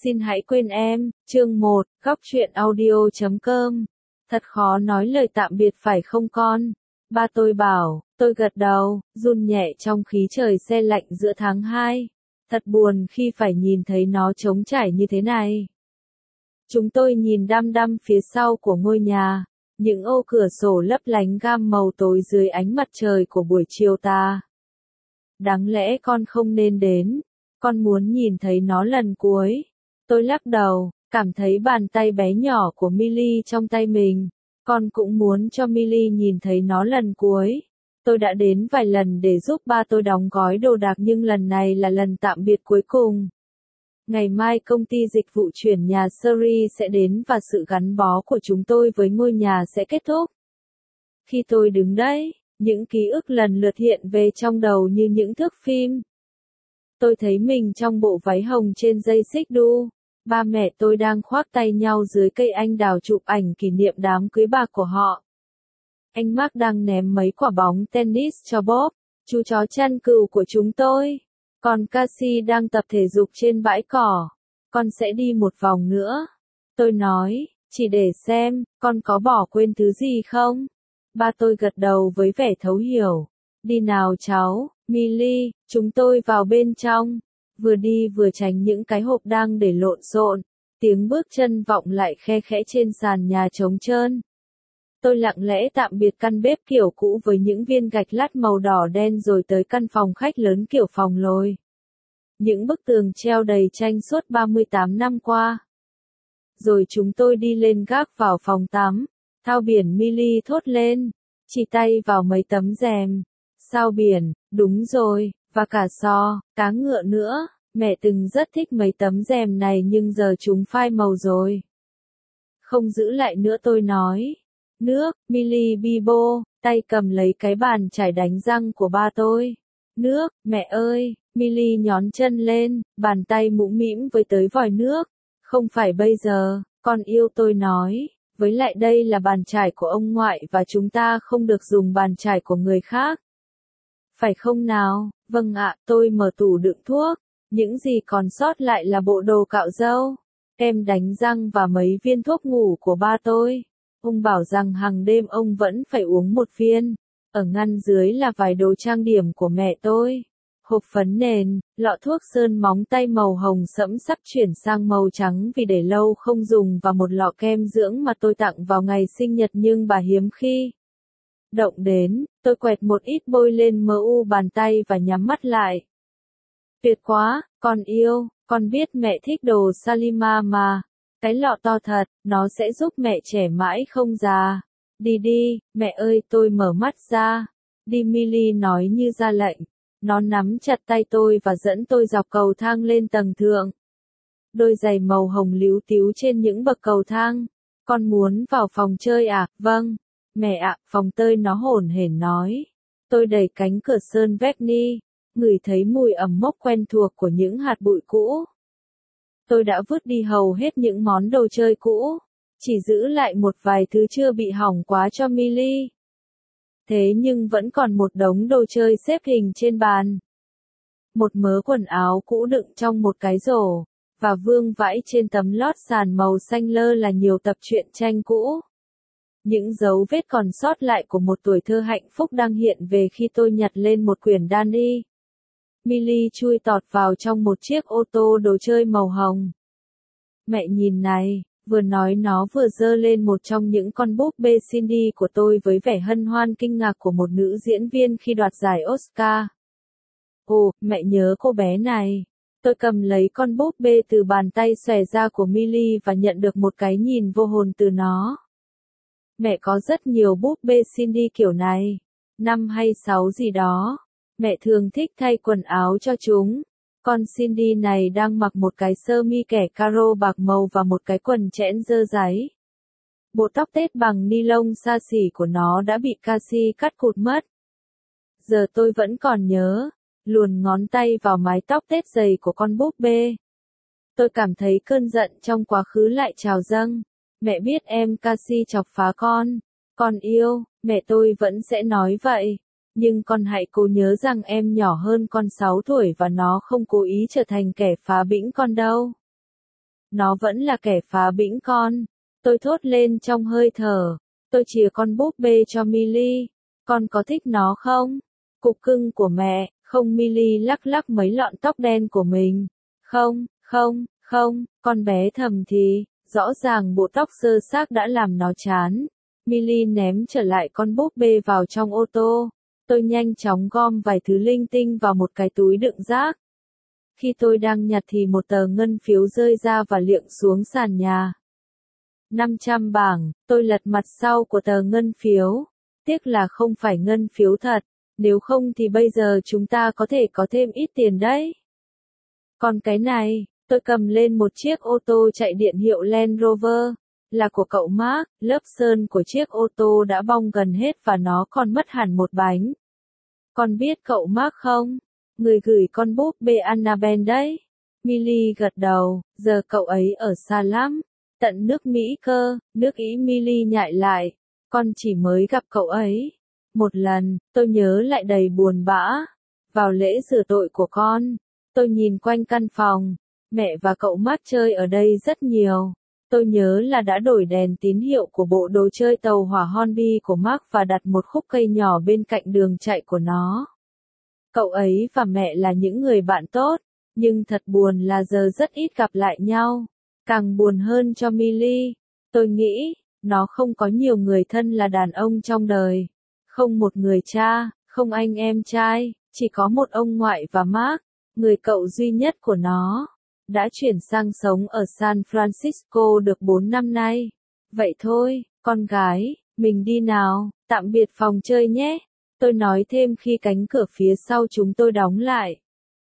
Xin hãy quên em, chương 1, góc truyện audio.com. Thật khó nói lời tạm biệt phải không con? Ba tôi bảo, tôi gật đầu, run nhẹ trong khí trời se lạnh giữa tháng 2. Thật buồn khi phải nhìn thấy nó trống trải như thế này. Chúng tôi nhìn đăm đăm phía sau của ngôi nhà, những ô cửa sổ lấp lánh gam màu tối dưới ánh mặt trời của buổi chiều tà. Đáng lẽ con không nên đến, con muốn nhìn thấy nó lần cuối. Tôi lắc đầu, cảm thấy bàn tay bé nhỏ của Millie trong tay mình. Con cũng muốn cho Millie nhìn thấy nó lần cuối. Tôi đã đến vài lần để giúp ba tôi đóng gói đồ đạc nhưng lần này là lần tạm biệt cuối cùng. Ngày mai công ty dịch vụ chuyển nhà Surrey sẽ đến và sự gắn bó của chúng tôi với ngôi nhà sẽ kết thúc. Khi tôi đứng đấy, những ký ức lần lượt hiện về trong đầu như những thước phim. Tôi thấy mình trong bộ váy hồng trên dây xích đu. Ba mẹ tôi đang khoác tay nhau dưới cây anh đào chụp ảnh kỷ niệm đám cưới bạc của họ. Anh Mark đang ném mấy quả bóng tennis cho Bob, chú chó chăn cừu của chúng tôi. Còn Cassie đang tập thể dục trên bãi cỏ. Con sẽ đi một vòng nữa. Tôi nói, chỉ để xem, con có bỏ quên thứ gì không? Ba tôi gật đầu với vẻ thấu hiểu. Đi nào cháu, Millie, chúng tôi vào bên trong. Vừa đi vừa tránh những cái hộp đang để lộn xộn, tiếng bước chân vọng lại khe khẽ trên sàn nhà trống trơn. Tôi lặng lẽ tạm biệt căn bếp kiểu cũ với những viên gạch lát màu đỏ đen rồi tới căn phòng khách lớn kiểu phòng lồi. Những bức tường treo đầy tranh suốt 38 năm qua. Rồi chúng tôi đi lên gác vào phòng tắm, thao biển Millie thốt lên, chỉ tay vào mấy tấm rèm. Sao biển, đúng rồi, và cả sò, cá ngựa nữa. Mẹ từng rất thích mấy tấm rèm này nhưng giờ chúng phai màu rồi. Không giữ lại nữa tôi nói. Nước, Millie Bibo, tay cầm lấy cái bàn chải đánh răng của ba tôi. Nước, mẹ ơi, Millie nhón chân lên, bàn tay mũm mĩm với tới vòi nước. Không phải bây giờ, con yêu tôi nói. Với lại đây là bàn chải của ông ngoại và chúng ta không được dùng bàn chải của người khác. Phải không nào? Vâng ạ, tôi mở tủ đựng thuốc. Những gì còn sót lại là bộ đồ cạo râu, kem đánh răng và mấy viên thuốc ngủ của ba tôi. Ông bảo rằng hàng đêm ông vẫn phải uống một viên. Ở ngăn dưới là vài đồ trang điểm của mẹ tôi. Hộp phấn nền, lọ thuốc sơn móng tay màu hồng sẫm sắp chuyển sang màu trắng vì để lâu không dùng và một lọ kem dưỡng mà tôi tặng vào ngày sinh nhật nhưng bà hiếm khi động đến. Tôi quẹt một ít bôi lên mu bàn tay và nhắm mắt lại. Tuyệt quá, con yêu, con biết mẹ thích đồ Salima mà. Cái lọ to thật, nó sẽ giúp mẹ trẻ mãi không già. Đi đi, mẹ ơi tôi mở mắt ra. Đi Millie nói như ra lệnh. Nó nắm chặt tay tôi và dẫn tôi dọc cầu thang lên tầng thượng. Đôi giày màu hồng líu tíu trên những bậc cầu thang. Con muốn vào phòng chơi à? Vâng. Mẹ ạ, phòng tơi nó hổn hển nói. Tôi đẩy cánh cửa sơn Vecni, ngửi thấy mùi ẩm mốc quen thuộc của những hạt bụi cũ. Tôi đã vứt đi hầu hết những món đồ chơi cũ, chỉ giữ lại một vài thứ chưa bị hỏng quá cho Millie. Thế nhưng vẫn còn một đống đồ chơi xếp hình trên bàn. Một mớ quần áo cũ đựng trong một cái rổ, và vương vãi trên tấm lót sàn màu xanh lơ là nhiều tập truyện tranh cũ. Những dấu vết còn sót lại của một tuổi thơ hạnh phúc đang hiện về khi tôi nhặt lên một quyển Danny. Millie chui tọt vào trong một chiếc ô tô đồ chơi màu hồng. Mẹ nhìn này, vừa nói nó vừa giơ lên một trong những con búp bê Cindy của tôi với vẻ hân hoan kinh ngạc của một nữ diễn viên khi đoạt giải Oscar. Ồ, mẹ nhớ cô bé này. Tôi cầm lấy con búp bê từ bàn tay xòe ra của Millie và nhận được một cái nhìn vô hồn từ nó. Mẹ có rất nhiều búp bê Cindy kiểu này. 5 hay 6 gì đó. Mẹ thường thích thay quần áo cho chúng. Con Cindy này đang mặc một cái sơ mi kẻ caro bạc màu và một cái quần chẽn dơ dáy. Bộ tóc tết bằng ni lông xa xỉ của nó đã bị Cassie cắt cụt mất. Giờ tôi vẫn còn nhớ, luồn ngón tay vào mái tóc tết dày của con búp bê. Tôi cảm thấy cơn giận trong quá khứ lại trào dâng. Mẹ biết em Cassie chọc phá con yêu, mẹ tôi vẫn sẽ nói vậy. Nhưng con hãy cố nhớ rằng em nhỏ hơn con 6 tuổi và nó không cố ý trở thành kẻ phá bĩnh con đâu. Nó vẫn là kẻ phá bĩnh con. Tôi thốt lên trong hơi thở. Tôi chìa con búp bê cho Millie. Con có thích nó không? Cục cưng của mẹ, không. Millie lắc lắc mấy lọn tóc đen của mình. Không, không, không, con bé thầm thì, rõ ràng bộ tóc sơ xác đã làm nó chán. Millie ném trở lại con búp bê vào trong ô tô. Tôi nhanh chóng gom vài thứ linh tinh vào một cái túi đựng rác. Khi tôi đang nhặt thì một tờ ngân phiếu rơi ra và liệng xuống sàn nhà. 500 bảng, tôi lật mặt sau của tờ ngân phiếu. Tiếc là không phải ngân phiếu thật, nếu không thì bây giờ chúng ta có thể có thêm ít tiền đấy. Còn cái này, tôi cầm lên một chiếc ô tô chạy điện hiệu Land Rover, là của cậu Mark, lớp sơn của chiếc ô tô đã bong gần hết và nó còn mất hẳn một bánh. Con biết cậu Mark không? Người gửi con búp bê Annabelle đấy. Millie gật đầu, giờ cậu ấy ở xa lắm. Tận nước Mỹ cơ, nước Ý. Millie nhại lại. Con chỉ mới gặp cậu ấy một lần, tôi nhớ lại đầy buồn bã. Vào lễ rửa tội của con, tôi nhìn quanh căn phòng. Mẹ và cậu Mark chơi ở đây rất nhiều. Tôi nhớ là đã đổi đèn tín hiệu của bộ đồ chơi tàu hỏa Hornby của Mark và đặt một khúc cây nhỏ bên cạnh đường chạy của nó. Cậu ấy và mẹ là những người bạn tốt, nhưng thật buồn là giờ rất ít gặp lại nhau. Càng buồn hơn cho Millie. Tôi nghĩ, nó không có nhiều người thân là đàn ông trong đời. Không một người cha, không anh em trai, chỉ có một ông ngoại và Mark, người cậu duy nhất của nó. Đã chuyển sang sống ở San Francisco được 4 năm nay. Vậy thôi, con gái, mình đi nào, tạm biệt phòng chơi nhé. Tôi nói thêm khi cánh cửa phía sau chúng tôi đóng lại.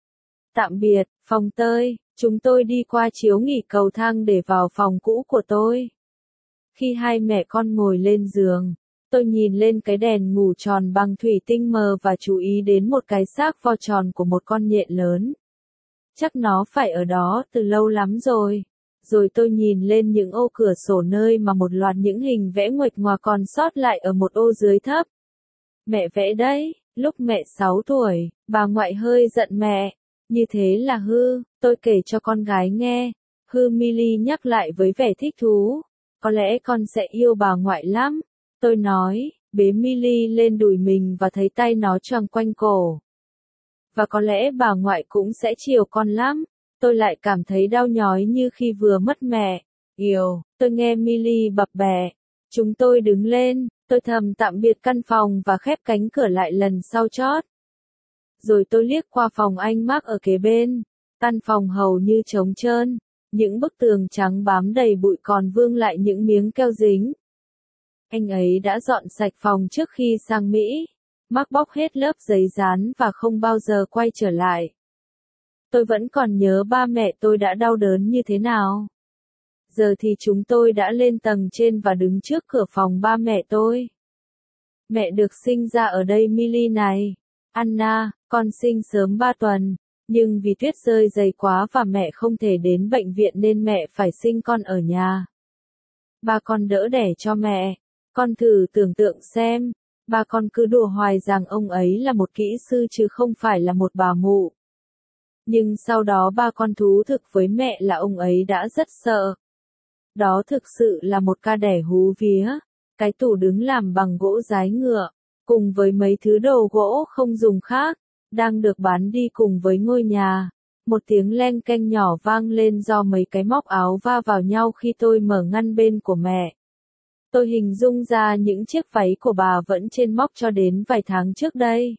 Tạm biệt, phòng tơi, chúng tôi đi qua chiếu nghỉ cầu thang để vào phòng cũ của tôi. Khi hai mẹ con ngồi lên giường, tôi nhìn lên cái đèn ngủ tròn bằng thủy tinh mờ và chú ý đến một cái xác vo tròn của một con nhện lớn. Chắc nó phải ở đó từ lâu lắm rồi. Rồi tôi nhìn lên những ô cửa sổ nơi mà một loạt những hình vẽ nguệch ngoạc còn sót lại ở một ô dưới thấp. Mẹ vẽ đấy, lúc mẹ 6 tuổi, bà ngoại hơi giận mẹ. Như thế là hư, tôi kể cho con gái nghe. Hư. Millie nhắc lại với vẻ thích thú. Có lẽ con sẽ yêu bà ngoại lắm. Tôi nói, bế Millie lên đùi mình và thấy tay nó choàng quanh cổ. Và có lẽ bà ngoại cũng sẽ chiều con lắm. Tôi lại cảm thấy đau nhói như khi vừa mất mẹ. Yêu, tôi nghe Millie bập bẹ. Chúng tôi đứng lên, tôi thầm tạm biệt căn phòng và khép cánh cửa lại lần sau chót. Rồi tôi liếc qua phòng anh Mark ở kế bên. Căn phòng hầu như trống trơn. Những bức tường trắng bám đầy bụi còn vương lại những miếng keo dính. Anh ấy đã dọn sạch phòng trước khi sang Mỹ. Mark bóc hết lớp giấy dán và không bao giờ quay trở lại. Tôi vẫn còn nhớ ba mẹ tôi đã đau đớn như thế nào. Giờ thì chúng tôi đã lên tầng trên và đứng trước cửa phòng ba mẹ tôi. Mẹ được sinh ra ở đây. Millie này. Anna, con sinh sớm 3 tuần. Nhưng vì tuyết rơi dày quá và mẹ không thể đến bệnh viện nên mẹ phải sinh con ở nhà. Ba con đỡ đẻ cho mẹ. Con thử tưởng tượng xem. Ba con cứ đùa hoài rằng ông ấy là một kỹ sư chứ không phải là một bà mụ. Nhưng sau đó ba con thú thực với mẹ là ông ấy đã rất sợ. Đó thực sự là một ca đẻ hú vía. Cái tủ đứng làm bằng gỗ dái ngựa, cùng với mấy thứ đồ gỗ không dùng khác, đang được bán đi cùng với ngôi nhà. Một tiếng leng keng nhỏ vang lên do mấy cái móc áo va vào nhau khi tôi mở ngăn bên của mẹ. Tôi hình dung ra những chiếc váy của bà vẫn trên móc cho đến vài tháng trước đây.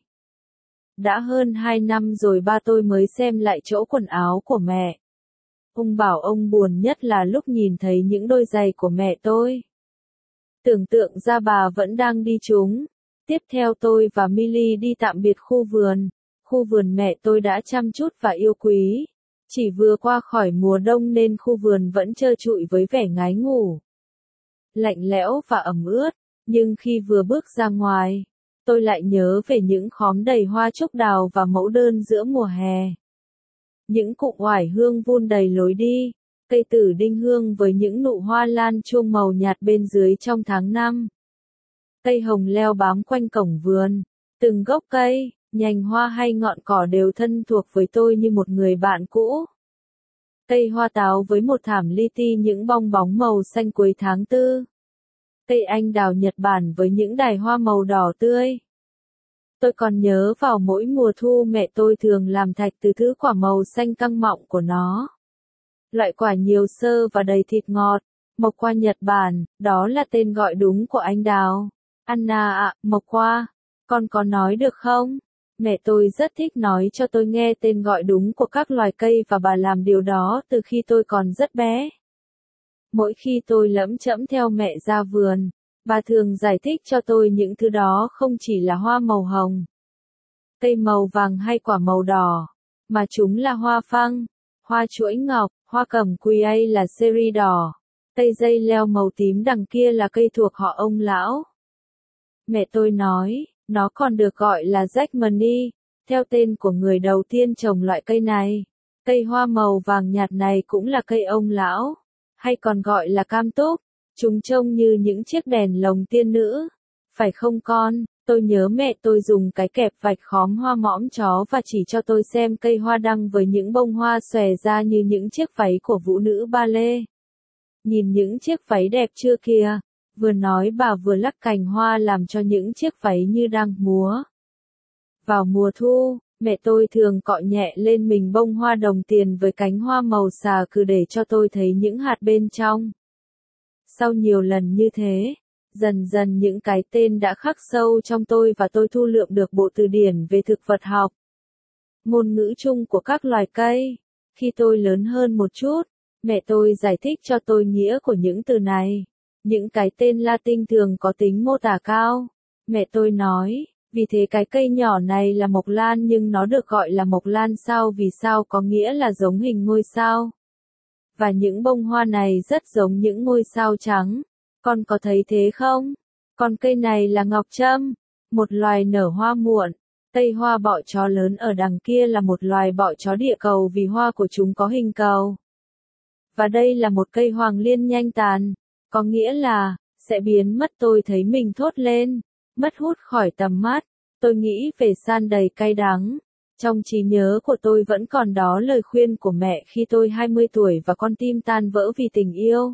Đã hơn 2 năm rồi ba tôi mới xem lại chỗ quần áo của mẹ. Ông bảo ông buồn nhất là lúc nhìn thấy những đôi giày của mẹ tôi. Tưởng tượng ra bà vẫn đang đi chúng. Tiếp theo tôi và Millie đi tạm biệt khu vườn. Khu vườn mẹ tôi đã chăm chút và yêu quý. Chỉ vừa qua khỏi mùa đông nên khu vườn vẫn trơ trụi với vẻ ngái ngủ. Lạnh lẽo và ẩm ướt. Nhưng khi vừa bước ra ngoài, tôi lại nhớ về những khóm đầy hoa trúc đào và mẫu đơn giữa mùa hè. Những cụm oải hương vun đầy lối đi. Cây tử đinh hương với những nụ hoa lan chuông màu nhạt bên dưới trong tháng 5. Cây hồng leo bám quanh cổng vườn. Từng gốc cây, nhành hoa hay ngọn cỏ đều thân thuộc với tôi như một người bạn cũ. Cây hoa táo với một thảm li ti những bong bóng màu xanh cuối tháng tư. Cây anh đào Nhật Bản với những đài hoa màu đỏ tươi. Tôi còn nhớ vào mỗi mùa thu mẹ tôi thường làm thạch từ thứ quả màu xanh căng mọng của nó. Loại quả nhiều xơ và đầy thịt ngọt. Mộc hoa Nhật Bản, đó là tên gọi đúng của anh đào. Anna ạ, mộc hoa, con có nói được không? Mẹ tôi rất thích nói cho tôi nghe tên gọi đúng của các loài cây và bà làm điều đó từ khi tôi còn rất bé. Mỗi khi tôi lẫm chẫm theo mẹ ra vườn, bà thường giải thích cho tôi những thứ đó không chỉ là hoa màu hồng, cây màu vàng hay quả màu đỏ, mà chúng là hoa phăng, hoa chuỗi ngọc, hoa cẩm quỳ hay là seri đỏ. Cây dây leo màu tím đằng kia là cây thuộc họ ông lão. Mẹ tôi nói, nó còn được gọi là Jackmani, theo tên của người đầu tiên trồng loại cây này. Cây hoa màu vàng nhạt này cũng là cây ông lão, hay còn gọi là cam túc. Chúng trông như những chiếc đèn lồng tiên nữ. Phải không con? Tôi nhớ mẹ tôi dùng cái kẹp vạch khóm hoa mõm chó và chỉ cho tôi xem cây hoa đăng với những bông hoa xòe ra như những chiếc váy của vũ nữ ba lê. Nhìn những chiếc váy đẹp chưa kìa, vừa nói bà vừa lắc cành hoa làm cho những chiếc váy như đang múa. Vào mùa thu, mẹ tôi thường cọ nhẹ lên mình bông hoa đồng tiền với cánh hoa màu xà cừ để cho tôi thấy những hạt bên trong. Sau nhiều lần như thế, dần dần những cái tên đã khắc sâu trong tôi và tôi thu lượm được bộ từ điển về thực vật học. Ngôn ngữ chung của các loài cây. Khi tôi lớn hơn một chút, mẹ tôi giải thích cho tôi nghĩa của những từ này. Những cái tên Latin thường có tính mô tả cao. Mẹ tôi nói, vì thế cái cây nhỏ này là mộc lan nhưng nó được gọi là mộc lan sao vì sao có nghĩa là giống hình ngôi sao. Và những bông hoa này rất giống những ngôi sao trắng. Con có thấy thế không? Còn cây này là ngọc trâm, một loài nở hoa muộn. Cây hoa bọ chó lớn ở đằng kia là một loài bọ chó địa cầu vì hoa của chúng có hình cầu. Và đây là một cây hoàng liên nhanh tàn, có nghĩa là, sẽ biến mất. Tôi thấy mình thốt lên, mất hút khỏi tầm mắt. Tôi nghĩ về san đầy cay đắng. Trong trí nhớ của tôi vẫn còn đó lời khuyên của mẹ khi tôi 20 tuổi và con tim tan vỡ vì tình yêu.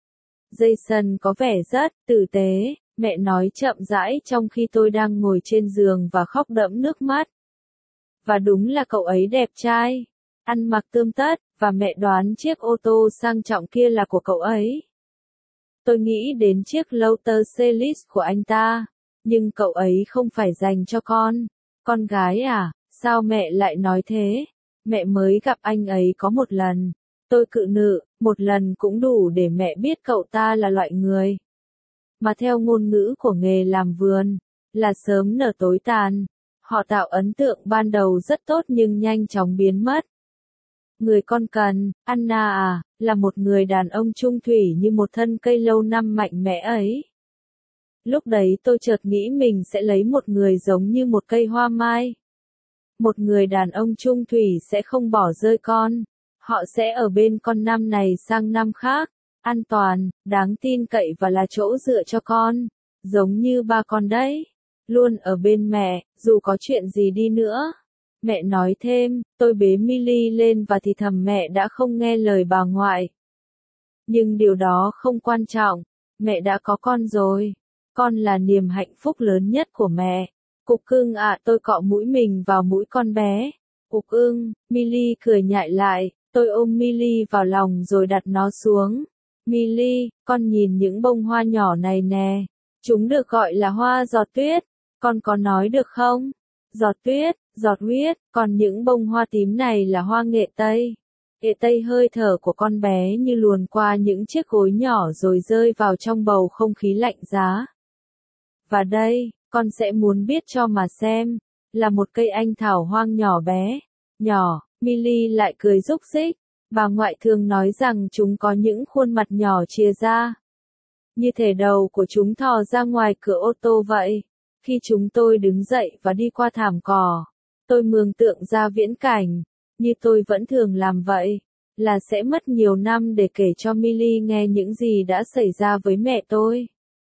Jason có vẻ rất tử tế, mẹ nói chậm rãi trong khi tôi đang ngồi trên giường và khóc đẫm nước mắt. Và đúng là cậu ấy đẹp trai, ăn mặc tươm tất, và mẹ đoán chiếc ô tô sang trọng kia là của cậu ấy. Tôi nghĩ đến chiếc Lotus Elise của anh ta, nhưng cậu ấy không phải dành cho con gái à, sao mẹ lại nói thế? Mẹ mới gặp anh ấy có một lần. Tôi cự nữ, một lần cũng đủ để mẹ biết cậu ta là loại người mà theo ngôn ngữ của nghề làm vườn, là sớm nở tối tàn. Họ tạo ấn tượng ban đầu rất tốt nhưng nhanh chóng biến mất. Người con cần, Anna à, là một người đàn ông trung thủy như một thân cây lâu năm mạnh mẽ ấy. Lúc đấy tôi chợt nghĩ mình sẽ lấy một người giống như một cây hoa mai. Một người đàn ông trung thủy sẽ không bỏ rơi con. Họ sẽ ở bên con năm này sang năm khác, an toàn, đáng tin cậy và là chỗ dựa cho con, giống như ba con đấy, luôn ở bên mẹ, dù có chuyện gì đi nữa. Mẹ nói thêm, tôi bế Millie lên và thì thầm mẹ đã không nghe lời bà ngoại. Nhưng điều đó không quan trọng, mẹ đã có con rồi, con là niềm hạnh phúc lớn nhất của mẹ. Cục cưng ạ, tôi cọ mũi mình vào mũi con bé. Cục ưng, Millie cười nhại lại. Tôi ôm Millie vào lòng rồi đặt nó xuống. Millie, con nhìn những bông hoa nhỏ này nè. Chúng được gọi là hoa giọt tuyết. Con có nói được không? Giọt tuyết, giọt huyết, còn những bông hoa tím này là hoa nghệ tây. Nghệ tây. Hơi thở của con bé như luồn qua những chiếc gối nhỏ rồi rơi vào trong bầu không khí lạnh giá. Và đây, con sẽ muốn biết cho mà xem, là một cây anh thảo hoang nhỏ bé. Nhỏ. Millie lại cười rúc rích. Bà ngoại thường nói rằng chúng có những khuôn mặt nhỏ chìa ra. Như thể đầu của chúng thò ra ngoài cửa ô tô vậy. Khi chúng tôi đứng dậy và đi qua thảm cỏ, tôi mường tượng ra viễn cảnh, như tôi vẫn thường làm vậy, là sẽ mất nhiều năm để kể cho Millie nghe những gì đã xảy ra với mẹ tôi.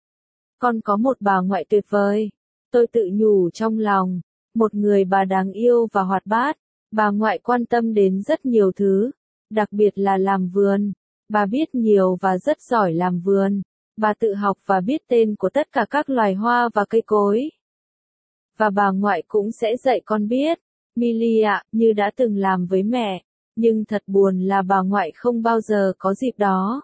Con có một bà ngoại tuyệt vời. Tôi tự nhủ trong lòng, một người bà đáng yêu và hoạt bát. Bà ngoại quan tâm đến rất nhiều thứ, đặc biệt là làm vườn. Bà biết nhiều và rất giỏi làm vườn. Bà tự học và biết tên của tất cả các loài hoa và cây cối. Và bà ngoại cũng sẽ dạy con biết. Millie ạ, như đã từng làm với mẹ. Nhưng thật buồn là bà ngoại không bao giờ có dịp đó.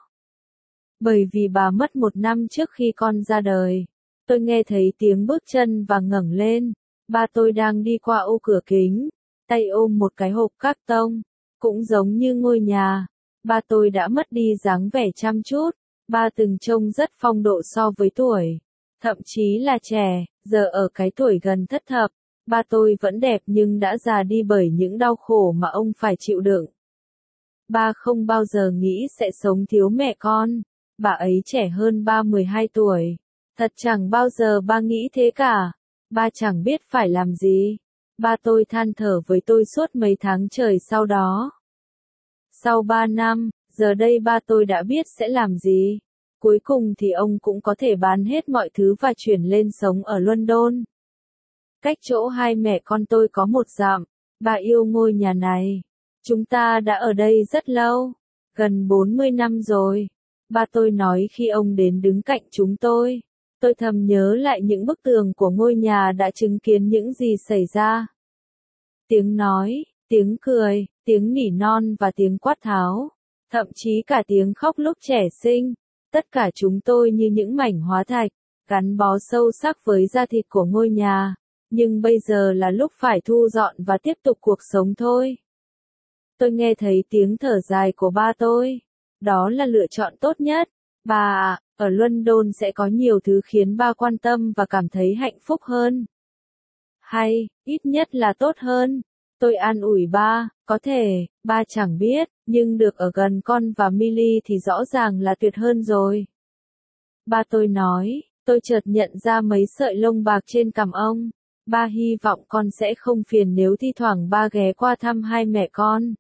Bởi vì bà mất 1 năm trước khi con ra đời. Tôi nghe thấy tiếng bước chân và ngẩng lên. Ba tôi đang đi qua ô cửa kính, tay ôm một cái hộp các tông, cũng giống như ngôi nhà. Ba tôi đã mất đi dáng vẻ chăm chút. Ba từng trông rất phong độ so với tuổi, thậm chí là trẻ, giờ ở cái tuổi gần thất thập. Ba tôi vẫn đẹp nhưng đã già đi bởi những đau khổ mà ông phải chịu đựng. Ba không bao giờ nghĩ sẽ sống thiếu mẹ con. Bà ấy trẻ hơn ba 12 tuổi. Thật chẳng bao giờ ba nghĩ thế cả. Ba chẳng biết phải làm gì. Ba tôi than thở với tôi suốt mấy tháng trời sau đó. Sau 3 năm, giờ đây ba tôi đã biết sẽ làm gì. Cuối cùng thì ông cũng có thể bán hết mọi thứ và chuyển lên sống ở London. Cách chỗ hai mẹ con tôi có 1 dặm. Ba yêu ngôi nhà này. Chúng ta đã ở đây rất lâu. Gần 40 năm rồi. Ba tôi nói khi ông đến đứng cạnh chúng tôi. Tôi thầm nhớ lại những bức tường của ngôi nhà đã chứng kiến những gì xảy ra. Tiếng nói, tiếng cười, tiếng nỉ non và tiếng quát tháo. Thậm chí cả tiếng khóc lúc trẻ sinh. Tất cả chúng tôi như những mảnh hóa thạch, gắn bó sâu sắc với da thịt của ngôi nhà. Nhưng bây giờ là lúc phải thu dọn và tiếp tục cuộc sống thôi. Tôi nghe thấy tiếng thở dài của ba tôi. Đó là lựa chọn tốt nhất. Ba ạ, ở London sẽ có nhiều thứ khiến ba quan tâm và cảm thấy hạnh phúc hơn. Hay, ít nhất là tốt hơn. Tôi an ủi ba, có thể, ba chẳng biết, nhưng được ở gần con và Millie thì rõ ràng là tuyệt hơn rồi. Ba tôi nói, tôi chợt nhận ra mấy sợi lông bạc trên cằm ông. Ba hy vọng con sẽ không phiền nếu thi thoảng ba ghé qua thăm hai mẹ con.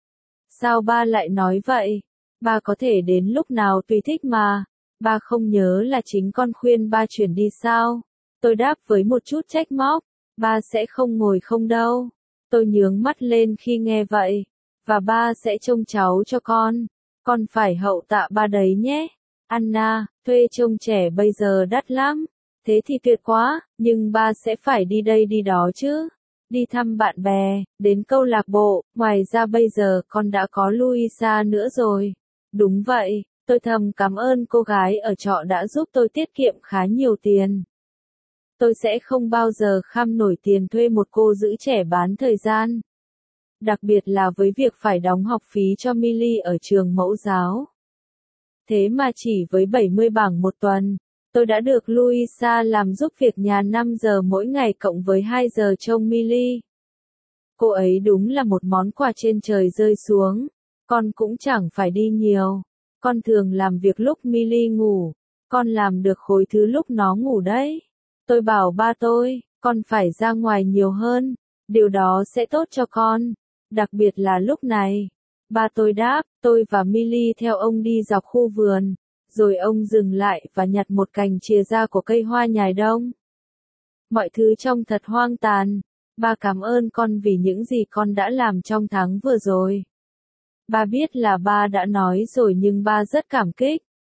Sao ba lại nói vậy? Ba có thể đến lúc nào tùy thích mà. Ba không nhớ là chính con khuyên ba chuyển đi sao? Tôi đáp với một chút trách móc. Ba sẽ không ngồi không đâu. Tôi nhướng mắt lên khi nghe vậy. Và ba sẽ trông cháu cho con. Con phải hậu tạ ba đấy nhé. Anna, thuê trông trẻ bây giờ đắt lắm. Thế thì tuyệt quá, nhưng ba sẽ phải đi đây đi đó chứ. Đi thăm bạn bè, đến câu lạc bộ, ngoài ra bây giờ con đã có Louisa nữa rồi. Đúng vậy, tôi thầm cảm ơn cô gái ở trọ đã giúp tôi tiết kiệm khá nhiều tiền. Tôi sẽ không bao giờ kham nổi tiền thuê một cô giữ trẻ bán thời gian. Đặc biệt là với việc phải đóng học phí cho Millie ở trường mẫu giáo. Thế mà chỉ với 70 bảng một tuần, tôi đã được Louisa làm giúp việc nhà 5 giờ mỗi ngày cộng với 2 giờ trông Millie. Cô ấy đúng là một món quà trên trời rơi xuống. Con cũng chẳng phải đi nhiều. Con thường làm việc lúc Millie ngủ. Con làm được khối thứ lúc nó ngủ đấy. Tôi bảo ba tôi, con phải ra ngoài nhiều hơn. Điều đó sẽ tốt cho con. Đặc biệt là lúc này. Ba tôi đáp, tôi và Millie theo ông đi dọc khu vườn. Rồi ông dừng lại và nhặt một cành chìa ra của cây hoa nhài đông. Mọi thứ trông thật hoang tàn. Ba cảm ơn con vì những gì con đã làm trong tháng vừa rồi. Ba biết là ba đã nói rồi nhưng ba rất cảm kích.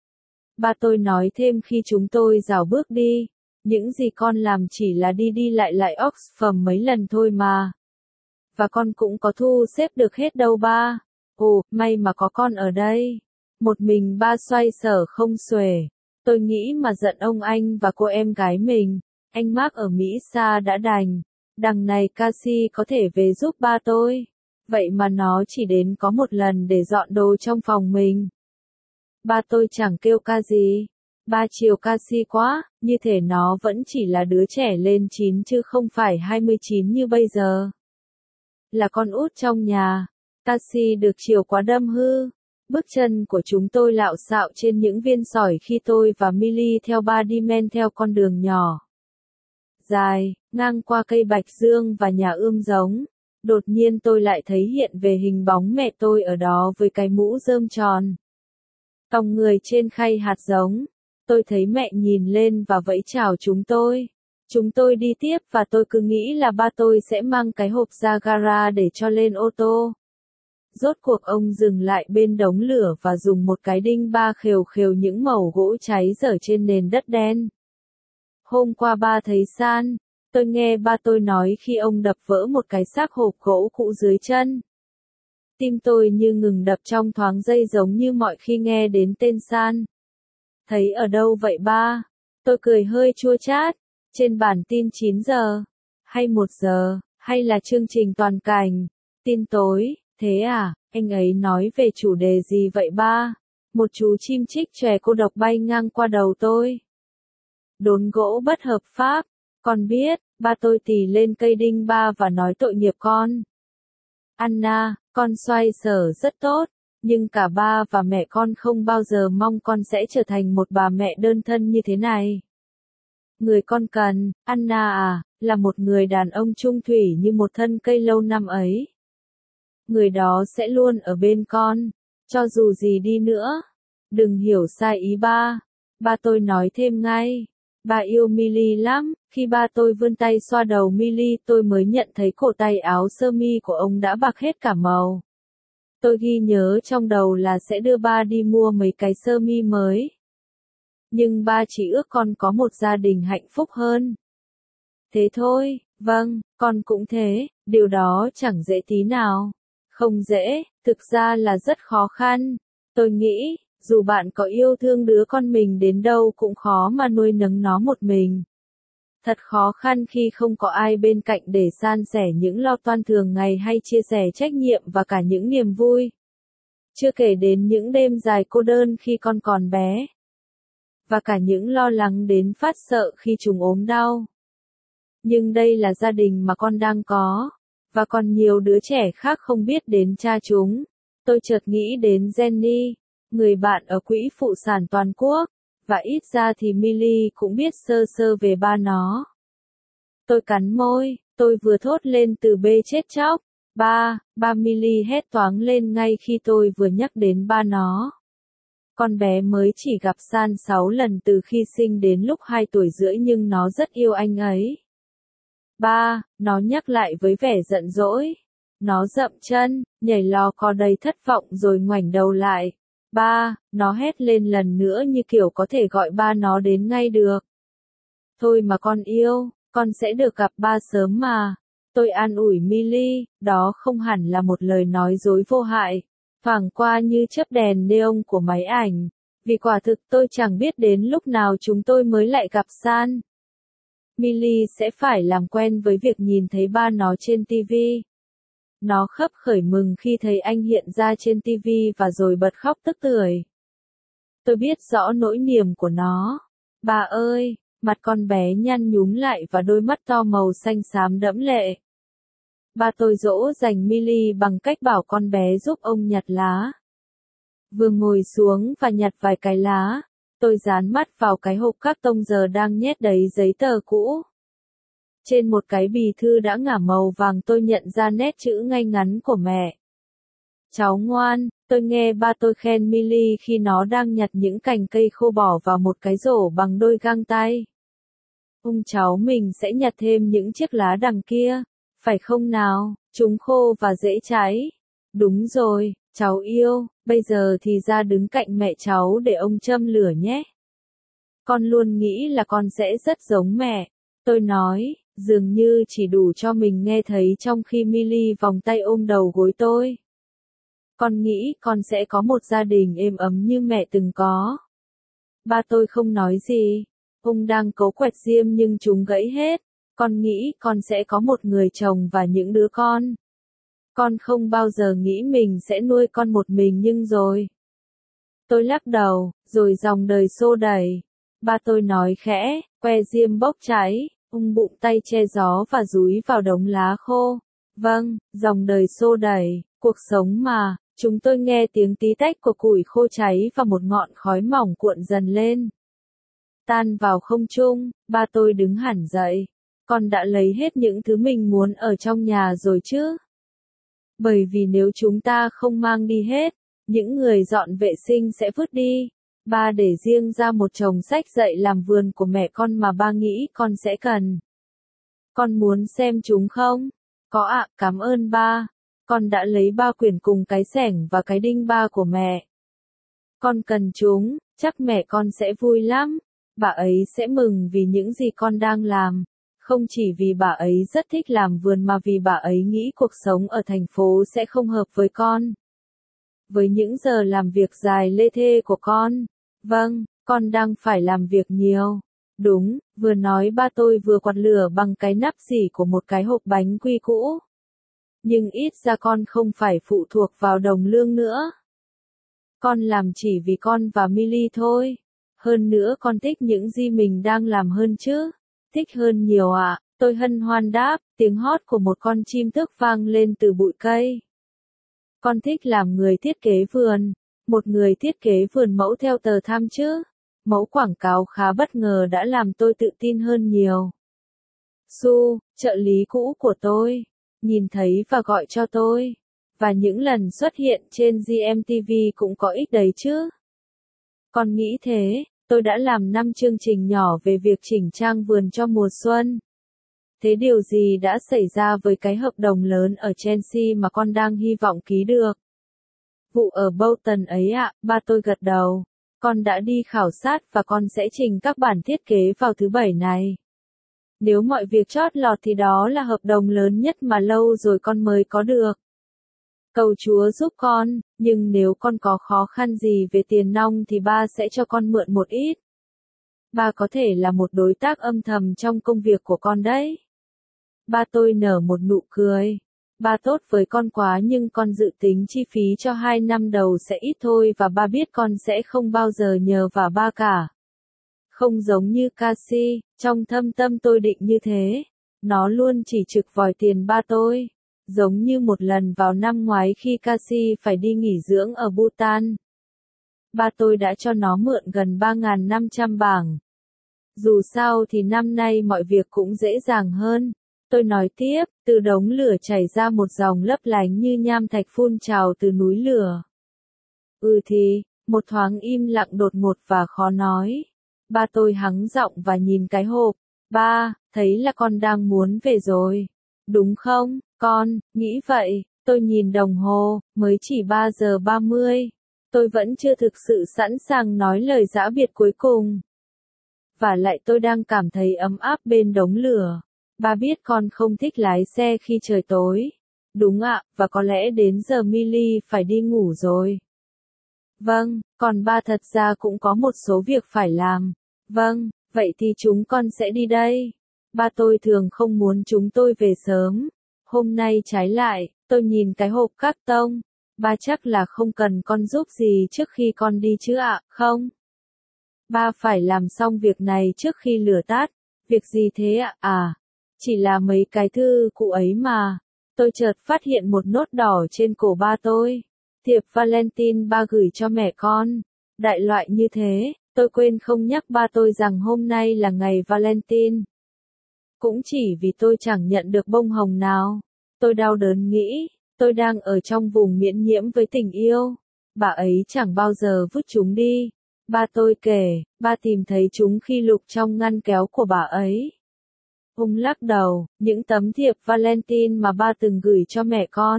Ba tôi nói thêm khi chúng tôi rảo bước đi. Những gì con làm chỉ là đi đi lại lại Oxford mấy lần thôi mà. Và con cũng có thu xếp được hết đâu ba. Ồ, may mà có con ở đây. Một mình ba xoay sở không xuể. Tôi nghĩ mà giận ông anh và cô em gái mình. Anh Mark ở Mỹ xa đã đành. Đằng này Cassie có thể về giúp ba tôi. Vậy mà nó chỉ đến có một lần để dọn đồ trong phòng mình. Ba tôi chẳng kêu ca gì. Ba chiều Cassie quá, như thể nó vẫn chỉ là đứa trẻ lên 9 chứ không phải 29 như bây giờ. Là con út trong nhà. Cassie được chiều quá đâm hư. Bước chân của chúng tôi lạo xạo trên những viên sỏi khi tôi và Millie theo ba đi men theo con đường nhỏ. Dài, ngang qua cây bạch dương và nhà ươm giống. Đột nhiên tôi lại thấy hiện về hình bóng mẹ tôi ở đó với cái mũ rơm tròn. Còng người trên khay hạt giống. Tôi thấy mẹ nhìn lên và vẫy chào chúng tôi. Chúng tôi đi tiếp và tôi cứ nghĩ là ba tôi sẽ mang cái hộp ra gara để cho lên ô tô. Rốt cuộc ông dừng lại bên đống lửa và dùng một cái đinh ba khều khều những mẩu gỗ cháy dở trên nền đất đen. Hôm qua ba thấy San, tôi nghe ba tôi nói khi ông đập vỡ một cái xác hộp gỗ cũ dưới chân. Tim tôi như ngừng đập trong thoáng giây giống như mọi khi nghe đến tên San. Thấy ở đâu vậy ba? Tôi cười hơi chua chát. Trên bản tin 9 giờ, hay 1 giờ, hay là chương trình toàn cảnh, tin tối, thế à, anh ấy nói về chủ đề gì vậy ba? Một chú chim chích chòe cô độc bay ngang qua đầu tôi. Đốn gỗ bất hợp pháp, con biết, ba tôi tì lên cây đinh ba và nói tội nghiệp con. Anna, con xoay sở rất tốt, nhưng cả ba và mẹ con không bao giờ mong con sẽ trở thành một bà mẹ đơn thân như thế này. Người con cần, Anna à, là một người đàn ông trung thủy như một thân cây lâu năm ấy. Người đó sẽ luôn ở bên con, cho dù gì đi nữa. Đừng hiểu sai ý ba. Ba tôi nói thêm ngay. Ba yêu Milly lắm, khi ba tôi vươn tay xoa đầu Milly tôi mới nhận thấy cổ tay áo sơ mi của ông đã bạc hết cả màu. Tôi ghi nhớ trong đầu là sẽ đưa ba đi mua mấy cái sơ mi mới. Nhưng ba chỉ ước con có một gia đình hạnh phúc hơn. Thế thôi, vâng, con cũng thế, điều đó chẳng dễ tí nào. Không dễ, thực ra là rất khó khăn. Tôi nghĩ, dù bạn có yêu thương đứa con mình đến đâu cũng khó mà nuôi nấng nó một mình. Thật khó khăn khi không có ai bên cạnh để san sẻ những lo toan thường ngày hay chia sẻ trách nhiệm và cả những niềm vui. Chưa kể đến những đêm dài cô đơn khi con còn bé. Và cả những lo lắng đến phát sợ khi chúng ốm đau. Nhưng đây là gia đình mà con đang có. Và còn nhiều đứa trẻ khác không biết đến cha chúng. Tôi chợt nghĩ đến Jenny, người bạn ở quỹ phụ sản toàn quốc. Và ít ra thì Milly cũng biết sơ sơ về ba nó. Tôi cắn môi, tôi vừa thốt lên từ bê chết chóc. Ba Milly hét toáng lên ngay khi tôi vừa nhắc đến ba nó. Con bé mới chỉ gặp San 6 lần từ khi sinh đến lúc 2 tuổi rưỡi nhưng nó rất yêu anh ấy. Ba, nó nhắc lại với vẻ giận dỗi. Nó dậm chân, nhảy lò cò đầy thất vọng rồi ngoảnh đầu lại. Ba, nó hét lên lần nữa như kiểu có thể gọi ba nó đến ngay được. Thôi mà con yêu, con sẽ được gặp ba sớm mà. Tôi an ủi Milly, đó không hẳn là một lời nói dối vô hại. Thoảng qua như chớp đèn neon của máy ảnh. Vì quả thực tôi chẳng biết đến lúc nào chúng tôi mới lại gặp San. Milly sẽ phải làm quen với việc nhìn thấy ba nó trên TV. Nó khấp khởi mừng khi thấy anh hiện ra trên TV và rồi bật khóc tức tưởi. Tôi biết rõ nỗi niềm của nó. Bà ơi, mặt con bé nhăn nhúm lại và đôi mắt to màu xanh xám đẫm lệ. Ba tôi dỗ dành Milly bằng cách bảo con bé giúp ông nhặt lá. Vừa ngồi xuống và nhặt vài cái lá, tôi dán mắt vào cái hộp các tông giờ đang nhét đầy giấy tờ cũ. Trên một cái bì thư đã ngả màu vàng tôi nhận ra nét chữ ngay ngắn của mẹ. Cháu ngoan, tôi nghe ba tôi khen Milly khi nó đang nhặt những cành cây khô bỏ vào một cái rổ bằng đôi găng tay. Cháu mình sẽ nhặt thêm những chiếc lá đằng kia, phải không nào, chúng khô và dễ cháy. Đúng rồi, cháu yêu, bây giờ thì ra đứng cạnh mẹ cháu để ông châm lửa nhé. Con luôn nghĩ là con sẽ rất giống mẹ, tôi nói, dường như chỉ đủ cho mình nghe thấy trong khi Milly vòng tay ôm đầu gối tôi. Con nghĩ con sẽ có một gia đình êm ấm như mẹ từng có. Ba tôi không nói gì, ông đang cấu quẹt diêm nhưng chúng gãy hết. Con nghĩ con sẽ có một người chồng và những đứa con. Con không bao giờ nghĩ mình sẽ nuôi con một mình nhưng rồi. Tôi lắc đầu, rồi dòng đời xô đẩy. Ba tôi nói khẽ, que diêm bốc cháy, bụng tay che gió và dúi vào đống lá khô. Vâng, dòng đời xô đẩy, cuộc sống mà, chúng tôi nghe tiếng tí tách của củi khô cháy và một ngọn khói mỏng cuộn dần lên. Tan vào không trung, ba tôi đứng hẳn dậy. Con đã lấy hết những thứ mình muốn ở trong nhà rồi chứ? Bởi vì nếu chúng ta không mang đi hết, những người dọn vệ sinh sẽ vứt đi. Ba để riêng ra một chồng sách dạy làm vườn của mẹ con mà ba nghĩ con sẽ cần. Con muốn xem chúng không? Có ạ, cảm ơn ba. Con đã lấy 3 quyển cùng cái xẻng và cái đinh ba của mẹ. Con cần chúng, chắc mẹ con sẽ vui lắm. Bà ấy sẽ mừng vì những gì con đang làm. Không chỉ vì bà ấy rất thích làm vườn mà vì bà ấy nghĩ cuộc sống ở thành phố sẽ không hợp với con. Với những giờ làm việc dài lê thê của con. Vâng, con đang phải làm việc nhiều. Đúng, vừa nói ba tôi vừa quạt lửa bằng cái nắp xỉ của một cái hộp bánh quy cũ. Nhưng ít ra con không phải phụ thuộc vào đồng lương nữa. Con làm chỉ vì con và Millie thôi. Hơn nữa con thích những gì mình đang làm hơn chứ. Thích hơn nhiều ạ, tôi hân hoan đáp, tiếng hót của một con chim thức vang lên từ bụi cây. Con thích làm người thiết kế vườn. Một người thiết kế vườn mẫu theo tờ Time chứ. Mẫu quảng cáo khá bất ngờ đã làm tôi tự tin hơn nhiều. Su, trợ lý cũ của tôi, nhìn thấy và gọi cho tôi. Và những lần xuất hiện trên GMTV cũng có ích đấy chứ. Con nghĩ thế, tôi đã làm 5 chương trình nhỏ về việc chỉnh trang vườn cho mùa xuân. Thế điều gì đã xảy ra với cái hợp đồng lớn ở Chelsea mà con đang hy vọng ký được? Vụ ở Bolton ấy ạ, ba tôi gật đầu. Con đã đi khảo sát và con sẽ trình các bản thiết kế vào thứ Bảy này. Nếu mọi việc chót lọt thì đó là hợp đồng lớn nhất mà lâu rồi con mới có được. Cầu Chúa giúp con, nhưng nếu con có khó khăn gì về tiền nong thì ba sẽ cho con mượn một ít. Ba có thể là một đối tác âm thầm trong công việc của con đấy. Ba tôi nở một nụ cười. Ba tốt với con quá nhưng con dự tính chi phí cho 2 năm đầu sẽ ít thôi và ba biết con sẽ không bao giờ nhờ vào ba cả. Không giống như Cassie, trong thâm tâm tôi định như thế. Nó luôn chỉ trực vòi tiền ba tôi. Giống như một lần vào năm ngoái khi Cassie phải đi nghỉ dưỡng ở Bhutan. Ba tôi đã cho nó mượn gần 3.500 bảng. Dù sao thì năm nay mọi việc cũng dễ dàng hơn. Tôi nói tiếp, từ đống lửa chảy ra một dòng lấp lánh như nham thạch phun trào từ núi lửa. Thì, một thoáng im lặng đột ngột và khó nói. Ba tôi hắng giọng và nhìn cái hộp. Ba, thấy là con đang muốn về rồi. Đúng không, con, nghĩ vậy. Tôi nhìn đồng hồ, mới chỉ 3 giờ 30. Tôi vẫn chưa thực sự sẵn sàng nói lời giã biệt cuối cùng. Và lại tôi đang cảm thấy ấm áp bên đống lửa. Ba biết con không thích lái xe khi trời tối. Đúng ạ, và có lẽ đến giờ Millie phải đi ngủ rồi. Vâng, còn ba thật ra cũng có một số việc phải làm. Vâng, vậy thì chúng con sẽ đi đây. Ba tôi thường không muốn chúng tôi về sớm. Hôm nay trái lại, tôi nhìn cái hộp cát tông. Ba chắc là không cần con giúp gì trước khi con đi chứ ạ, không? Ba phải làm xong việc này trước khi lửa tắt. Việc gì thế ạ? Chỉ là mấy cái thư cụ ấy mà. Tôi chợt phát hiện một nốt đỏ trên cổ ba tôi. Thiệp Valentine ba gửi cho mẹ con. Đại loại như thế, tôi quên không nhắc ba tôi rằng hôm nay là ngày Valentine. Cũng chỉ vì tôi chẳng nhận được bông hồng nào. Tôi đau đớn nghĩ, tôi đang ở trong vùng miễn nhiễm với tình yêu. Bà ấy chẳng bao giờ vứt chúng đi. Ba tôi kể, ba tìm thấy chúng khi lục trong ngăn kéo của bà ấy. Ông lắc đầu, những tấm thiệp Valentine mà ba từng gửi cho mẹ con.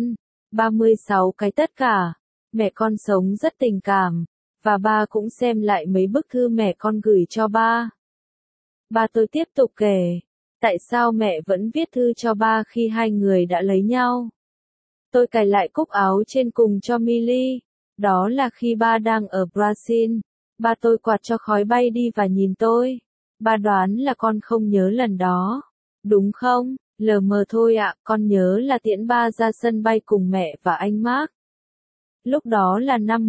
36 cái tất cả. Mẹ con sống rất tình cảm. Và ba cũng xem lại mấy bức thư mẹ con gửi cho ba. Ba tôi tiếp tục kể. Tại sao mẹ vẫn viết thư cho ba khi hai người đã lấy nhau? Tôi cài lại cúc áo trên cùng cho Millie. Đó là khi ba đang ở Brazil. Ba tôi quạt cho khói bay đi và nhìn tôi. Ba đoán là con không nhớ lần đó. Đúng không? Lờ mờ thôi ạ, con nhớ là tiễn ba ra sân bay cùng mẹ và anh Mark. Lúc đó là năm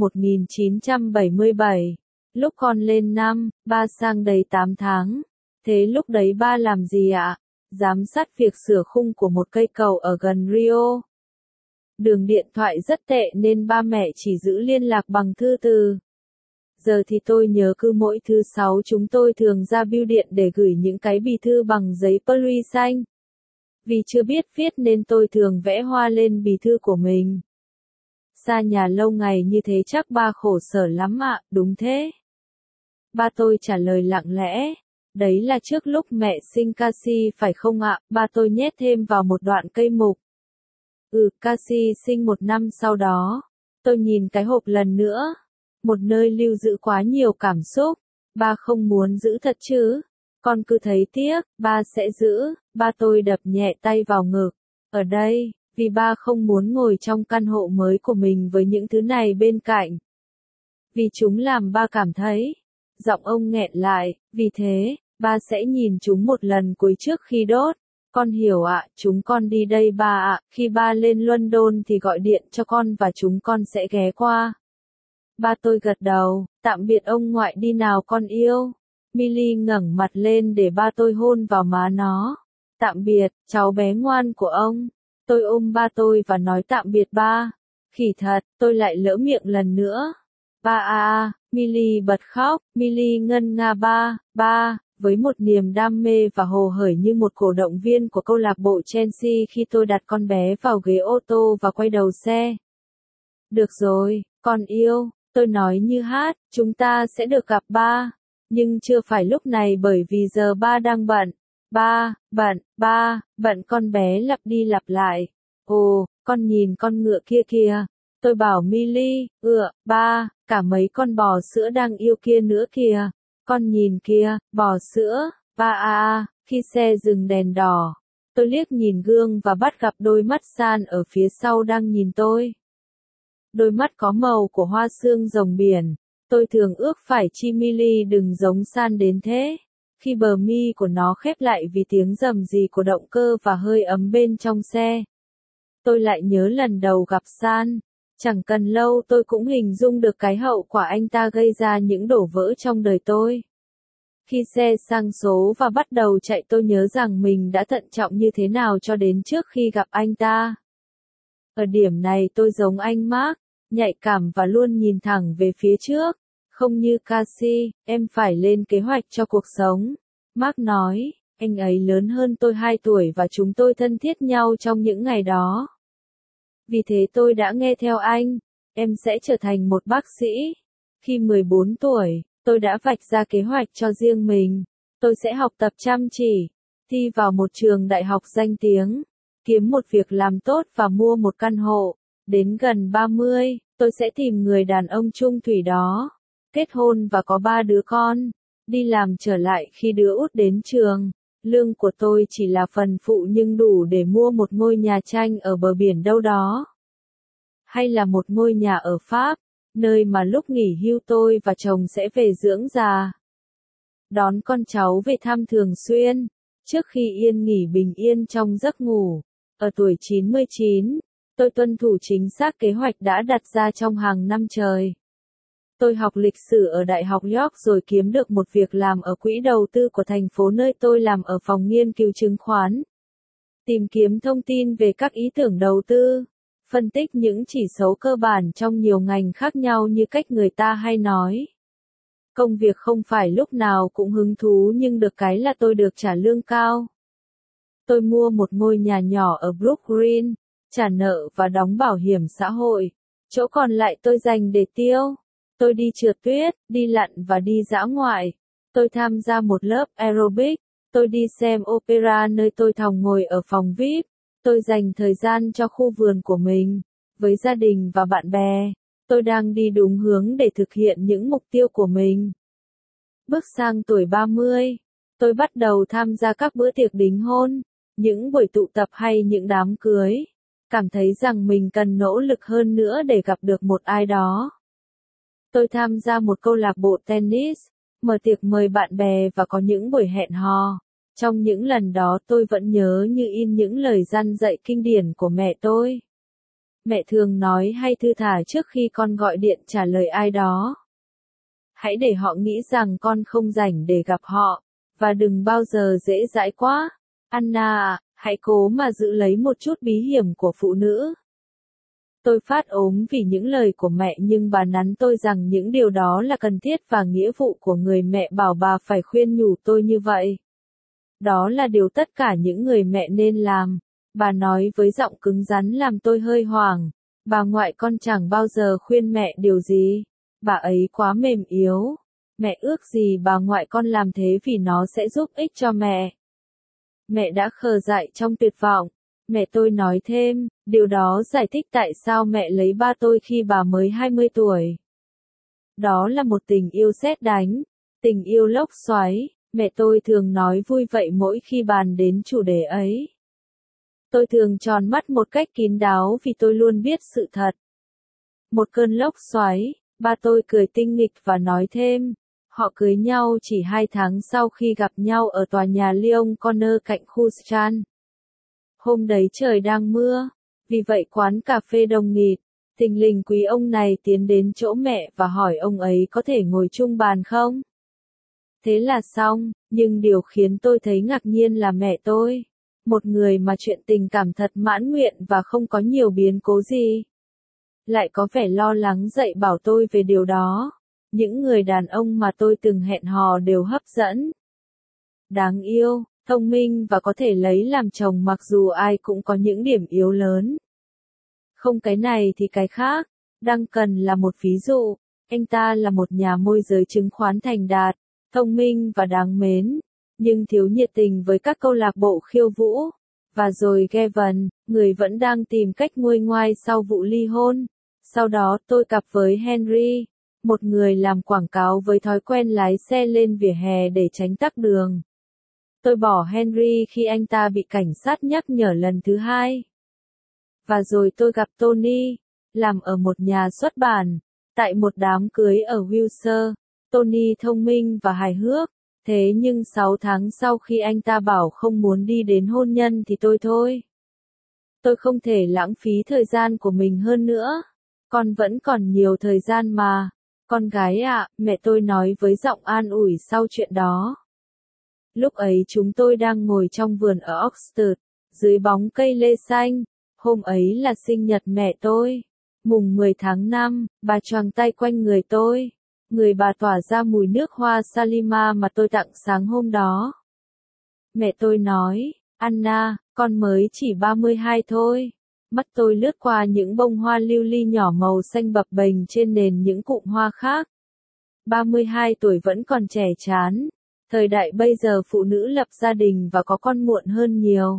1977. Lúc con lên năm, ba sang đầy 8 tháng. Thế lúc đấy ba làm gì ạ? Giám sát việc sửa khung của một cây cầu ở gần Rio. Đường điện thoại rất tệ nên ba mẹ chỉ giữ liên lạc bằng thư từ. Giờ thì tôi nhớ cứ mỗi thứ 6 chúng tôi thường ra bưu điện để gửi những cái bì thư bằng giấy poli xanh. Vì chưa biết viết nên tôi thường vẽ hoa lên bì thư của mình. Xa nhà lâu ngày như thế chắc ba khổ sở lắm ạ, đúng thế. Ba tôi trả lời lặng lẽ. Đấy là trước lúc mẹ sinh Cassie phải không ạ? Ba tôi nhét thêm vào một đoạn cây mục. Cassie sinh 1 năm sau đó. Tôi nhìn cái hộp lần nữa. Một nơi lưu giữ quá nhiều cảm xúc. Ba không muốn giữ thật chứ? Con cứ thấy tiếc, ba sẽ giữ. Ba tôi đập nhẹ tay vào ngực. Ở đây, vì ba không muốn ngồi trong căn hộ mới của mình với những thứ này bên cạnh. Vì chúng làm ba cảm thấy. Giọng ông nghẹn lại, vì thế, ba sẽ nhìn chúng một lần cuối trước khi đốt. Con hiểu ạ, chúng con đi đây ba ạ, khi ba lên London thì gọi điện cho con và chúng con sẽ ghé qua. Ba tôi gật đầu, tạm biệt ông ngoại đi nào con yêu. Millie ngẩng mặt lên để ba tôi hôn vào má nó. Tạm biệt, cháu bé ngoan của ông. Tôi ôm ba tôi và nói tạm biệt ba. Khỉ thật, tôi lại lỡ miệng lần nữa. Ba Millie bật khóc, Millie ngân nga ba, với một niềm đam mê và hồ hởi như một cổ động viên của câu lạc bộ Chelsea khi tôi đặt con bé vào ghế ô tô và quay đầu xe. Được rồi, con yêu, tôi nói như hát, chúng ta sẽ được gặp ba. Nhưng chưa phải lúc này bởi vì giờ ba đang bận. Bận con bé lặp đi lặp lại. Ồ, con nhìn con ngựa kia kìa. Tôi bảo Millie, ba, cả mấy con bò sữa đang yêu kia nữa kìa. Con nhìn kìa, bò sữa, ba khi xe dừng đèn đỏ. Tôi liếc nhìn gương và bắt gặp đôi mắt San ở phía sau đang nhìn tôi. Đôi mắt có màu của hoa sương rồng biển. Tôi thường ước phải chi Millie đừng giống San đến thế. Khi bờ mi của nó khép lại vì tiếng rầm rì của động cơ và hơi ấm bên trong xe. Tôi lại nhớ lần đầu gặp San. Chẳng cần lâu tôi cũng hình dung được cái hậu quả anh ta gây ra những đổ vỡ trong đời tôi. Khi xe sang số và bắt đầu chạy tôi nhớ rằng mình đã thận trọng như thế nào cho đến trước khi gặp anh ta. Ở điểm này tôi giống anh Mark, nhạy cảm và luôn nhìn thẳng về phía trước. Không như Cassie, em phải lên kế hoạch cho cuộc sống. Mark nói, anh ấy lớn hơn tôi 2 tuổi và chúng tôi thân thiết nhau trong những ngày đó. Vì thế tôi đã nghe theo anh, em sẽ trở thành một bác sĩ. Khi 14 tuổi, tôi đã vạch ra kế hoạch cho riêng mình. Tôi sẽ học tập chăm chỉ, thi vào một trường đại học danh tiếng, kiếm một việc làm tốt và mua một căn hộ. Đến gần 30, tôi sẽ tìm người đàn ông chung thủy đó, kết hôn và có 3 đứa con, đi làm trở lại khi đứa út đến trường. Lương của tôi chỉ là phần phụ nhưng đủ để mua một ngôi nhà tranh ở bờ biển đâu đó. Hay là một ngôi nhà ở Pháp, nơi mà lúc nghỉ hưu tôi và chồng sẽ về dưỡng già. Đón con cháu về thăm thường xuyên, trước khi yên nghỉ bình yên trong giấc ngủ. Ở tuổi 99, tôi tuân thủ chính xác kế hoạch đã đặt ra trong hàng năm trời. Tôi học lịch sử ở Đại học York rồi kiếm được một việc làm ở quỹ đầu tư của thành phố nơi tôi làm ở phòng nghiên cứu chứng khoán. Tìm kiếm thông tin về các ý tưởng đầu tư, phân tích những chỉ số cơ bản trong nhiều ngành khác nhau như cách người ta hay nói. Công việc không phải lúc nào cũng hứng thú nhưng được cái là tôi được trả lương cao. Tôi mua một ngôi nhà nhỏ ở Brooklyn, trả nợ và đóng bảo hiểm xã hội. Chỗ còn lại tôi dành để tiêu. Tôi đi trượt tuyết, đi lặn và đi dã ngoại. Tôi tham gia một lớp aerobic. Tôi đi xem opera nơi tôi thòng ngồi ở phòng VIP. Tôi dành thời gian cho khu vườn của mình, với gia đình và bạn bè. Tôi đang đi đúng hướng để thực hiện những mục tiêu của mình. Bước sang tuổi 30, tôi bắt đầu tham gia các bữa tiệc đính hôn, những buổi tụ tập hay những đám cưới. Cảm thấy rằng mình cần nỗ lực hơn nữa để gặp được một ai đó. Tôi tham gia một câu lạc bộ tennis, mở tiệc mời bạn bè và có những buổi hẹn hò. Trong những lần đó tôi vẫn nhớ như in những lời răn dạy kinh điển của mẹ tôi. Mẹ thường nói hay thư thả trước khi con gọi điện trả lời ai đó. Hãy để họ nghĩ rằng con không rảnh để gặp họ, và đừng bao giờ dễ dãi quá. Anna, hãy cố mà giữ lấy một chút bí hiểm của phụ nữ. Tôi phát ốm vì những lời của mẹ nhưng bà nắn tôi rằng những điều đó là cần thiết và nghĩa vụ của người mẹ bảo bà phải khuyên nhủ tôi như vậy. Đó là điều tất cả những người mẹ nên làm. Bà nói với giọng cứng rắn làm tôi hơi hoảng. Bà ngoại con chẳng bao giờ khuyên mẹ điều gì. Bà ấy quá mềm yếu. Mẹ ước gì bà ngoại con làm thế vì nó sẽ giúp ích cho mẹ. Mẹ đã khờ dại trong tuyệt vọng. Mẹ tôi nói thêm, điều đó giải thích tại sao mẹ lấy ba tôi khi bà mới 20 tuổi. Đó là một tình yêu sét đánh, tình yêu lốc xoáy, mẹ tôi thường nói vui vậy mỗi khi bàn đến chủ đề ấy. Tôi thường tròn mắt một cách kín đáo vì tôi luôn biết sự thật. Một cơn lốc xoáy, ba tôi cười tinh nghịch và nói thêm, họ cưới nhau chỉ 2 tháng sau khi gặp nhau ở tòa nhà Lyon Corner cạnh khu Strand. Hôm đấy trời đang mưa, vì vậy quán cà phê đông nghịt. Thình lình quý ông này tiến đến chỗ mẹ và hỏi ông ấy có thể ngồi chung bàn không? Thế là xong, nhưng điều khiến tôi thấy ngạc nhiên là mẹ tôi, một người mà chuyện tình cảm thật mãn nguyện và không có nhiều biến cố gì, lại có vẻ lo lắng dạy bảo tôi về điều đó. Những người đàn ông mà tôi từng hẹn hò đều hấp dẫn, đáng yêu, thông minh và có thể lấy làm chồng mặc dù ai cũng có những điểm yếu lớn. Không cái này thì cái khác. Duncan là một ví dụ. Anh ta là một nhà môi giới chứng khoán thành đạt, thông minh và đáng mến, nhưng thiếu nhiệt tình với các câu lạc bộ khiêu vũ. Và rồi Gavin, người vẫn đang tìm cách nguôi ngoai sau vụ ly hôn. Sau đó tôi cặp với Henry, một người làm quảng cáo với thói quen lái xe lên vỉa hè để tránh tắc đường. Tôi bỏ Henry khi anh ta bị cảnh sát nhắc nhở lần thứ 2. Và rồi tôi gặp Tony, làm ở một nhà xuất bản, tại một đám cưới ở Wilshire. Tony thông minh và hài hước, thế nhưng 6 tháng sau khi anh ta bảo không muốn đi đến hôn nhân thì tôi thôi. Tôi không thể lãng phí thời gian của mình hơn nữa. Con vẫn còn nhiều thời gian mà. Con gái ạ, mẹ tôi nói với giọng an ủi sau chuyện đó. Lúc ấy chúng tôi đang ngồi trong vườn ở Oxford, dưới bóng cây lê xanh. Hôm ấy là sinh nhật mẹ tôi. Mùng 10 tháng 5, bà choàng tay quanh người tôi. Người bà tỏa ra mùi nước hoa Salima mà tôi tặng sáng hôm đó. Mẹ tôi nói, Anna, con mới chỉ 32 thôi. Mắt tôi lướt qua những bông hoa lưu ly nhỏ màu xanh bập bềnh trên nền những cụm hoa khác. 32 tuổi vẫn còn trẻ chán. Thời đại bây giờ phụ nữ lập gia đình và có con muộn hơn nhiều.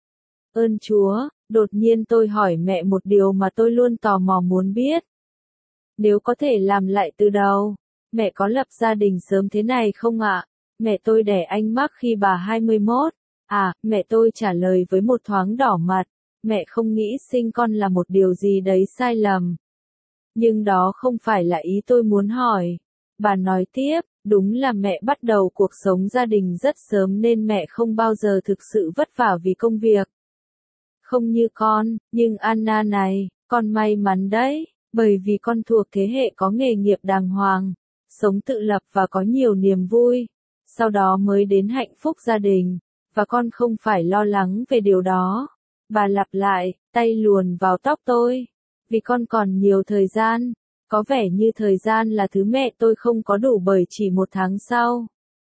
Ơn Chúa, đột nhiên tôi hỏi mẹ một điều mà tôi luôn tò mò muốn biết. Nếu có thể làm lại từ đầu, mẹ có lập gia đình sớm thế này không ạ? Mẹ tôi đẻ anh Mark khi bà 21. Mẹ tôi trả lời với một thoáng đỏ mặt. Mẹ không nghĩ sinh con là một điều gì đấy sai lầm. Nhưng đó không phải là ý tôi muốn hỏi. Bà nói tiếp, đúng là mẹ bắt đầu cuộc sống gia đình rất sớm nên mẹ không bao giờ thực sự vất vả vì công việc. Không như con, nhưng Anna này, con may mắn đấy, bởi vì con thuộc thế hệ có nghề nghiệp đàng hoàng, sống tự lập và có nhiều niềm vui. Sau đó mới đến hạnh phúc gia đình, và con không phải lo lắng về điều đó. Bà lặp lại, tay luồn vào tóc tôi. Vì con còn nhiều thời gian. Có vẻ như thời gian là thứ mẹ tôi không có đủ bởi chỉ 1 tháng sau.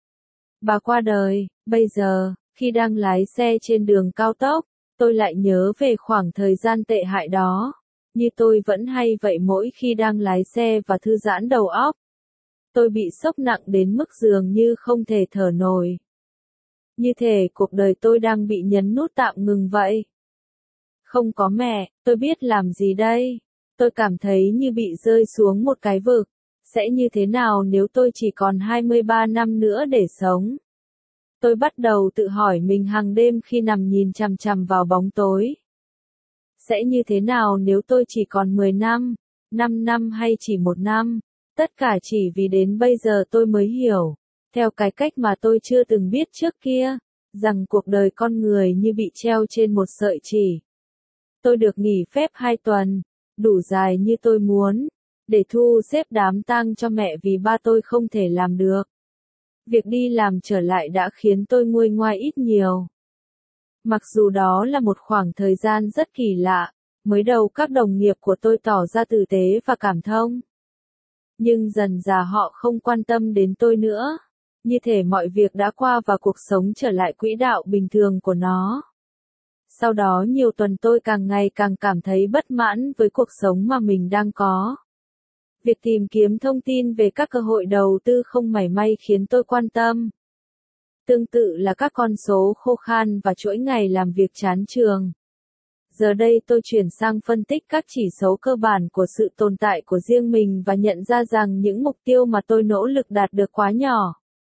Bà qua đời, bây giờ, khi đang lái xe trên đường cao tốc, tôi lại nhớ về khoảng thời gian tệ hại đó. Như tôi vẫn hay vậy mỗi khi đang lái xe và thư giãn đầu óc. Tôi bị sốc nặng đến mức dường như không thể thở nổi. Như thể cuộc đời tôi đang bị nhấn nút tạm ngừng vậy. Không có mẹ, tôi biết làm gì đây? Tôi cảm thấy như bị rơi xuống một cái vực. Sẽ như thế nào nếu tôi chỉ còn 23 năm nữa để sống? Tôi bắt đầu tự hỏi mình hàng đêm khi nằm nhìn chằm chằm vào bóng tối. Sẽ như thế nào nếu tôi chỉ còn 10 năm, 5 năm hay chỉ 1 năm? Tất cả chỉ vì đến bây giờ tôi mới hiểu, theo cái cách mà tôi chưa từng biết trước kia, rằng cuộc đời con người như bị treo trên một sợi chỉ. Tôi được nghỉ phép 2 tuần, đủ dài như tôi muốn, để thu xếp đám tang cho mẹ vì ba tôi không thể làm được. Việc đi làm trở lại đã khiến tôi nguôi ngoai ít nhiều. Mặc dù đó là một khoảng thời gian rất kỳ lạ, mới đầu các đồng nghiệp của tôi tỏ ra tử tế và cảm thông. Nhưng dần dà họ không quan tâm đến tôi nữa. Như thể mọi việc đã qua và cuộc sống trở lại quỹ đạo bình thường của nó. Sau đó nhiều tuần tôi càng ngày càng cảm thấy bất mãn với cuộc sống mà mình đang có. Việc tìm kiếm thông tin về các cơ hội đầu tư không mảy may khiến tôi quan tâm. Tương tự là các con số khô khan và chuỗi ngày làm việc chán chường. Giờ đây tôi chuyển sang phân tích các chỉ số cơ bản của sự tồn tại của riêng mình và nhận ra rằng những mục tiêu mà tôi nỗ lực đạt được quá nhỏ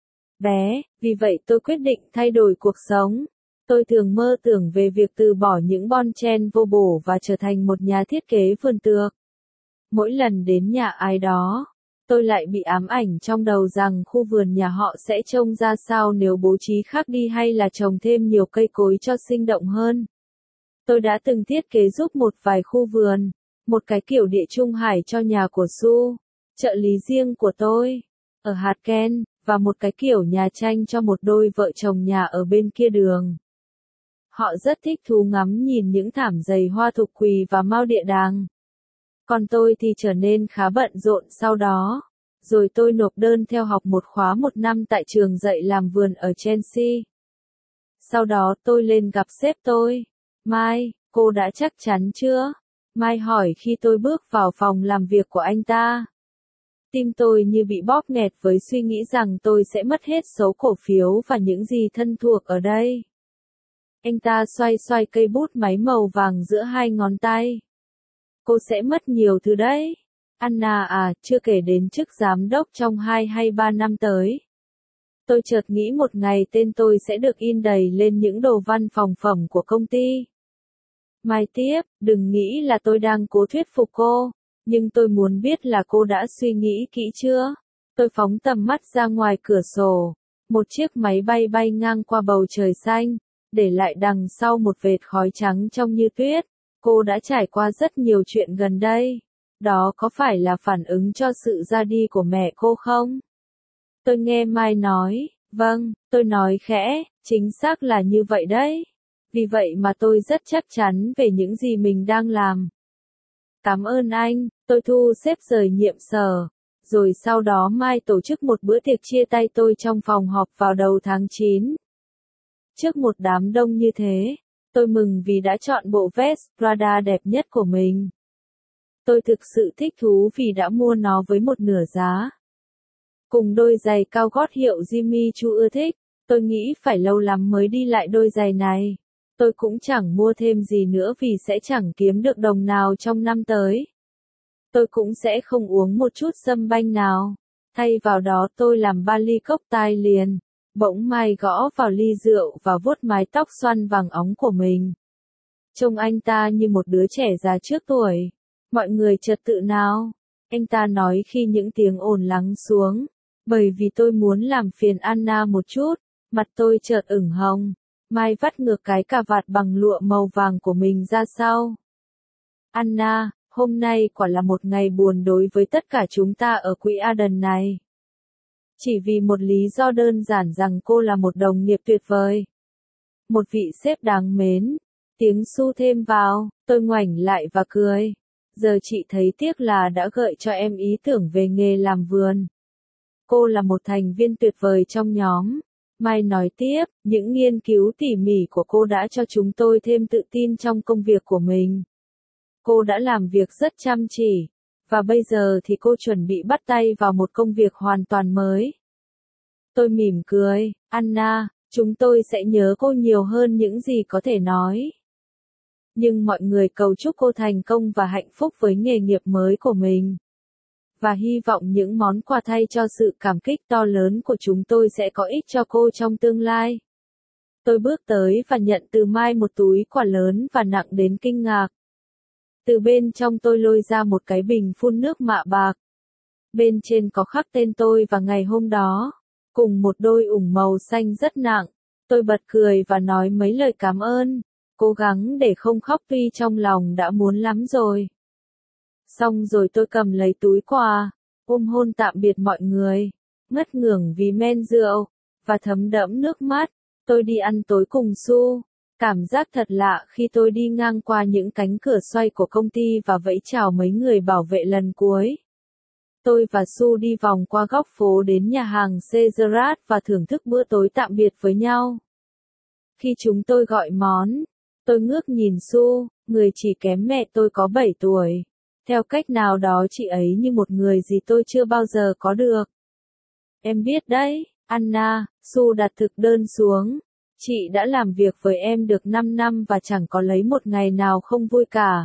bé, vì vậy tôi quyết định thay đổi cuộc sống. Tôi thường mơ tưởng về việc từ bỏ những bon chen vô bổ và trở thành một nhà thiết kế vườn tược. Mỗi lần đến nhà ai đó, tôi lại bị ám ảnh trong đầu rằng khu vườn nhà họ sẽ trông ra sao nếu bố trí khác đi hay là trồng thêm nhiều cây cối cho sinh động hơn. Tôi đã từng thiết kế giúp một vài khu vườn, một cái kiểu địa trung hải cho nhà của Su, trợ lý riêng của tôi, ở hạt Ken, và một cái kiểu nhà tranh cho một đôi vợ chồng nhà ở bên kia đường. Họ rất thích thú ngắm nhìn những thảm dày hoa thục quỳ và mao địa đàng. Còn tôi thì trở nên khá bận rộn sau đó. Rồi tôi nộp đơn theo học một khóa 1 năm tại trường dạy làm vườn ở Chelsea. Sau đó tôi lên gặp sếp tôi. Mai, cô đã chắc chắn chưa? Mai hỏi khi tôi bước vào phòng làm việc của anh ta. Tim tôi như bị bóp nghẹt với suy nghĩ rằng tôi sẽ mất hết số cổ phiếu và những gì thân thuộc ở đây. Anh ta xoay xoay cây bút máy màu vàng giữa hai ngón tay. Cô sẽ mất nhiều thứ đấy. Anna à, chưa kể đến chức giám đốc trong 2 hay 3 năm tới. Tôi chợt nghĩ một ngày tên tôi sẽ được in đầy lên những đồ văn phòng phẩm của công ty. Mai tiếp, đừng nghĩ là tôi đang cố thuyết phục cô, nhưng tôi muốn biết là cô đã suy nghĩ kỹ chưa? Tôi phóng tầm mắt ra ngoài cửa sổ. Một chiếc máy bay bay ngang qua bầu trời xanh, để lại đằng sau một vệt khói trắng trông như tuyết. Cô đã trải qua rất nhiều chuyện gần đây. Đó có phải là phản ứng cho sự ra đi của mẹ cô không? Tôi nghe Mai nói, vâng, tôi nói khẽ, chính xác là như vậy đấy. Vì vậy mà tôi rất chắc chắn về những gì mình đang làm. Cảm ơn anh, tôi thu xếp rời nhiệm sở. Rồi sau đó Mai tổ chức một bữa tiệc chia tay tôi trong phòng họp vào đầu tháng 9. Trước một đám đông như thế, tôi mừng vì đã chọn bộ vest Prada đẹp nhất của mình. Tôi thực sự thích thú vì đã mua nó với một nửa giá. Cùng đôi giày cao gót hiệu Jimmy Choo ưa thích, tôi nghĩ phải lâu lắm mới đi lại đôi giày này. Tôi cũng chẳng mua thêm gì nữa vì sẽ chẳng kiếm được đồng nào trong năm tới. Tôi cũng sẽ không uống một chút sâm banh nào. Thay vào đó tôi làm 3 ly cocktail liền. Bỗng Mai gõ vào ly rượu và vuốt mái tóc xoăn vàng óng của mình. Trông anh ta như một đứa trẻ già trước tuổi. Mọi người trật tự nào. Anh ta nói khi những tiếng ồn lắng xuống. Bởi vì tôi muốn làm phiền Anna một chút. Mặt tôi chợt ửng hồng. Mai vắt ngược cái cà vạt bằng lụa màu vàng của mình ra sau. Anna, hôm nay quả là một ngày buồn đối với tất cả chúng ta ở quỹ Aden này. Chỉ vì một lý do đơn giản rằng cô là một đồng nghiệp tuyệt vời. Một vị sếp đáng mến. Tiếng Su thêm vào, tôi ngoảnh lại và cười. Giờ chị thấy tiếc là đã gợi cho em ý tưởng về nghề làm vườn. Cô là một thành viên tuyệt vời trong nhóm. Mai nói tiếp, những nghiên cứu tỉ mỉ của cô đã cho chúng tôi thêm tự tin trong công việc của mình. Cô đã làm việc rất chăm chỉ, và bây giờ thì cô chuẩn bị bắt tay vào một công việc hoàn toàn mới. Tôi mỉm cười, Anna, chúng tôi sẽ nhớ cô nhiều hơn những gì có thể nói. Nhưng mọi người cầu chúc cô thành công và hạnh phúc với nghề nghiệp mới của mình. Và hy vọng những món quà thay cho sự cảm kích to lớn của chúng tôi sẽ có ích cho cô trong tương lai. Tôi bước tới và nhận từ Mai một túi quà lớn và nặng đến kinh ngạc. Từ bên trong tôi lôi ra một cái bình phun nước mạ bạc. Bên trên có khắc tên tôi và ngày hôm đó, cùng một đôi ủng màu xanh rất nặng. Tôi bật cười và nói mấy lời cảm ơn, cố gắng để không khóc tuy trong lòng đã muốn lắm rồi. Xong rồi tôi cầm lấy túi quà, ôm hôn tạm biệt mọi người, ngất ngưởng vì men rượu, và thấm đẫm nước mắt. Tôi đi ăn tối cùng Su. Cảm giác thật lạ khi tôi đi ngang qua những cánh cửa xoay của công ty và vẫy chào mấy người bảo vệ lần cuối. Tôi và Su đi vòng qua góc phố đến nhà hàng Caesarad và thưởng thức bữa tối tạm biệt với nhau. Khi chúng tôi gọi món, tôi ngước nhìn Su, người chỉ kém mẹ tôi có 7 tuổi. Theo cách nào đó chị ấy như một người gì tôi chưa bao giờ có được. Em biết đấy, Anna, Su đặt thực đơn xuống. Chị đã làm việc với em được 5 năm và chẳng có lấy một ngày nào không vui cả.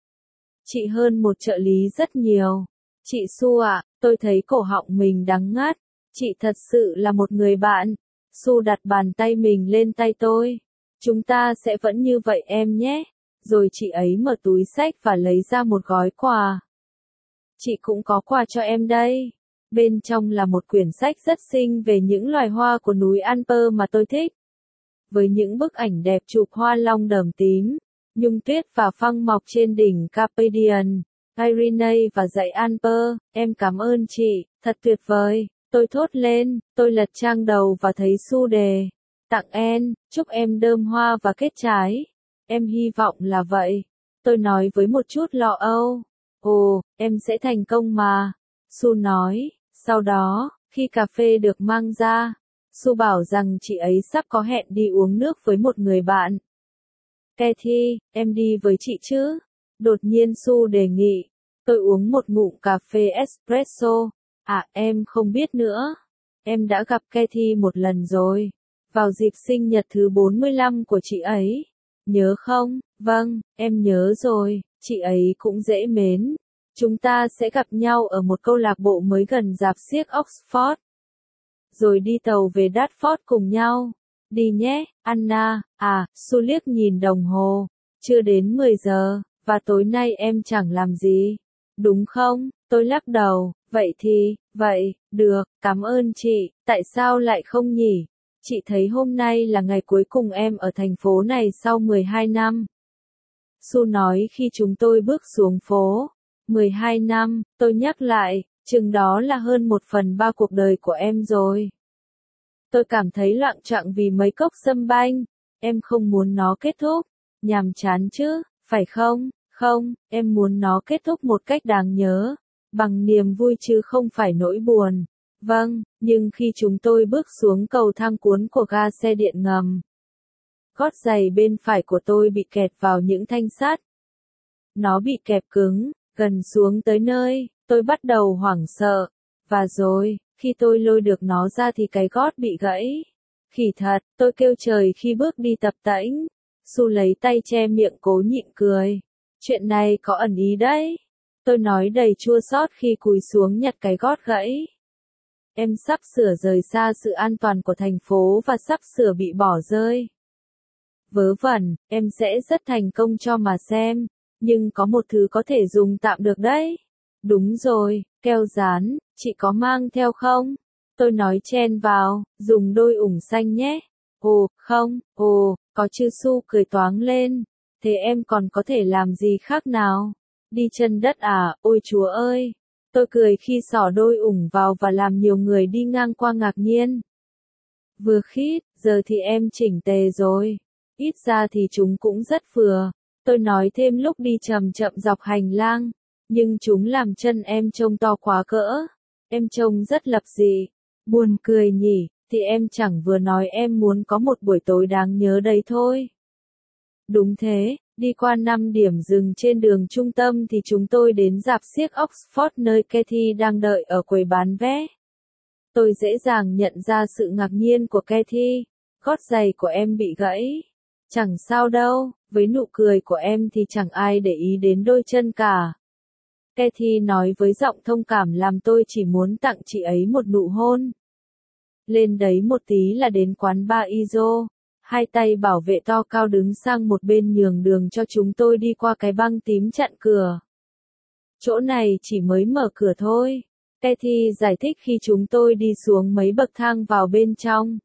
Chị hơn một trợ lý rất nhiều. Chị Su ạ, tôi thấy cổ họng mình đắng ngắt. Chị thật sự là một người bạn. Su đặt bàn tay mình lên tay tôi. Chúng ta sẽ vẫn như vậy em nhé. Rồi chị ấy mở túi xách và lấy ra một gói quà. Chị cũng có quà cho em đây. Bên trong là một quyển sách rất xinh về những loài hoa của núi Alper mà tôi thích. Với những bức ảnh đẹp chụp hoa long đờm tím, nhung tuyết và phăng mọc trên đỉnh Carpathian, Pyrenees và dãy Alper. Em cảm ơn chị, thật tuyệt vời. Tôi thốt lên, tôi lật trang đầu và thấy Su đề. Tặng em, chúc em đơm hoa và kết trái. Em hy vọng là vậy. Tôi nói với một chút lo âu. Ồ, em sẽ thành công mà. Su nói, sau đó, khi cà phê được mang ra, Su bảo rằng chị ấy sắp có hẹn đi uống nước với một người bạn. Kathy, em đi với chị chứ? Đột nhiên Su đề nghị. Tôi uống một ngụm cà phê espresso. À, em không biết nữa. Em đã gặp Kathy một lần rồi. Vào dịp sinh nhật thứ 45 của chị ấy. Nhớ không? Vâng, em nhớ rồi. Chị ấy cũng dễ mến. Chúng ta sẽ gặp nhau ở một câu lạc bộ mới gần rạp xiếc Oxford. Rồi đi tàu về Dartford cùng nhau. Đi nhé, Anna. À, Su liếc nhìn đồng hồ. Chưa đến 10 giờ, và tối nay em chẳng làm gì. Đúng không? Tôi lắc đầu. Vậy, được, cảm ơn chị. Tại sao lại không nhỉ? Chị thấy hôm nay là ngày cuối cùng em ở thành phố này sau 12 năm. Su nói khi chúng tôi bước xuống phố. 12 năm, tôi nhắc lại, chừng đó là hơn 1/3 cuộc đời của em rồi. Tôi cảm thấy loạng choạng vì mấy cốc sâm banh. Em không muốn nó kết thúc. Nhàm chán chứ, phải không? Không, em muốn nó kết thúc một cách đáng nhớ. Bằng niềm vui chứ không phải nỗi buồn. Vâng, nhưng khi chúng tôi bước xuống cầu thang cuốn của ga xe điện ngầm, gót giày bên phải của tôi bị kẹt vào những thanh sắt. Nó bị kẹp cứng, gần xuống tới nơi, tôi bắt đầu hoảng sợ. Và rồi, khi tôi lôi được nó ra thì cái gót bị gãy. Khỉ thật, tôi kêu trời khi bước đi tập tễnh. Su lấy tay che miệng cố nhịn cười. Chuyện này có ẩn ý đấy. Tôi nói đầy chua xót khi cúi xuống nhặt cái gót gãy. Em sắp sửa rời xa sự an toàn của thành phố và sắp sửa bị bỏ rơi. Vớ vẩn, em sẽ rất thành công cho mà xem. Nhưng có một thứ có thể dùng tạm được đấy. Đúng rồi, keo dán, chị có mang theo không? Tôi nói chen vào, dùng đôi ủng xanh nhé. Ồ, không, có chứ. Su cười toáng lên. Thế em còn có thể làm gì khác nào? Đi chân đất à, ôi chúa ơi. Tôi cười khi xỏ đôi ủng vào và làm nhiều người đi ngang qua ngạc nhiên. Vừa khít, giờ thì em chỉnh tề rồi. Ít ra thì chúng cũng rất vừa. Tôi nói thêm lúc đi chậm chậm dọc hành lang. Nhưng chúng làm chân em trông to quá cỡ. Em trông rất lập dị. Buồn cười nhỉ, thì em chẳng vừa nói em muốn có một buổi tối đáng nhớ đấy thôi. Đúng thế, đi qua 5 điểm dừng trên đường trung tâm thì chúng tôi đến rạp xiếc Oxford nơi Kathy đang đợi ở quầy bán vé. Tôi dễ dàng nhận ra sự ngạc nhiên của Kathy. Gót giày của em bị gãy. Chẳng sao đâu, với nụ cười của em thì chẳng ai để ý đến đôi chân cả. Kathy nói với giọng thông cảm làm tôi chỉ muốn tặng chị ấy một nụ hôn. Lên đấy một tí là đến quán bar Izo. Hai tay bảo vệ to cao đứng sang một bên nhường đường cho chúng tôi đi qua cái băng tím chặn cửa. Chỗ này chỉ mới mở cửa thôi. Kathy giải thích khi chúng tôi đi xuống mấy bậc thang vào bên trong.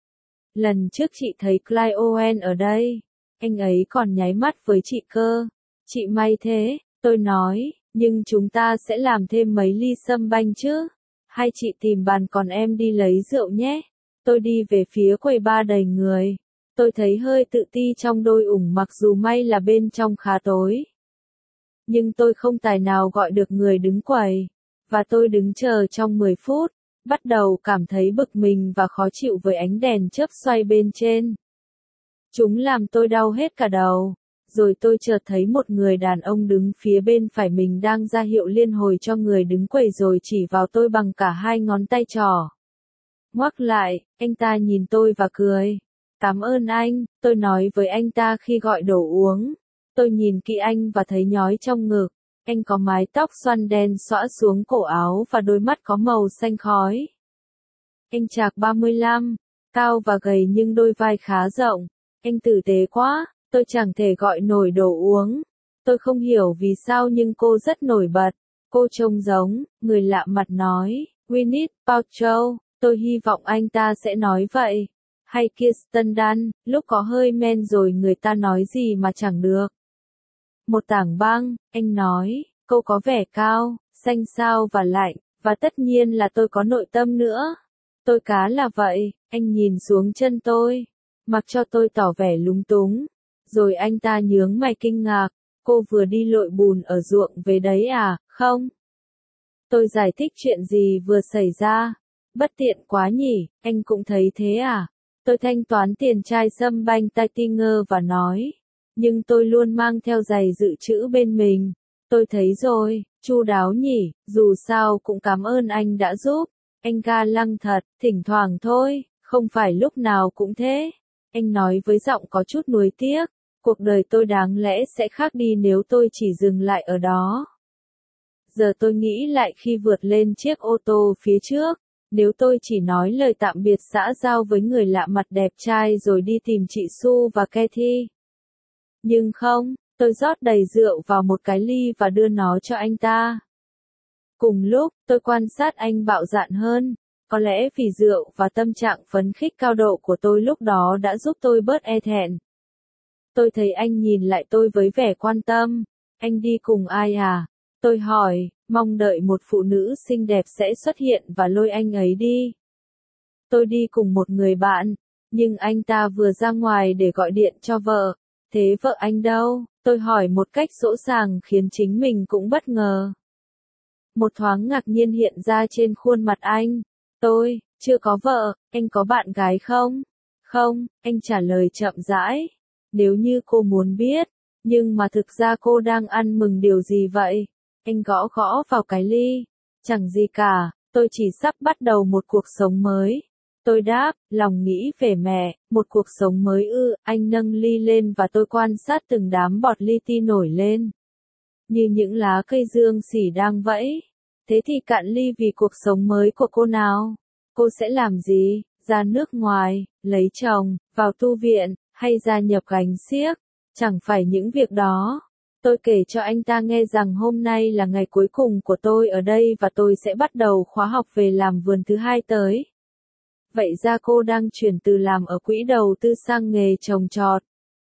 Lần trước chị thấy Clive Owen ở đây. Anh ấy còn nháy mắt với chị cơ. Chị may thế, tôi nói, nhưng chúng ta sẽ làm thêm mấy ly sâm banh chứ. Hay chị tìm bàn còn em đi lấy rượu nhé. Tôi đi về phía quầy bar đầy người. Tôi thấy hơi tự ti trong đôi ủng mặc dù may là bên trong khá tối. Nhưng tôi không tài nào gọi được người đứng quầy. Và tôi đứng chờ trong 10 phút. Bắt đầu cảm thấy bực mình và khó chịu với ánh đèn chớp xoay bên trên. Chúng làm tôi đau hết cả đầu. Rồi tôi chợt thấy một người đàn ông đứng phía bên phải mình đang ra hiệu liên hồi cho người đứng quầy rồi chỉ vào tôi bằng cả hai ngón tay trỏ. Ngoắc lại, anh ta nhìn tôi và cười. Cảm ơn anh, tôi nói với anh ta khi gọi đồ uống. Tôi nhìn kỹ anh và thấy nhói trong ngực. Anh có mái tóc xoăn đen xõa xuống cổ áo và đôi mắt có màu xanh khói. Anh chạc 35, cao và gầy nhưng đôi vai khá rộng. Anh tử tế quá, tôi chẳng thể gọi nổi đồ uống. Tôi không hiểu vì sao nhưng cô rất nổi bật. Cô trông giống, người lạ mặt nói, Gwyneth Paltrow, tôi hy vọng anh ta sẽ nói vậy. Hay Kirsten Dunst, lúc có hơi men rồi người ta nói gì mà chẳng được. Một tảng băng, anh nói, cô có vẻ cao, xanh xao và lạnh, và tất nhiên là tôi có nội tâm nữa. Tôi cá là vậy, anh nhìn xuống chân tôi, mặc cho tôi tỏ vẻ lúng túng. Rồi anh ta nhướng mày kinh ngạc, cô vừa đi lội bùn ở ruộng về đấy à, không? Tôi giải thích chuyện gì vừa xảy ra. Bất tiện quá nhỉ, anh cũng thấy thế à? Tôi thanh toán tiền chai sâm banh tai Tiger và nói. Nhưng tôi luôn mang theo giày dự trữ bên mình. Tôi thấy rồi, chu đáo nhỉ, dù sao cũng cảm ơn anh đã giúp. Anh ga lăng thật, thỉnh thoảng thôi, không phải lúc nào cũng thế. Anh nói với giọng có chút nuối tiếc. Cuộc đời tôi đáng lẽ sẽ khác đi nếu tôi chỉ dừng lại ở đó. Giờ tôi nghĩ lại khi vượt lên chiếc ô tô phía trước. Nếu tôi chỉ nói lời tạm biệt xã giao với người lạ mặt đẹp trai rồi đi tìm chị Sue và Kathy. Nhưng không, tôi rót đầy rượu vào một cái ly và đưa nó cho anh ta. Cùng lúc, tôi quan sát anh bạo dạn hơn. Có lẽ vì rượu và tâm trạng phấn khích cao độ của tôi lúc đó đã giúp tôi bớt e thẹn. Tôi thấy anh nhìn lại tôi với vẻ quan tâm. Anh đi cùng ai à? Tôi hỏi, mong đợi một phụ nữ xinh đẹp sẽ xuất hiện và lôi anh ấy đi. Tôi đi cùng một người bạn, nhưng anh ta vừa ra ngoài để gọi điện cho vợ. Thế vợ anh đâu? Tôi hỏi một cách dỗ dàng khiến chính mình cũng bất ngờ. Một thoáng ngạc nhiên hiện ra trên khuôn mặt anh. Tôi, chưa có vợ, anh có bạn gái không? Không, anh trả lời chậm rãi. Nếu như cô muốn biết, nhưng mà thực ra cô đang ăn mừng điều gì vậy? Anh gõ gõ vào cái ly. Chẳng gì cả, tôi chỉ sắp bắt đầu một cuộc sống mới. Tôi đáp, lòng nghĩ về mẹ, một cuộc sống mới ư, anh nâng ly lên và tôi quan sát từng đám bọt li ti nổi lên. Như những lá cây dương xỉ đang vẫy. Thế thì cạn ly vì cuộc sống mới của cô nào? Cô sẽ làm gì? Ra nước ngoài, lấy chồng, vào tu viện, hay gia nhập gánh xiếc? Chẳng phải những việc đó. Tôi kể cho anh ta nghe rằng hôm nay là ngày cuối cùng của tôi ở đây và tôi sẽ bắt đầu khóa học về làm vườn thứ hai tới. Vậy ra cô đang chuyển từ làm ở quỹ đầu tư sang nghề trồng trọt.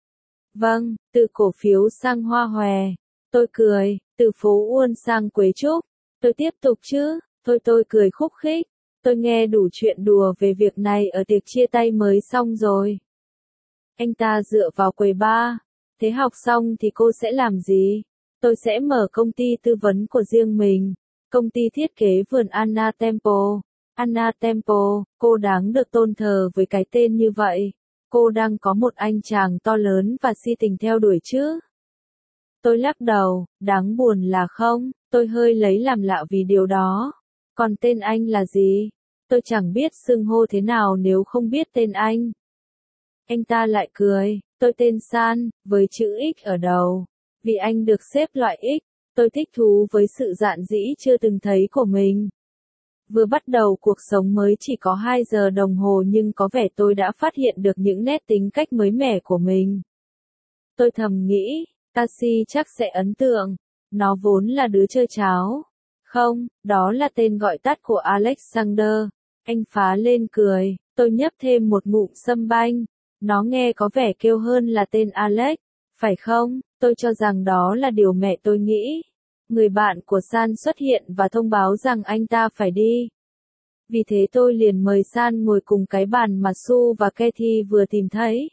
Vâng, từ cổ phiếu sang hoa hòe. Tôi cười, từ phố Uôn sang Quế Trúc. Tôi tiếp tục chứ, tôi cười khúc khích. Tôi nghe đủ chuyện đùa về việc này ở tiệc chia tay mới xong rồi. Anh ta dựa vào quầy bar. Thế học xong thì cô sẽ làm gì? Tôi sẽ mở công ty tư vấn của riêng mình. Công ty thiết kế vườn Anna Temple. Anna Temple, cô đáng được tôn thờ với cái tên như vậy. Cô đang có một anh chàng to lớn và si tình theo đuổi chứ? Tôi lắc đầu, đáng buồn là không, tôi hơi lấy làm lạ vì điều đó. Còn tên anh là gì? Tôi chẳng biết xưng hô thế nào nếu không biết tên anh. Anh ta lại cười, tôi tên San, với chữ X ở đầu. Vì anh được xếp loại X, tôi thích thú với sự dạn dĩ chưa từng thấy của mình. Vừa bắt đầu cuộc sống mới chỉ có 2 giờ đồng hồ nhưng có vẻ tôi đã phát hiện được những nét tính cách mới mẻ của mình. Tôi thầm nghĩ, Cassie chắc sẽ ấn tượng. Nó vốn là đứa chơi cháo. Không, đó là tên gọi tắt của Alexander. Anh phá lên cười, tôi nhấp thêm một ngụm sâm banh. Nó nghe có vẻ kêu hơn là tên Alex, phải không? Tôi cho rằng đó là điều mẹ tôi nghĩ. Người bạn của San xuất hiện và thông báo rằng anh ta phải đi. Vì thế tôi liền mời San ngồi cùng cái bàn mà Sue và Kathy vừa tìm thấy.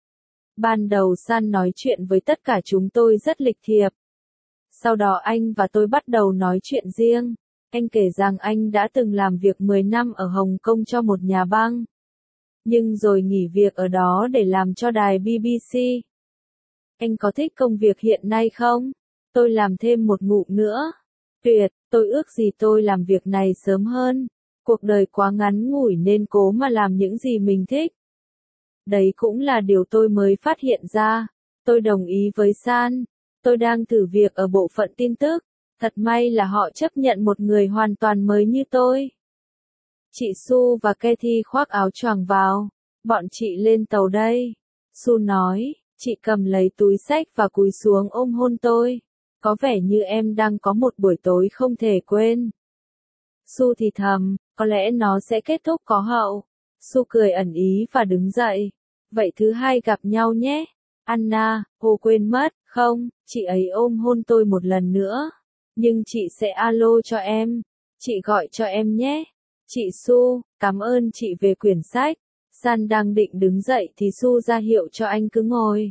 Ban đầu San nói chuyện với tất cả chúng tôi rất lịch thiệp. Sau đó anh và tôi bắt đầu nói chuyện riêng. Anh kể rằng anh đã từng làm việc 10 năm ở Hồng Kông cho một nhà băng. Nhưng rồi nghỉ việc ở đó để làm cho đài BBC. Anh có thích công việc hiện nay không? Tôi làm thêm một ngụm nữa. Tuyệt, tôi ước gì tôi làm việc này sớm hơn. Cuộc đời quá ngắn ngủi nên cố mà làm những gì mình thích. Đấy cũng là điều tôi mới phát hiện ra. Tôi đồng ý với San. Tôi đang thử việc ở bộ phận tin tức. Thật may là họ chấp nhận một người hoàn toàn mới như tôi. Chị Su và Kathy khoác áo choàng vào. Bọn chị lên tàu đây. Su nói, chị cầm lấy túi xách và cúi xuống ôm hôn tôi. Có vẻ như em đang có một buổi tối không thể quên. Su thì thầm, có lẽ nó sẽ kết thúc có hậu. Su cười ẩn ý và đứng dậy. Vậy thứ hai gặp nhau nhé. Anna, cô quên mất, không, chị ấy ôm hôn tôi một lần nữa. Nhưng chị sẽ alo cho em. Chị gọi cho em nhé. Chị Su, cảm ơn chị về quyển sách. San đang định đứng dậy thì Su ra hiệu cho anh cứ ngồi.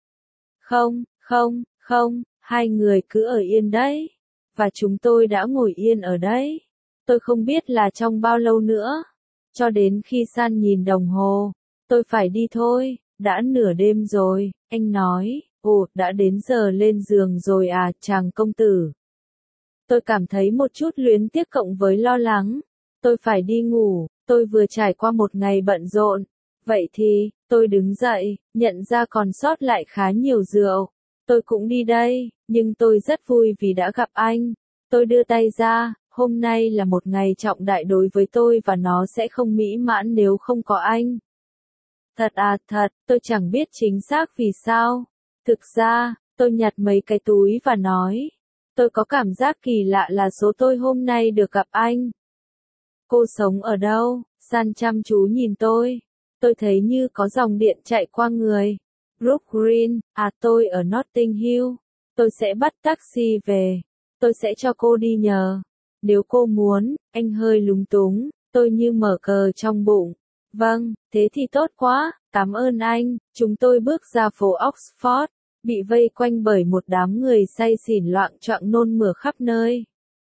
Không, hai người cứ ở yên đấy. Và chúng tôi đã ngồi yên ở đấy. Tôi không biết là trong bao lâu nữa. Cho đến khi San nhìn đồng hồ. Tôi phải đi thôi, đã nửa đêm rồi, anh nói. Ồ, đã đến giờ lên giường rồi à, chàng công tử. Tôi cảm thấy một chút luyến tiếc cộng với lo lắng. Tôi phải đi ngủ, tôi vừa trải qua một ngày bận rộn. Vậy thì, tôi đứng dậy, nhận ra còn sót lại khá nhiều rượu. Tôi cũng đi đây, nhưng tôi rất vui vì đã gặp anh. Tôi đưa tay ra, hôm nay là một ngày trọng đại đối với tôi và nó sẽ không mỹ mãn nếu không có anh. Thật à, thật, tôi chẳng biết chính xác vì sao. Thực ra, tôi nhặt mấy cái túi và nói. Tôi có cảm giác kỳ lạ là số tôi hôm nay được gặp anh. Cô sống ở đâu? San chăm chú nhìn tôi. Tôi thấy như có dòng điện chạy qua người. Brooklyn, à tôi ở Notting Hill. Tôi sẽ bắt taxi về. Tôi sẽ cho cô đi nhờ. Nếu cô muốn, anh hơi lúng túng. Tôi như mở cờ trong bụng. Vâng, thế thì tốt quá, cảm ơn anh. Chúng tôi bước ra phố Oxford, bị vây quanh bởi một đám người say xỉn loạng choạng nôn mửa khắp nơi.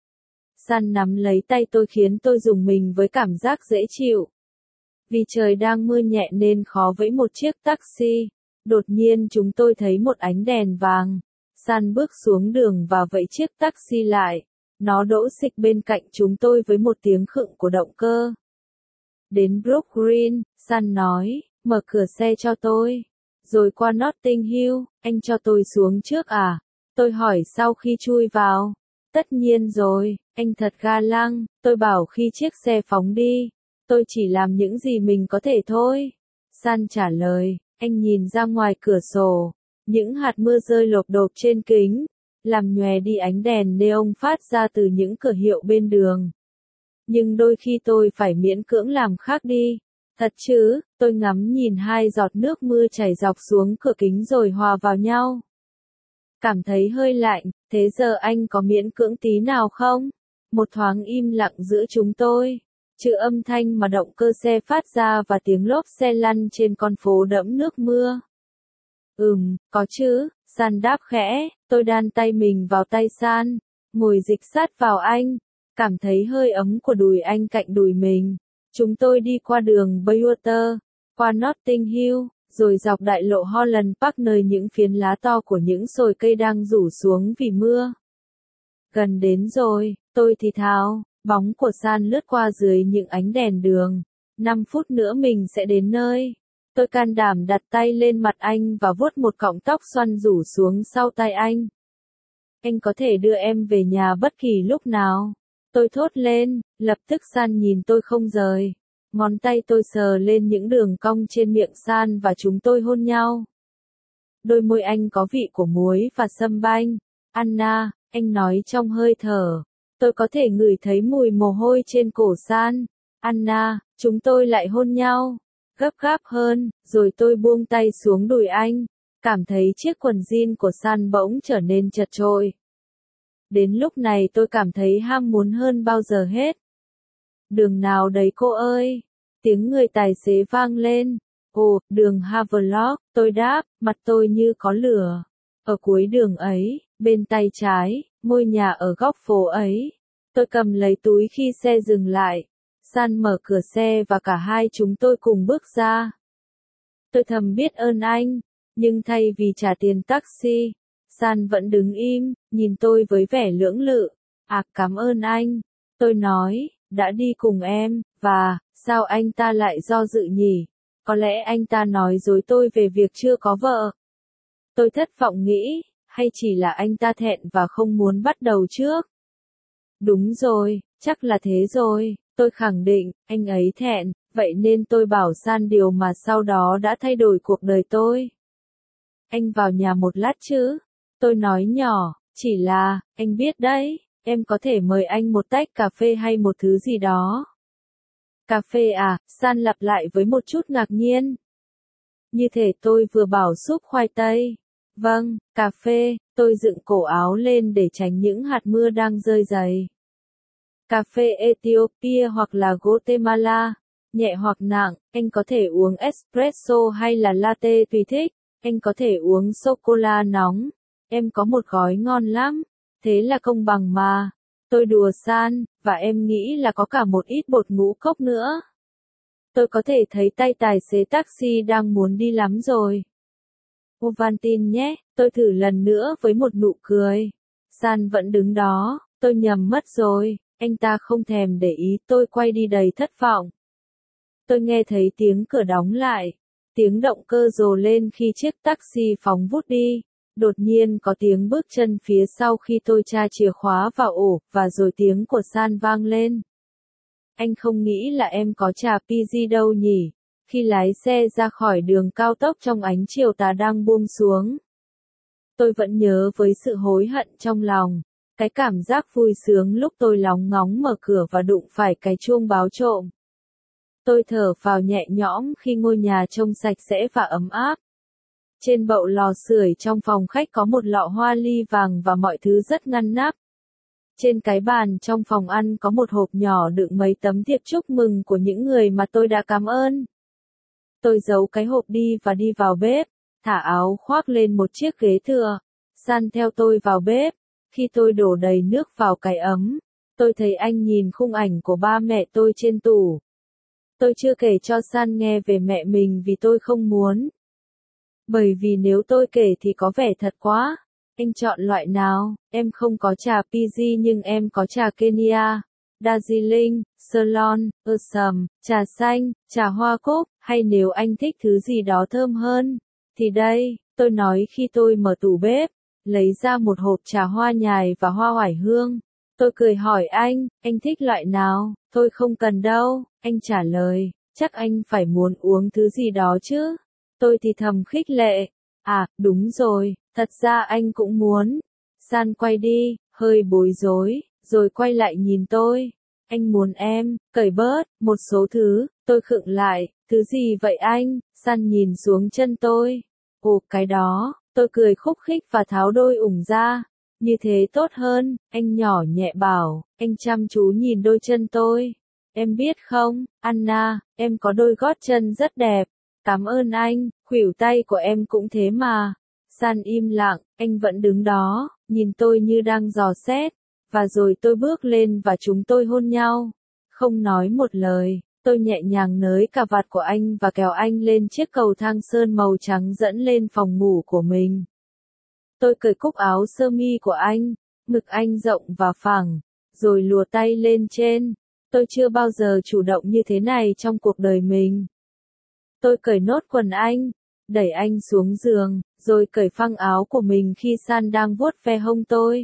San nắm lấy tay tôi khiến tôi rùng mình với cảm giác dễ chịu. Vì trời đang mưa nhẹ nên khó vẫy một chiếc taxi. Đột nhiên chúng tôi thấy một ánh đèn vàng. San bước xuống đường và vẫy chiếc taxi lại. Nó đỗ xịch bên cạnh chúng tôi với một tiếng khựng của động cơ. Đến Brooklyn, San nói, mở cửa xe cho tôi. Rồi qua Notting Hill, anh cho tôi xuống trước à? Tôi hỏi sau khi chui vào. Tất nhiên rồi, anh thật ga lăng, tôi bảo khi chiếc xe phóng đi. Tôi chỉ làm những gì mình có thể thôi. San trả lời, anh nhìn ra ngoài cửa sổ. Những hạt mưa rơi lộp độp trên kính, làm nhòe đi ánh đèn neon phát ra từ những cửa hiệu bên đường. Nhưng đôi khi tôi phải miễn cưỡng làm khác đi. Thật chứ, tôi ngắm nhìn hai giọt nước mưa chảy dọc xuống cửa kính rồi hòa vào nhau. Cảm thấy hơi lạnh, thế giờ anh có miễn cưỡng tí nào không? Một thoáng im lặng giữa chúng tôi. Trừ âm thanh mà động cơ xe phát ra và tiếng lốp xe lăn trên con phố đẫm nước mưa. Có chứ, San đáp khẽ, tôi đan tay mình vào tay San, ngồi dịch sát vào anh, cảm thấy hơi ấm của đùi anh cạnh đùi mình. Chúng tôi đi qua đường Bayswater, qua Notting Hill, rồi dọc đại lộ Holland Park nơi những phiến lá to của những chồi cây đang rủ xuống vì mưa. Gần đến rồi, tôi thì thào, bóng của San lướt qua dưới những ánh đèn đường. 5 phút nữa mình sẽ đến nơi. Tôi can đảm đặt tay lên mặt anh và vuốt một cọng tóc xoăn rủ xuống sau tai anh. Anh có thể đưa em về nhà bất kỳ lúc nào. Tôi thốt lên, lập tức San nhìn tôi không rời. Ngón tay tôi sờ lên những đường cong trên miệng San và chúng tôi hôn nhau. Đôi môi anh có vị của muối và sâm banh. Anna, anh nói trong hơi thở. Tôi có thể ngửi thấy mùi mồ hôi trên cổ San. Anna, chúng tôi lại hôn nhau. Gấp gáp hơn, rồi tôi buông tay xuống đùi anh. Cảm thấy chiếc quần jean của San bỗng trở nên chật chội. Đến lúc này tôi cảm thấy ham muốn hơn bao giờ hết. Đường nào đấy cô ơi? Tiếng người tài xế vang lên. Ồ, đường Havelock, tôi đáp, mặt tôi như có lửa. Ở cuối đường ấy, bên tay trái, ngôi nhà ở góc phố ấy. Tôi cầm lấy túi khi xe dừng lại. San mở cửa xe và cả hai chúng tôi cùng bước ra. Tôi thầm biết ơn anh, nhưng thay vì trả tiền taxi, San vẫn đứng im, nhìn tôi với vẻ lưỡng lự. À, cảm ơn anh. Tôi nói, đã đi cùng em, và, sao anh ta lại do dự nhỉ? Có lẽ anh ta nói dối tôi về việc chưa có vợ. Tôi thất vọng nghĩ, hay chỉ là anh ta thẹn và không muốn bắt đầu trước? Đúng rồi, chắc là thế rồi, tôi khẳng định, anh ấy thẹn, vậy nên tôi bảo San điều mà sau đó đã thay đổi cuộc đời tôi. Anh vào nhà một lát chứ? Tôi nói nhỏ, chỉ là, anh biết đấy, em có thể mời anh một tách cà phê hay một thứ gì đó. Cà phê à? San lặp lại với một chút ngạc nhiên. Như thể tôi vừa bảo súp khoai tây. Vâng, cà phê, tôi dựng cổ áo lên để tránh những hạt mưa đang rơi dày. Cà phê Ethiopia hoặc là Guatemala, nhẹ hoặc nặng, anh có thể uống espresso hay là latte tùy thích, anh có thể uống sô-cô-la nóng, em có một gói ngon lắm, thế là công bằng mà. Tôi đùa San, và em nghĩ là có cả một ít bột ngũ cốc nữa. Tôi có thể thấy tay tài xế taxi đang muốn đi lắm rồi. Ovaltine nhé, tôi thử lần nữa với một nụ cười. San vẫn đứng đó, tôi nhầm mất rồi, anh ta không thèm để ý, tôi quay đi đầy thất vọng. Tôi nghe thấy tiếng cửa đóng lại, tiếng động cơ rồ lên khi chiếc taxi phóng vút đi. Đột nhiên có tiếng bước chân phía sau khi tôi tra chìa khóa vào ổ, và rồi tiếng của San vang lên. Anh không nghĩ là em có trà PG đâu nhỉ? Khi lái xe ra khỏi đường cao tốc trong ánh chiều tà đang buông xuống. Tôi vẫn nhớ với sự hối hận trong lòng. Cái cảm giác vui sướng lúc tôi lóng ngóng mở cửa và đụng phải cái chuông báo trộm. Tôi thở phào nhẹ nhõm khi ngôi nhà trông sạch sẽ và ấm áp. Trên bậu lò sưởi trong phòng khách có một lọ hoa ly vàng và mọi thứ rất ngăn nắp. Trên cái bàn trong phòng ăn có một hộp nhỏ đựng mấy tấm thiệp chúc mừng của những người mà tôi đã cảm ơn. Tôi giấu cái hộp đi và đi vào bếp, thả áo khoác lên một chiếc ghế tựa. San theo tôi vào bếp. Khi tôi đổ đầy nước vào cái ấm, tôi thấy anh nhìn khung ảnh của ba mẹ tôi trên tủ. Tôi chưa kể cho San nghe về mẹ mình vì tôi không muốn. Bởi vì nếu tôi kể thì có vẻ thật quá. Anh chọn loại nào? Em không có trà PG nhưng em có trà Kenya, Darjeeling, Ceylon, Assam, trà xanh, trà hoa cúc, hay nếu anh thích thứ gì đó thơm hơn, thì đây, tôi nói khi tôi mở tủ bếp, lấy ra một hộp trà hoa nhài và hoa oải hương. Tôi cười hỏi anh thích loại nào? Tôi không cần đâu, anh trả lời, chắc anh phải muốn uống thứ gì đó chứ. Tôi thì thầm khích lệ, à, đúng rồi, thật ra anh cũng muốn. San quay đi, hơi bối rối, rồi quay lại nhìn tôi. Anh muốn em, cởi bớt, một số thứ, tôi khựng lại, thứ gì vậy anh? San nhìn xuống chân tôi. Ồ, cái đó, tôi cười khúc khích và tháo đôi ủng ra. Như thế tốt hơn, anh nhỏ nhẹ bảo, anh chăm chú nhìn đôi chân tôi. Em biết không, Anna, em có đôi gót chân rất đẹp. Cảm ơn anh, khuỷu tay của em cũng thế mà. San im lặng, anh vẫn đứng đó, nhìn tôi như đang dò xét. Và rồi tôi bước lên và chúng tôi hôn nhau. Không nói một lời, tôi nhẹ nhàng nới cà vạt của anh và kéo anh lên chiếc cầu thang sơn màu trắng dẫn lên phòng ngủ của mình. Tôi cởi cúc áo sơ mi của anh, ngực anh rộng và phẳng, rồi lùa tay lên trên. Tôi chưa bao giờ chủ động như thế này trong cuộc đời mình. Tôi cởi nốt quần anh, đẩy anh xuống giường, rồi cởi phăng áo của mình khi San đang vuốt ve hông tôi.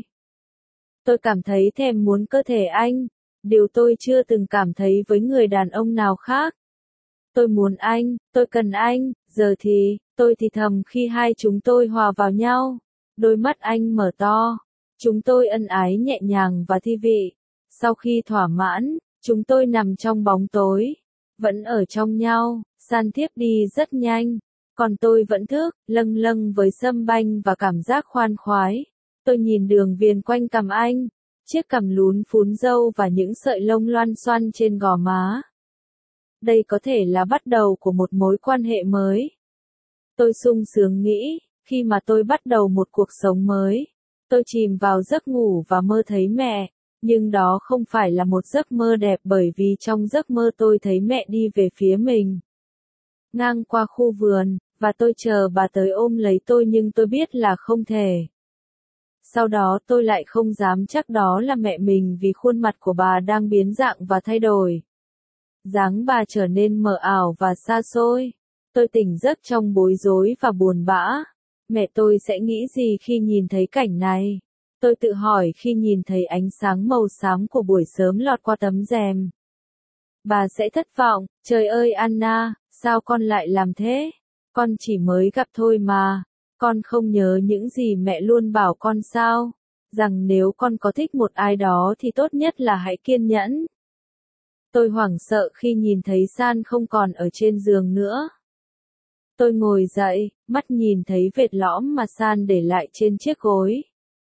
Tôi cảm thấy thèm muốn cơ thể anh, điều tôi chưa từng cảm thấy với người đàn ông nào khác. Tôi muốn anh, tôi cần anh, giờ thì, tôi thì thầm khi hai chúng tôi hòa vào nhau. Đôi mắt anh mở to. Chúng tôi ân ái nhẹ nhàng và thi vị. Sau khi thỏa mãn, chúng tôi nằm trong bóng tối. Vẫn ở trong nhau, San thiếp đi rất nhanh. Còn tôi vẫn thức, lâng lâng với sâm banh và cảm giác khoan khoái. Tôi nhìn đường viền quanh cằm anh, chiếc cằm lún phún râu và những sợi lông loăn xoăn trên gò má. Đây có thể là bắt đầu của một mối quan hệ mới. Tôi sung sướng nghĩ, khi mà tôi bắt đầu một cuộc sống mới. Tôi chìm vào giấc ngủ và mơ thấy mẹ, nhưng đó không phải là một giấc mơ đẹp bởi vì trong giấc mơ tôi thấy mẹ đi về phía mình. Ngang qua khu vườn, và tôi chờ bà tới ôm lấy tôi nhưng tôi biết là không thể. Sau đó tôi lại không dám chắc đó là mẹ mình vì khuôn mặt của bà đang biến dạng và thay đổi. Dáng bà trở nên mờ ảo và xa xôi. Tôi tỉnh giấc trong bối rối và buồn bã. Mẹ tôi sẽ nghĩ gì khi nhìn thấy cảnh này? Tôi tự hỏi khi nhìn thấy ánh sáng màu xám của buổi sớm lọt qua tấm rèm. Bà sẽ thất vọng, trời ơi Anna, sao con lại làm thế? Con chỉ mới gặp thôi mà. Con không nhớ những gì mẹ luôn bảo con sao? Rằng nếu con có thích một ai đó thì tốt nhất là hãy kiên nhẫn. Tôi hoảng sợ khi nhìn thấy San không còn ở trên giường nữa. Tôi ngồi dậy, mắt nhìn thấy vệt lõm mà San để lại trên chiếc gối.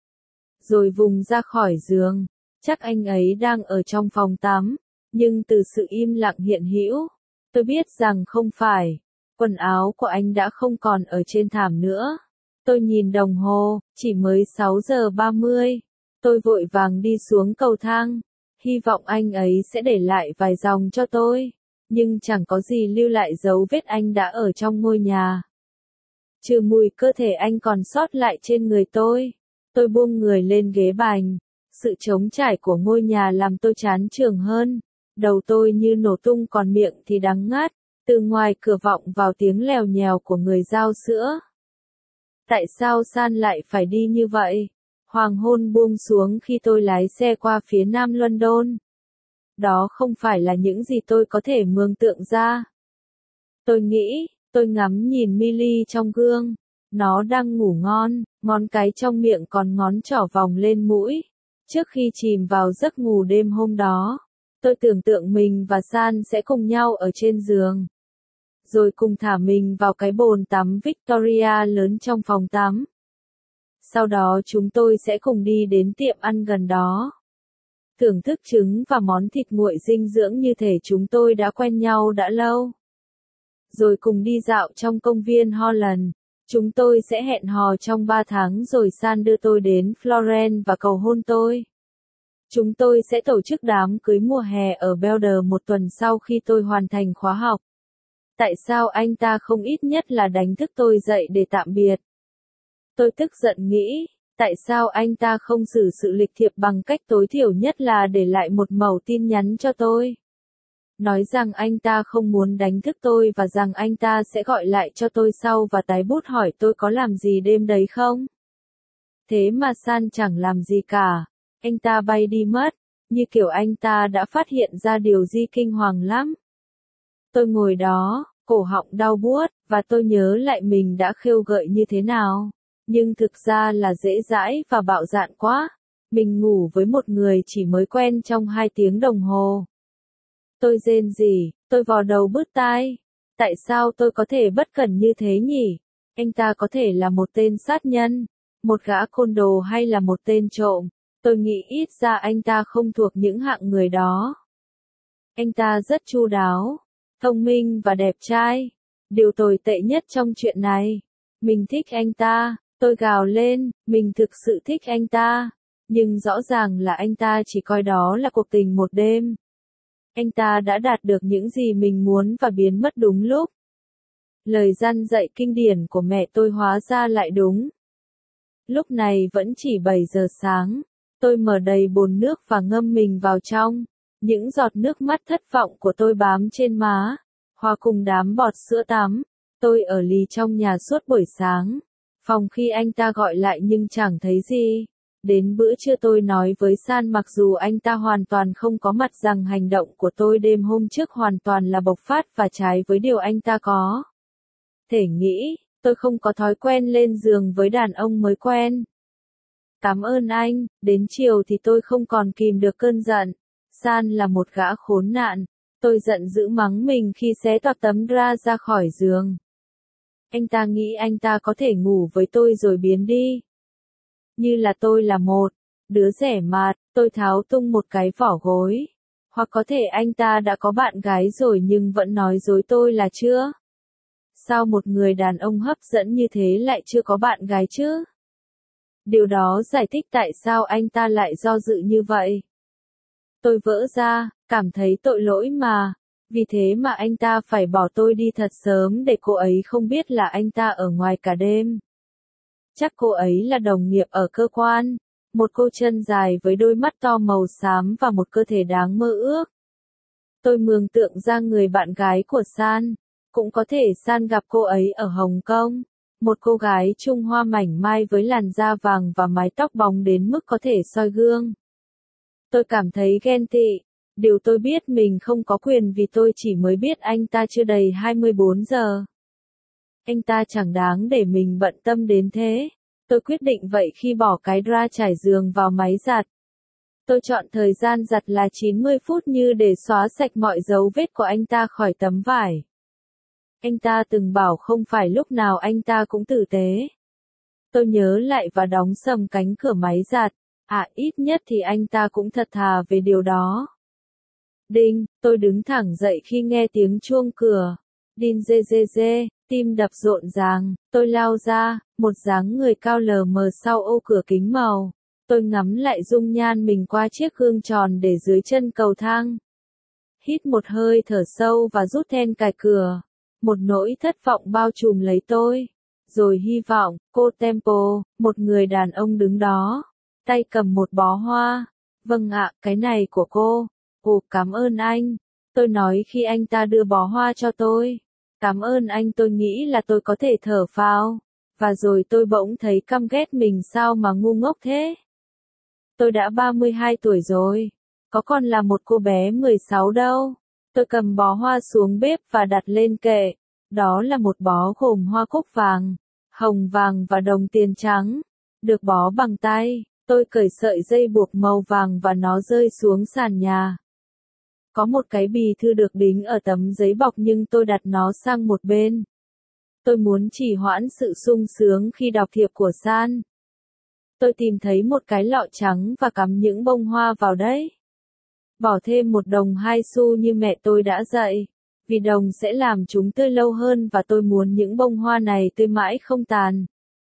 Rồi vùng ra khỏi giường, chắc anh ấy đang ở trong phòng tắm, nhưng từ sự im lặng hiện hữu, tôi biết rằng không phải. Quần áo của anh đã không còn ở trên thảm nữa. Tôi nhìn đồng hồ, chỉ mới 6 giờ 30. Tôi vội vàng đi xuống cầu thang, hy vọng anh ấy sẽ để lại vài dòng cho tôi. Nhưng chẳng có gì lưu lại dấu vết anh đã ở trong ngôi nhà. Trừ mùi cơ thể anh còn sót lại trên người tôi. Tôi buông người lên ghế bành. Sự trống trải của ngôi nhà làm tôi chán chường hơn. Đầu tôi như nổ tung còn miệng thì đắng ngắt. Từ ngoài cửa vọng vào tiếng lèo nhèo của người giao sữa. Tại sao San lại phải đi như vậy? Hoàng hôn buông xuống khi tôi lái xe qua phía nam London. Đó không phải là những gì tôi có thể mường tượng ra. Tôi nghĩ, tôi ngắm nhìn Millie trong gương. Nó đang ngủ ngon, ngón cái trong miệng còn ngón trỏ vòng lên mũi. Trước khi chìm vào giấc ngủ đêm hôm đó, tôi tưởng tượng mình và San sẽ cùng nhau ở trên giường. Rồi cùng thả mình vào cái bồn tắm Victoria lớn trong phòng tắm. Sau đó chúng tôi sẽ cùng đi đến tiệm ăn gần đó. Thưởng thức trứng và món thịt nguội dinh dưỡng như thể chúng tôi đã quen nhau đã lâu. Rồi cùng đi dạo trong công viên Holland. Chúng tôi sẽ hẹn hò trong 3 tháng rồi San đưa tôi đến Florence và cầu hôn tôi. Chúng tôi sẽ tổ chức đám cưới mùa hè ở Belder một tuần sau khi tôi hoàn thành khóa học. Tại sao anh ta không ít nhất là đánh thức tôi dậy để tạm biệt? Tôi tức giận nghĩ, tại sao anh ta không xử sự lịch thiệp bằng cách tối thiểu nhất là để lại một mẩu tin nhắn cho tôi? Nói rằng anh ta không muốn đánh thức tôi và rằng anh ta sẽ gọi lại cho tôi sau và tái bút hỏi tôi có làm gì đêm đấy không? Thế mà San chẳng làm gì cả. Anh ta bay đi mất, như kiểu anh ta đã phát hiện ra điều gì kinh hoàng lắm. Tôi ngồi đó, cổ họng đau buốt, và tôi nhớ lại mình đã khêu gợi như thế nào. Nhưng thực ra là dễ dãi và bạo dạn quá. Mình ngủ với một người chỉ mới quen trong 2 tiếng đồng hồ. Tôi rên rỉ, tôi vò đầu bứt tai. Tại sao tôi có thể bất cẩn như thế nhỉ? Anh ta có thể là một tên sát nhân, một gã côn đồ hay là một tên trộm. Tôi nghĩ ít ra anh ta không thuộc những hạng người đó. Anh ta rất chu đáo, thông minh và đẹp trai. Điều tồi tệ nhất trong chuyện này, mình thích anh ta. Tôi gào lên, mình thực sự thích anh ta. Nhưng rõ ràng là anh ta chỉ coi đó là cuộc tình một đêm. Anh ta đã đạt được những gì mình muốn và biến mất đúng lúc. Lời răn dạy kinh điển của mẹ tôi hóa ra lại đúng. Lúc này vẫn chỉ 7 giờ sáng. Tôi mở đầy bồn nước và ngâm mình vào trong. Những giọt nước mắt thất vọng của tôi bám trên má, hòa cùng đám bọt sữa tắm. Tôi ở lì trong nhà suốt buổi sáng. Phòng khi anh ta gọi lại nhưng chẳng thấy gì. Đến bữa trưa tôi nói với San mặc dù anh ta hoàn toàn không có mặt rằng hành động của tôi đêm hôm trước hoàn toàn là bộc phát và trái với điều anh ta có thể nghĩ. Tôi không có thói quen lên giường với đàn ông mới quen. Cảm ơn anh. Đến chiều thì tôi không còn kìm được cơn giận. San là một gã khốn nạn. Tôi giận dữ mắng mình khi xé toạc tấm ra ra khỏi giường. Anh ta nghĩ anh ta có thể ngủ với tôi rồi biến đi. Như là tôi là một đứa rẻ mạt, tôi tháo tung một cái vỏ gối. Hoặc có thể anh ta đã có bạn gái rồi nhưng vẫn nói dối tôi là chưa. Sao một người đàn ông hấp dẫn như thế lại chưa có bạn gái chứ? Điều đó giải thích tại sao anh ta lại do dự như vậy. Tôi vỡ ra, cảm thấy tội lỗi mà. Vì thế mà anh ta phải bỏ tôi đi thật sớm để cô ấy không biết là anh ta ở ngoài cả đêm. Chắc cô ấy là đồng nghiệp ở cơ quan. Một cô chân dài với đôi mắt to màu xám và một cơ thể đáng mơ ước. Tôi mường tượng ra người bạn gái của San. Cũng có thể San gặp cô ấy ở Hồng Kông. Một cô gái Trung Hoa mảnh mai với làn da vàng và mái tóc bóng đến mức có thể soi gương. Tôi cảm thấy ghen tị. Điều tôi biết mình không có quyền vì tôi chỉ mới biết anh ta chưa đầy 24 giờ. Anh ta chẳng đáng để mình bận tâm đến thế. Tôi quyết định vậy khi bỏ cái dra trải giường vào máy giặt. Tôi chọn thời gian giặt là 90 phút như để xóa sạch mọi dấu vết của anh ta khỏi tấm vải. Anh ta từng bảo không phải lúc nào anh ta cũng tử tế. Tôi nhớ lại và đóng sầm cánh cửa máy giặt. Ít nhất thì anh ta cũng thật thà về điều đó. Đinh, tôi đứng thẳng dậy khi nghe tiếng chuông cửa. Đinh dê dê dê, tim đập rộn ràng, tôi lao ra, một dáng người cao lờ mờ sau ô cửa kính màu. Tôi ngắm lại dung nhan mình qua chiếc gương tròn để dưới chân cầu thang. Hít một hơi thở sâu và rút then cài cửa. Một nỗi thất vọng bao trùm lấy tôi. Rồi hy vọng, cô Temple, một người đàn ông đứng đó. Tay cầm một bó hoa. Vâng ạ, cái này của cô. Ồ, cảm ơn anh. Tôi nói khi anh ta đưa bó hoa cho tôi. Cảm ơn anh, tôi nghĩ là tôi có thể thở phào. Và rồi tôi bỗng thấy căm ghét mình sao mà ngu ngốc thế. Tôi đã 32 tuổi rồi. Có còn là một cô bé 16 đâu. Tôi cầm bó hoa xuống bếp và đặt lên kệ. Đó là một bó gồm hoa cúc vàng, hồng vàng và đồng tiền trắng. Được bó bằng tay, tôi cởi sợi dây buộc màu vàng và nó rơi xuống sàn nhà. Có một cái bì thư được đính ở tấm giấy bọc nhưng tôi đặt nó sang một bên. Tôi muốn trì hoãn sự sung sướng khi đọc thiệp của San. Tôi tìm thấy một cái lọ trắng và cắm những bông hoa vào đấy. Bỏ thêm một đồng 2 xu như mẹ tôi đã dạy. Vì đồng sẽ làm chúng tươi lâu hơn và tôi muốn những bông hoa này tươi mãi không tàn.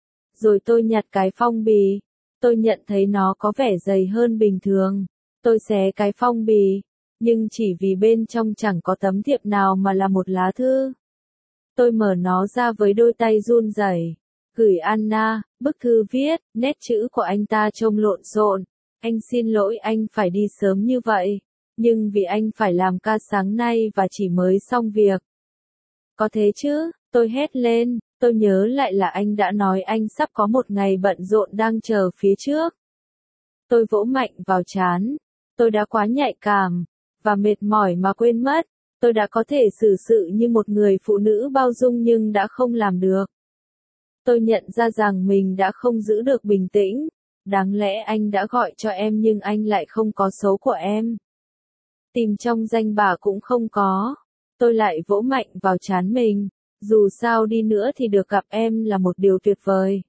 Rồi tôi nhặt cái phong bì. Tôi nhận thấy nó có vẻ dày hơn bình thường. Tôi xé cái phong bì. Nhưng chỉ vì bên trong chẳng có tấm thiệp nào mà là một lá thư. Tôi mở nó ra với đôi tay run rẩy. Gửi Anna, bức thư viết, nét chữ của anh ta trông lộn xộn. Anh xin lỗi anh phải đi sớm như vậy. Nhưng vì anh phải làm ca sáng nay và chỉ mới xong việc. Có thế chứ, tôi hét lên, tôi nhớ lại là anh đã nói anh sắp có một ngày bận rộn đang chờ phía trước. Tôi vỗ mạnh vào trán. Tôi đã quá nhạy cảm, và mệt mỏi mà quên mất. Tôi đã có thể xử sự như một người phụ nữ bao dung nhưng đã không làm được. Tôi nhận ra rằng mình đã không giữ được bình tĩnh. Đáng lẽ anh đã gọi cho em nhưng anh lại không có số của em. Tìm trong danh bạ cũng không có. Tôi lại vỗ mạnh vào trán mình. Dù sao đi nữa thì được gặp em là một điều tuyệt vời.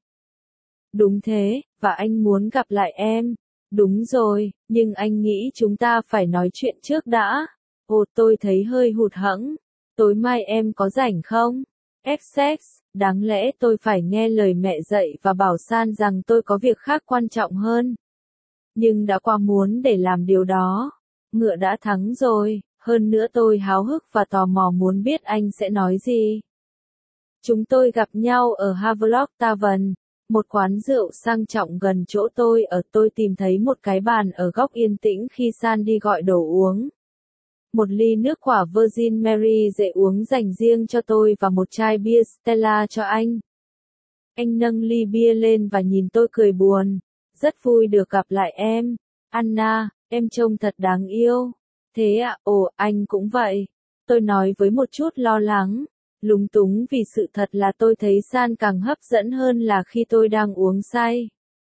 Đúng thế, và anh muốn gặp lại em. Đúng rồi, nhưng anh nghĩ chúng ta phải nói chuyện trước đã. Ồ, tôi thấy hơi hụt hẫng. Tối mai em có rảnh không? Essex, đáng lẽ tôi phải nghe lời mẹ dạy và bảo San rằng tôi có việc khác quan trọng hơn. Nhưng đã quá muốn để làm điều đó. Ngựa đã thắng rồi, hơn nữa tôi háo hức và tò mò muốn biết anh sẽ nói gì. Chúng tôi gặp nhau ở Havelock Tavern, một quán rượu sang trọng gần chỗ tôi ở. Tôi tìm thấy một cái bàn ở góc yên tĩnh khi San đi gọi đồ uống. Một ly nước quả Virgin Mary dễ uống dành riêng cho tôi và một chai bia Stella cho anh. Anh nâng ly bia lên và nhìn tôi cười buồn. Rất vui được gặp lại em, Anna, em trông thật đáng yêu. Thế ạ, ồ, anh cũng vậy. Tôi nói với một chút lo lắng, lúng túng vì sự thật là tôi thấy San càng hấp dẫn hơn là khi tôi đang uống say.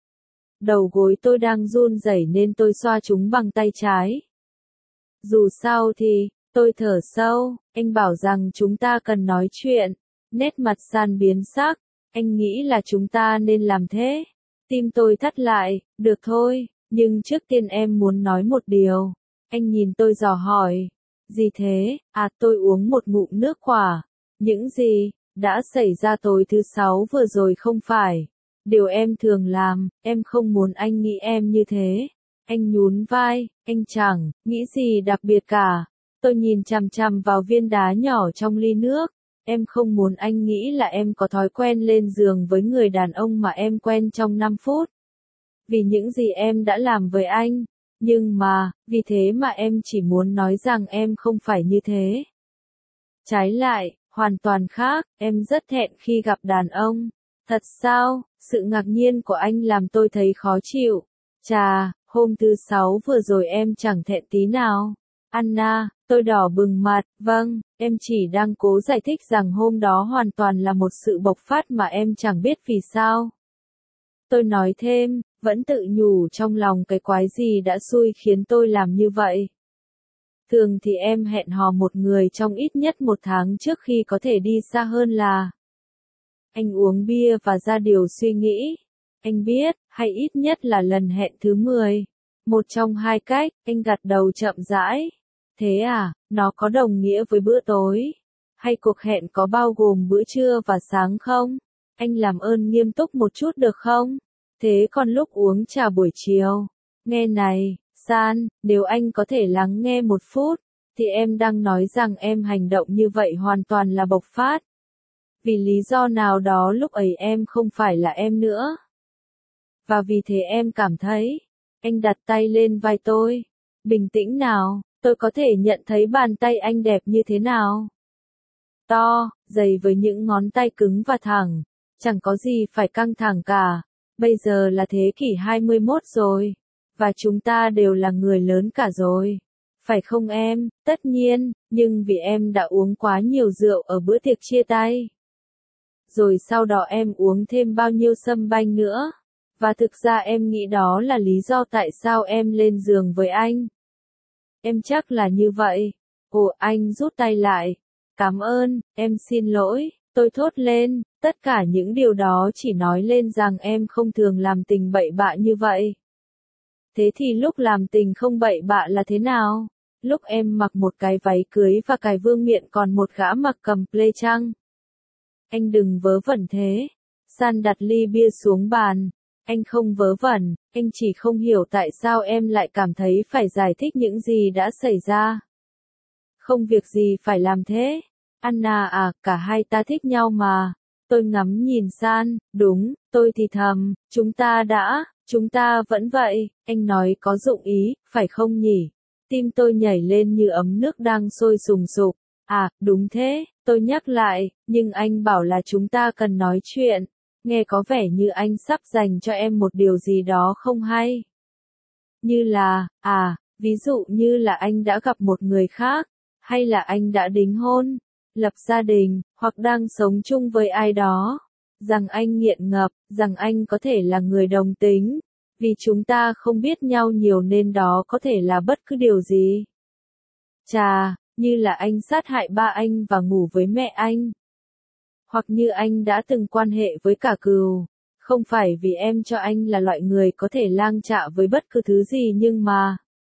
Đầu gối tôi đang run rẩy nên tôi xoa chúng bằng tay trái. Dù sao thì, tôi thở sâu, anh bảo rằng chúng ta cần nói chuyện. Nét mặt San biến sắc, anh nghĩ là chúng ta nên làm thế. Tim tôi thắt lại, được thôi, nhưng trước tiên em muốn nói một điều. Anh nhìn tôi dò hỏi. Gì thế? Tôi uống một ngụm nước quả. Những gì đã xảy ra tối thứ Sáu vừa rồi không phải điều em thường làm, em không muốn anh nghĩ em như thế. Anh nhún vai, anh chẳng nghĩ gì đặc biệt cả. Tôi nhìn chằm chằm vào viên đá nhỏ trong ly nước. Em không muốn anh nghĩ là em có thói quen lên giường với người đàn ông mà em quen trong 5 phút. Vì những gì em đã làm với anh. Nhưng mà, vì thế mà em chỉ muốn nói rằng em không phải như thế. Trái lại, Hoàn toàn khác, em rất thẹn khi gặp đàn ông. Thật sao? Sự ngạc nhiên của anh làm tôi thấy khó chịu. Chà, hôm thứ Sáu vừa rồi em chẳng thẹn tí nào. Anna, tôi đỏ bừng mặt, vâng, em chỉ đang cố giải thích rằng hôm đó hoàn toàn là một sự bộc phát mà em chẳng biết vì sao. Tôi nói thêm, vẫn tự nhủ trong lòng cái quái gì đã xui khiến tôi làm như vậy. Thường thì em hẹn hò một người trong ít nhất 1 tháng trước khi có thể đi xa hơn là. Anh uống bia và ra điều suy nghĩ. Anh biết, hay ít nhất là lần hẹn thứ 10. Một trong hai cách, anh gật đầu chậm rãi. Thế à, nó có đồng nghĩa với bữa tối? Hay cuộc hẹn có bao gồm bữa trưa và sáng không? Anh làm ơn nghiêm túc một chút được không? Thế còn lúc uống trà buổi chiều? Nghe này, San, nếu anh có thể lắng nghe một phút, thì em đang nói rằng em hành động như vậy hoàn toàn là bộc phát. Vì lý do nào đó lúc ấy em không phải là em nữa. Và vì thế em cảm thấy, anh đặt tay lên vai tôi. Bình tĩnh nào, tôi có thể nhận thấy bàn tay anh đẹp như thế nào. To, dày với những ngón tay cứng và thẳng. Chẳng có gì phải căng thẳng cả. Bây giờ là thế kỷ 21 rồi. Và chúng ta đều là người lớn cả rồi. Phải không em? Tất nhiên, nhưng vì em đã uống quá nhiều rượu ở bữa tiệc chia tay. Rồi sau đó em uống thêm bao nhiêu sâm banh nữa. Và thực ra em nghĩ đó là lý do tại sao em lên giường với anh. Em chắc là như vậy. Ồ, anh rút tay lại. Cảm ơn, em xin lỗi. Tôi thốt lên, tất cả những điều đó chỉ nói lên rằng em không thường làm tình bậy bạ như vậy. Thế thì lúc làm tình không bậy bạ là thế nào? Lúc em mặc một cái váy cưới và cài vương miện còn một gã mặc cầm plê chăng? Anh đừng vớ vẩn thế. San đặt ly bia xuống bàn. Anh không vớ vẩn, anh chỉ không hiểu tại sao em lại cảm thấy phải giải thích những gì đã xảy ra. Không việc gì phải làm thế. Anna à, cả hai ta thích nhau mà. Tôi ngắm nhìn San, đúng, tôi thì thầm, chúng ta vẫn vậy, anh nói có dụng ý, phải không nhỉ? Tim tôi nhảy lên như ấm nước đang sôi sùng sục. À, đúng thế, tôi nhắc lại, nhưng anh bảo là chúng ta cần nói chuyện. Nghe có vẻ như anh sắp dành cho em một điều gì đó không hay. Như là, ví dụ như là anh đã gặp một người khác, hay là anh đã đính hôn, lập gia đình, hoặc đang sống chung với ai đó. Rằng anh nghiện ngập, rằng anh có thể là người đồng tính. Vì chúng ta không biết nhau nhiều nên đó có thể là bất cứ điều gì. Chà, như là anh sát hại ba anh và ngủ với mẹ anh. Hoặc như anh đã từng quan hệ với cả cừu. Không phải vì em cho anh là loại người có thể lang chạ với bất cứ thứ gì nhưng mà.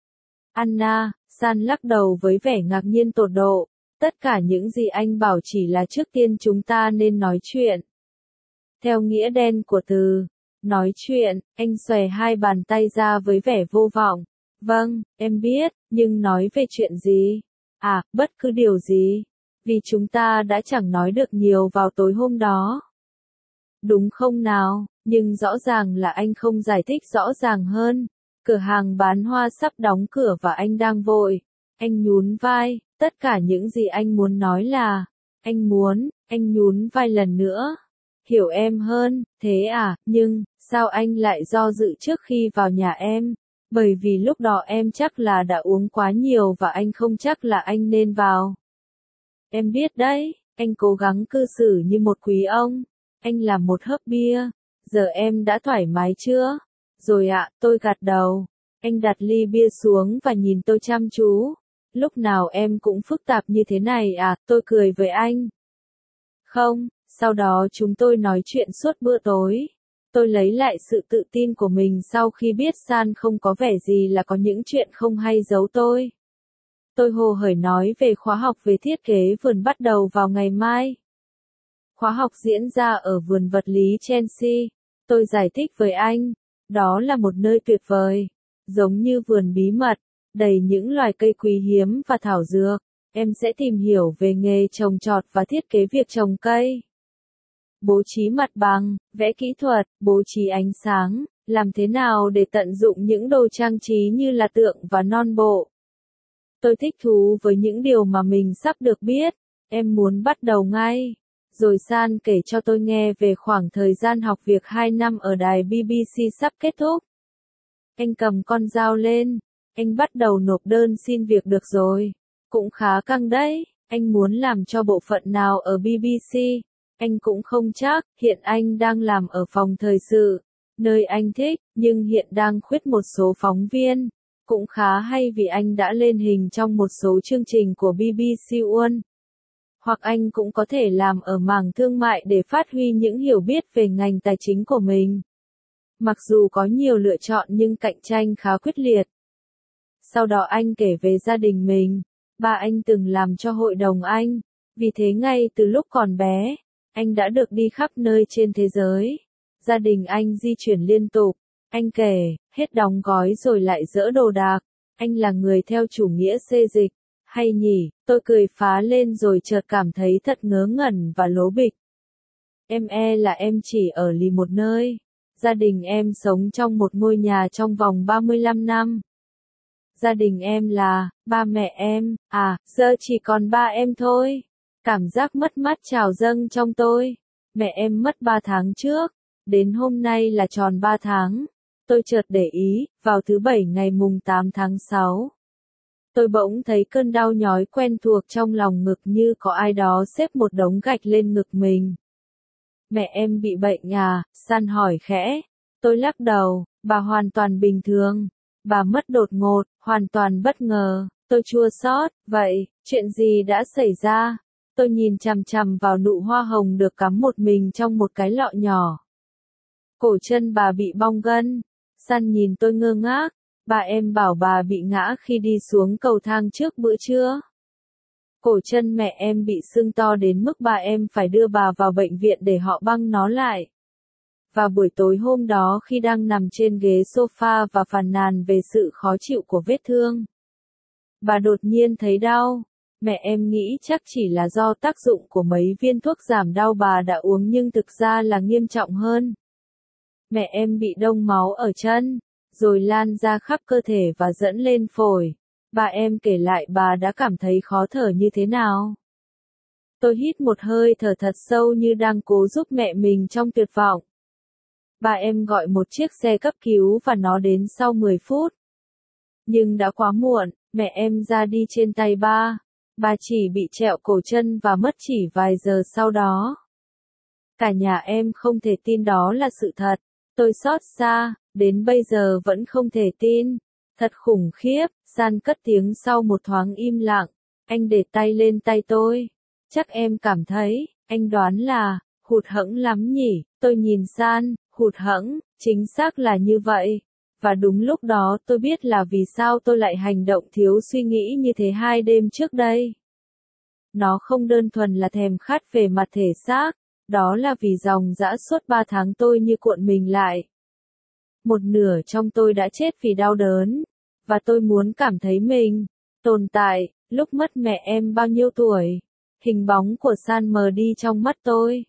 Anna, San lắc đầu với vẻ ngạc nhiên tột độ. Tất cả những gì anh bảo chỉ là trước tiên chúng ta nên nói chuyện. Theo nghĩa đen của từ, nói chuyện, anh xòe hai bàn tay ra với vẻ vô vọng. Vâng, em biết, nhưng nói về chuyện gì? À, bất cứ điều gì. Vì chúng ta đã chẳng nói được nhiều vào tối hôm đó. Đúng không nào, nhưng rõ ràng là anh không giải thích rõ ràng hơn. Cửa hàng bán hoa sắp đóng cửa và anh đang vội. Anh nhún vai, tất cả những gì anh muốn nói là, anh nhún vai lần nữa. Hiểu em hơn, thế à, nhưng, sao anh lại do dự trước khi vào nhà em? Bởi vì lúc đó em chắc là đã uống quá nhiều và anh không chắc là anh nên vào. Em biết đấy, anh cố gắng cư xử như một quý ông. Anh làm một hớp bia. Giờ em đã thoải mái chưa? Rồi ạ, tôi gật đầu. Anh đặt ly bia xuống và nhìn tôi chăm chú. Lúc nào em cũng phức tạp như thế này à, tôi cười với anh. Không, sau đó chúng tôi nói chuyện suốt bữa tối. Tôi lấy lại sự tự tin của mình sau khi biết San không có vẻ gì là có những chuyện không hay giấu tôi. Tôi hồ hởi nói về khóa học về thiết kế vườn bắt đầu vào ngày mai. Khóa học diễn ra ở vườn vật lý Chelsea. Tôi giải thích với anh, đó là một nơi tuyệt vời, giống như vườn bí mật, đầy những loài cây quý hiếm và thảo dược. Em sẽ tìm hiểu về nghề trồng trọt và thiết kế việc trồng cây. Bố trí mặt bằng, vẽ kỹ thuật, bố trí ánh sáng, làm thế nào để tận dụng những đồ trang trí như là tượng và non bộ. Tôi thích thú với những điều mà mình sắp được biết. Em muốn bắt đầu ngay. Rồi San kể cho tôi nghe về khoảng thời gian học việc 2 năm ở đài BBC sắp kết thúc. Anh cầm con dao lên. Anh bắt đầu nộp đơn xin việc được rồi. Cũng khá căng đấy. Anh muốn làm cho bộ phận nào ở BBC? Anh cũng không chắc. Hiện anh đang làm ở phòng thời sự, nơi anh thích, nhưng hiện đang khuyết một số phóng viên. Cũng khá hay vì anh đã lên hình trong một số chương trình của BBC One. Hoặc anh cũng có thể làm ở mảng thương mại để phát huy những hiểu biết về ngành tài chính của mình. Mặc dù có nhiều lựa chọn nhưng cạnh tranh khá quyết liệt. Sau đó anh kể về gia đình mình. Ba anh từng làm cho hội đồng Anh. Vì thế ngay từ lúc còn bé, anh đã được đi khắp nơi trên thế giới. Gia đình anh di chuyển liên tục. Anh kể, hết đóng gói rồi lại dỡ đồ đạc. Anh là người theo chủ nghĩa xê dịch. Hay nhỉ, tôi cười phá lên rồi chợt cảm thấy thật ngớ ngẩn và lố bịch. Là em chỉ ở lì một nơi. Gia đình em sống trong một ngôi nhà trong vòng 35 năm. Gia đình em là, ba mẹ em, giờ chỉ còn ba em thôi. Cảm giác mất mát trào dâng trong tôi. Mẹ em mất 3 tháng trước. Đến hôm nay là tròn 3 tháng. Tôi chợt để ý, vào thứ Bảy ngày mùng 8 tháng 6. Tôi bỗng thấy cơn đau nhói quen thuộc trong lòng ngực như có ai đó xếp một đống gạch lên ngực mình. Mẹ em bị bệnh à? San hỏi khẽ. Tôi lắc đầu, bà hoàn toàn bình thường. Bà mất đột ngột, hoàn toàn bất ngờ. Tôi chua xót, vậy, chuyện gì đã xảy ra? Tôi nhìn chằm chằm vào nụ hoa hồng được cắm một mình trong một cái lọ nhỏ. Cổ chân bà bị bong gân. San nhìn tôi ngơ ngác. Bà em bảo bà bị ngã khi đi xuống cầu thang trước bữa trưa. Cổ chân mẹ em bị sưng to đến mức bà em phải đưa bà vào bệnh viện để họ băng nó lại. Và buổi tối hôm đó khi đang nằm trên ghế sofa và phàn nàn về sự khó chịu của vết thương, bà đột nhiên thấy đau. Mẹ em nghĩ chắc chỉ là do tác dụng của mấy viên thuốc giảm đau bà đã uống nhưng thực ra là nghiêm trọng hơn. Mẹ em bị đông máu ở chân, rồi lan ra khắp cơ thể và dẫn lên phổi. Bà em kể lại bà đã cảm thấy khó thở như thế nào. Tôi hít một hơi thở thật sâu như đang cố giúp mẹ mình trong tuyệt vọng. Bà em gọi một chiếc xe cấp cứu và nó đến sau 10 phút. Nhưng đã quá muộn, mẹ em ra đi trên tay ba. Bà chỉ bị trẹo cổ chân và mất chỉ vài giờ sau đó. Cả nhà em không thể tin đó là sự thật. Tôi xót xa, đến bây giờ vẫn không thể tin. Thật khủng khiếp, San cất tiếng sau một thoáng im lặng. Anh để tay lên tay tôi. Chắc em cảm thấy, anh đoán là, hụt hẫng lắm nhỉ. Tôi nhìn San, hụt hẫng, chính xác là như vậy. Và đúng lúc đó tôi biết là vì sao tôi lại hành động thiếu suy nghĩ như thế 2 đêm trước đây. Nó không đơn thuần là thèm khát về mặt thể xác, đó là vì dòng dã suốt 3 tháng tôi như cuộn mình lại. Một nửa trong tôi đã chết vì đau đớn, và tôi muốn cảm thấy mình tồn tại. Lúc mất mẹ em bao nhiêu tuổi? Hình bóng của San mờ đi trong mắt tôi.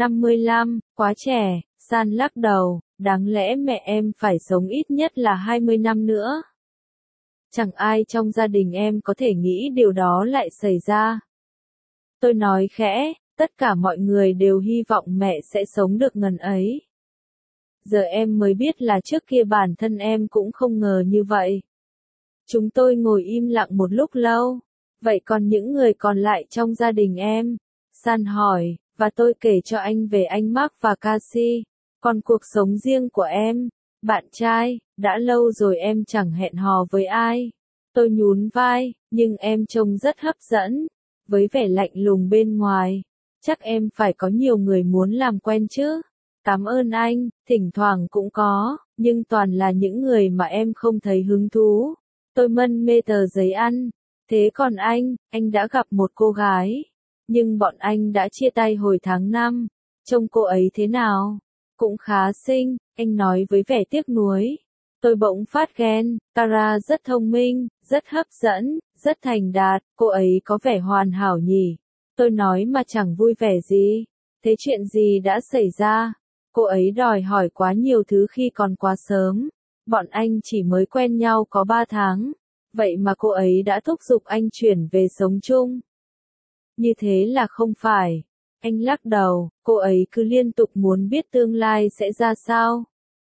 55, quá trẻ. San lắc đầu, đáng lẽ mẹ em phải sống ít nhất là 20 năm nữa. Chẳng ai trong gia đình em có thể nghĩ điều đó lại xảy ra. Tôi nói khẽ, tất cả mọi người đều hy vọng mẹ sẽ sống được ngần ấy. Giờ em mới biết là trước kia bản thân em cũng không ngờ như vậy. Chúng tôi ngồi im lặng một lúc lâu. Vậy còn những người còn lại trong gia đình em? San hỏi, và tôi kể cho anh về anh Mark và Cassie. Còn cuộc sống riêng của em, bạn trai, đã lâu rồi em chẳng hẹn hò với ai. Tôi nhún vai, nhưng em trông rất hấp dẫn, với vẻ lạnh lùng bên ngoài. Chắc em phải có nhiều người muốn làm quen chứ. Cảm ơn anh, thỉnh thoảng cũng có, nhưng toàn là những người mà em không thấy hứng thú. Tôi mân mê tờ giấy ăn. Thế còn anh đã gặp một cô gái. Nhưng bọn anh đã chia tay hồi tháng 5. Trông cô ấy thế nào? Cũng khá xinh, anh nói với vẻ tiếc nuối. Tôi bỗng phát ghen, Tara rất thông minh, rất hấp dẫn, rất thành đạt, cô ấy có vẻ hoàn hảo nhỉ. Tôi nói mà chẳng vui vẻ gì. Thế chuyện gì đã xảy ra? Cô ấy đòi hỏi quá nhiều thứ khi còn quá sớm. Bọn anh chỉ mới quen nhau có 3 tháng. Vậy mà cô ấy đã thúc giục anh chuyển về sống chung. Như thế là không phải. Anh lắc đầu, cô ấy cứ liên tục muốn biết tương lai sẽ ra sao.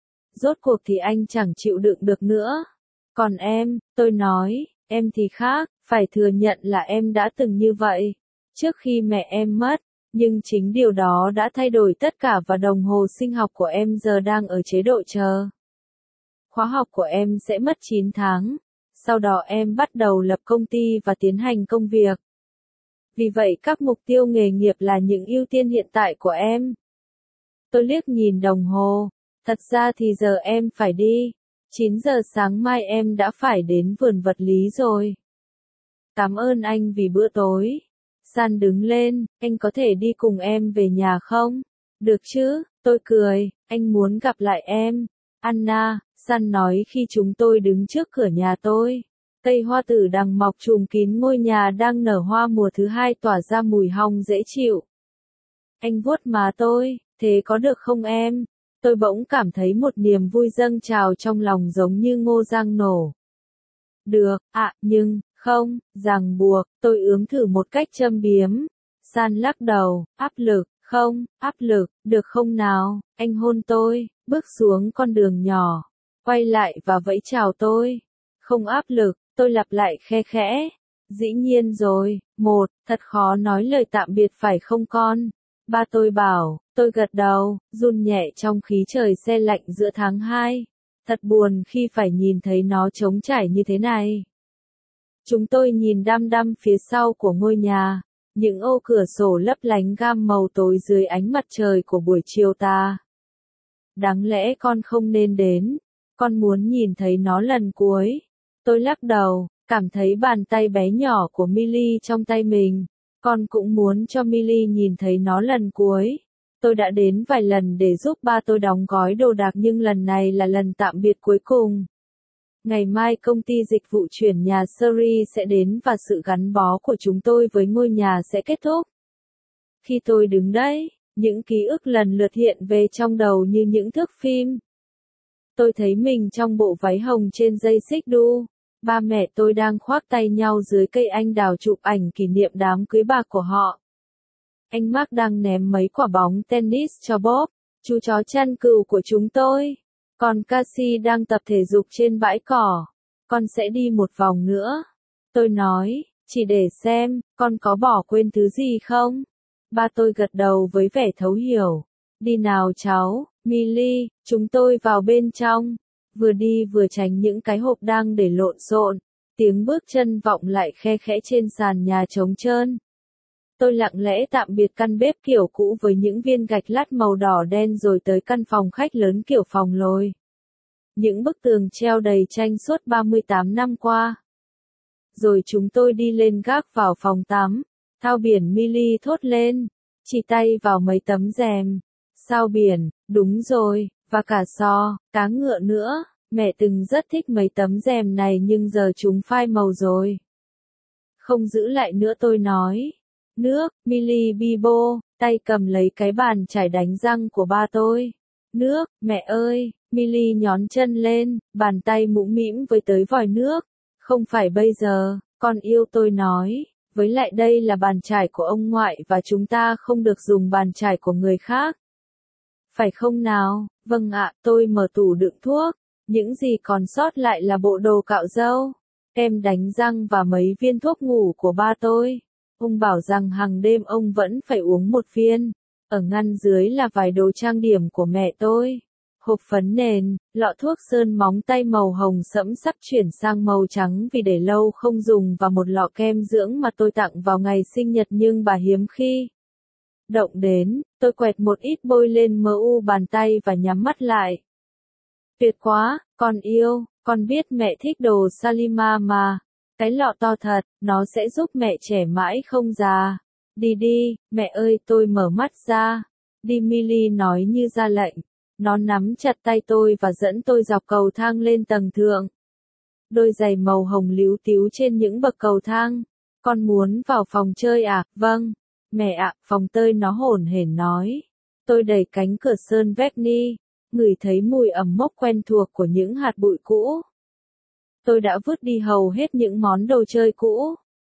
Rốt cuộc thì anh chẳng chịu đựng được nữa. Còn em, tôi nói, em thì khác, phải thừa nhận là em đã từng như vậy. Trước khi mẹ em mất, nhưng chính điều đó đã thay đổi tất cả và đồng hồ sinh học của em giờ đang ở chế độ chờ. Khóa học của em sẽ mất 9 tháng. Sau đó em bắt đầu lập công ty và tiến hành công việc. Vì vậy các mục tiêu nghề nghiệp là những ưu tiên hiện tại của em. Tôi liếc nhìn đồng hồ. Thật ra thì giờ em phải đi. 9 giờ sáng mai em đã phải đến vườn vật lý rồi. Cảm ơn anh vì bữa tối. San đứng lên, anh có thể đi cùng em về nhà không? Được chứ, tôi cười, anh muốn gặp lại em. Anna, San nói khi chúng tôi đứng trước cửa nhà tôi. Cây hoa tử đằng mọc trùm kín ngôi nhà đang nở hoa mùa thứ hai tỏa ra mùi hong dễ chịu. Anh vuốt má tôi, thế có được không em? Tôi bỗng cảm thấy một niềm vui dâng trào trong lòng giống như ngô giang nổ. Được, nhưng, không, ràng buộc, tôi ướm thử một cách châm biếm. San lắc đầu, áp lực, không, áp lực, được không nào, anh hôn tôi, bước xuống con đường nhỏ, quay lại và vẫy chào tôi. Không áp lực, tôi lặp lại khe khẽ. Dĩ nhiên rồi, thật khó nói lời tạm biệt phải không con? Ba tôi bảo, tôi gật đầu, run nhẹ trong khí trời se lạnh giữa tháng 2. Thật buồn khi phải nhìn thấy nó trống trải như thế này. Chúng tôi nhìn đăm đăm phía sau của ngôi nhà, những ô cửa sổ lấp lánh gam màu tối dưới ánh mặt trời của buổi chiều tà. Đáng lẽ con không nên đến, con muốn nhìn thấy nó lần cuối. Tôi lắc đầu, cảm thấy bàn tay bé nhỏ của Millie trong tay mình. Con cũng muốn cho Millie nhìn thấy nó lần cuối. Tôi đã đến vài lần để giúp ba tôi đóng gói đồ đạc nhưng lần này là lần tạm biệt cuối cùng. Ngày mai công ty dịch vụ chuyển nhà Surrey sẽ đến và sự gắn bó của chúng tôi với ngôi nhà sẽ kết thúc. Khi tôi đứng đấy, những ký ức lần lượt hiện về trong đầu như những thước phim. Tôi thấy mình trong bộ váy hồng trên dây xích đu. Ba mẹ tôi đang khoác tay nhau dưới cây anh đào chụp ảnh kỷ niệm đám cưới bạc của họ. Anh Mark đang ném mấy quả bóng tennis cho Bob, chú chó chăn cừu của chúng tôi. Còn Cassie đang tập thể dục trên bãi cỏ. Con sẽ đi một vòng nữa. Tôi nói, chỉ để xem, con có bỏ quên thứ gì không? Ba tôi gật đầu với vẻ thấu hiểu. Đi nào cháu, Millie, chúng tôi vào bên trong. Vừa đi vừa tránh những cái hộp đang để lộn xộn. Tiếng bước chân vọng lại khe khẽ trên sàn nhà trống trơn. Tôi lặng lẽ tạm biệt căn bếp kiểu cũ với những viên gạch lát màu đỏ đen rồi tới căn phòng khách lớn kiểu phòng lồi. Những bức tường treo đầy tranh suốt 38 năm qua. Rồi chúng tôi đi lên gác vào phòng tắm. Thao biển Millie thốt lên. Chỉ tay vào mấy tấm rèm. Sao biển, đúng rồi, và cả cá ngựa nữa. Mẹ từng rất thích mấy tấm rèm này nhưng giờ chúng phai màu rồi. Không giữ lại nữa tôi nói. Nước, Millie Bibo, tay cầm lấy cái bàn chải đánh răng của ba tôi. Nước, mẹ ơi, Millie nhón chân lên, bàn tay mũm mĩm với tới vòi nước. Không phải bây giờ, con yêu tôi nói. Với lại đây là bàn chải của ông ngoại và chúng ta không được dùng bàn chải của người khác. Phải không nào? Vâng ạ, tôi mở tủ đựng thuốc. Những gì còn sót lại là bộ đồ cạo râu, kem đánh răng và mấy viên thuốc ngủ của ba tôi. Ông bảo rằng hàng đêm ông vẫn phải uống một viên. Ở ngăn dưới là vài đồ trang điểm của mẹ tôi. Hộp phấn nền, lọ thuốc sơn móng tay màu hồng sẫm sắp chuyển sang màu trắng vì để lâu không dùng và một lọ kem dưỡng mà tôi tặng vào ngày sinh nhật nhưng bà hiếm khi động đến. Tôi quẹt một ít bôi lên mu bàn tay và nhắm mắt lại. Tuyệt quá, con yêu, con biết mẹ thích đồ Salima mà. Cái lọ to thật, nó sẽ giúp mẹ trẻ mãi không già. Đi đi, mẹ ơi tôi mở mắt ra. Đi Millie nói như ra lệnh. Nó nắm chặt tay tôi và dẫn tôi dọc cầu thang lên tầng thượng. Đôi giày màu hồng líu tíu trên những bậc cầu thang. Con muốn vào phòng chơi à? Vâng. Mẹ ạ, phòng tơi nó hổn hển nói. Tôi đẩy cánh cửa sơn vecni, ngửi thấy mùi ẩm mốc quen thuộc của những hạt bụi cũ. Tôi đã vứt đi hầu hết những món đồ chơi cũ.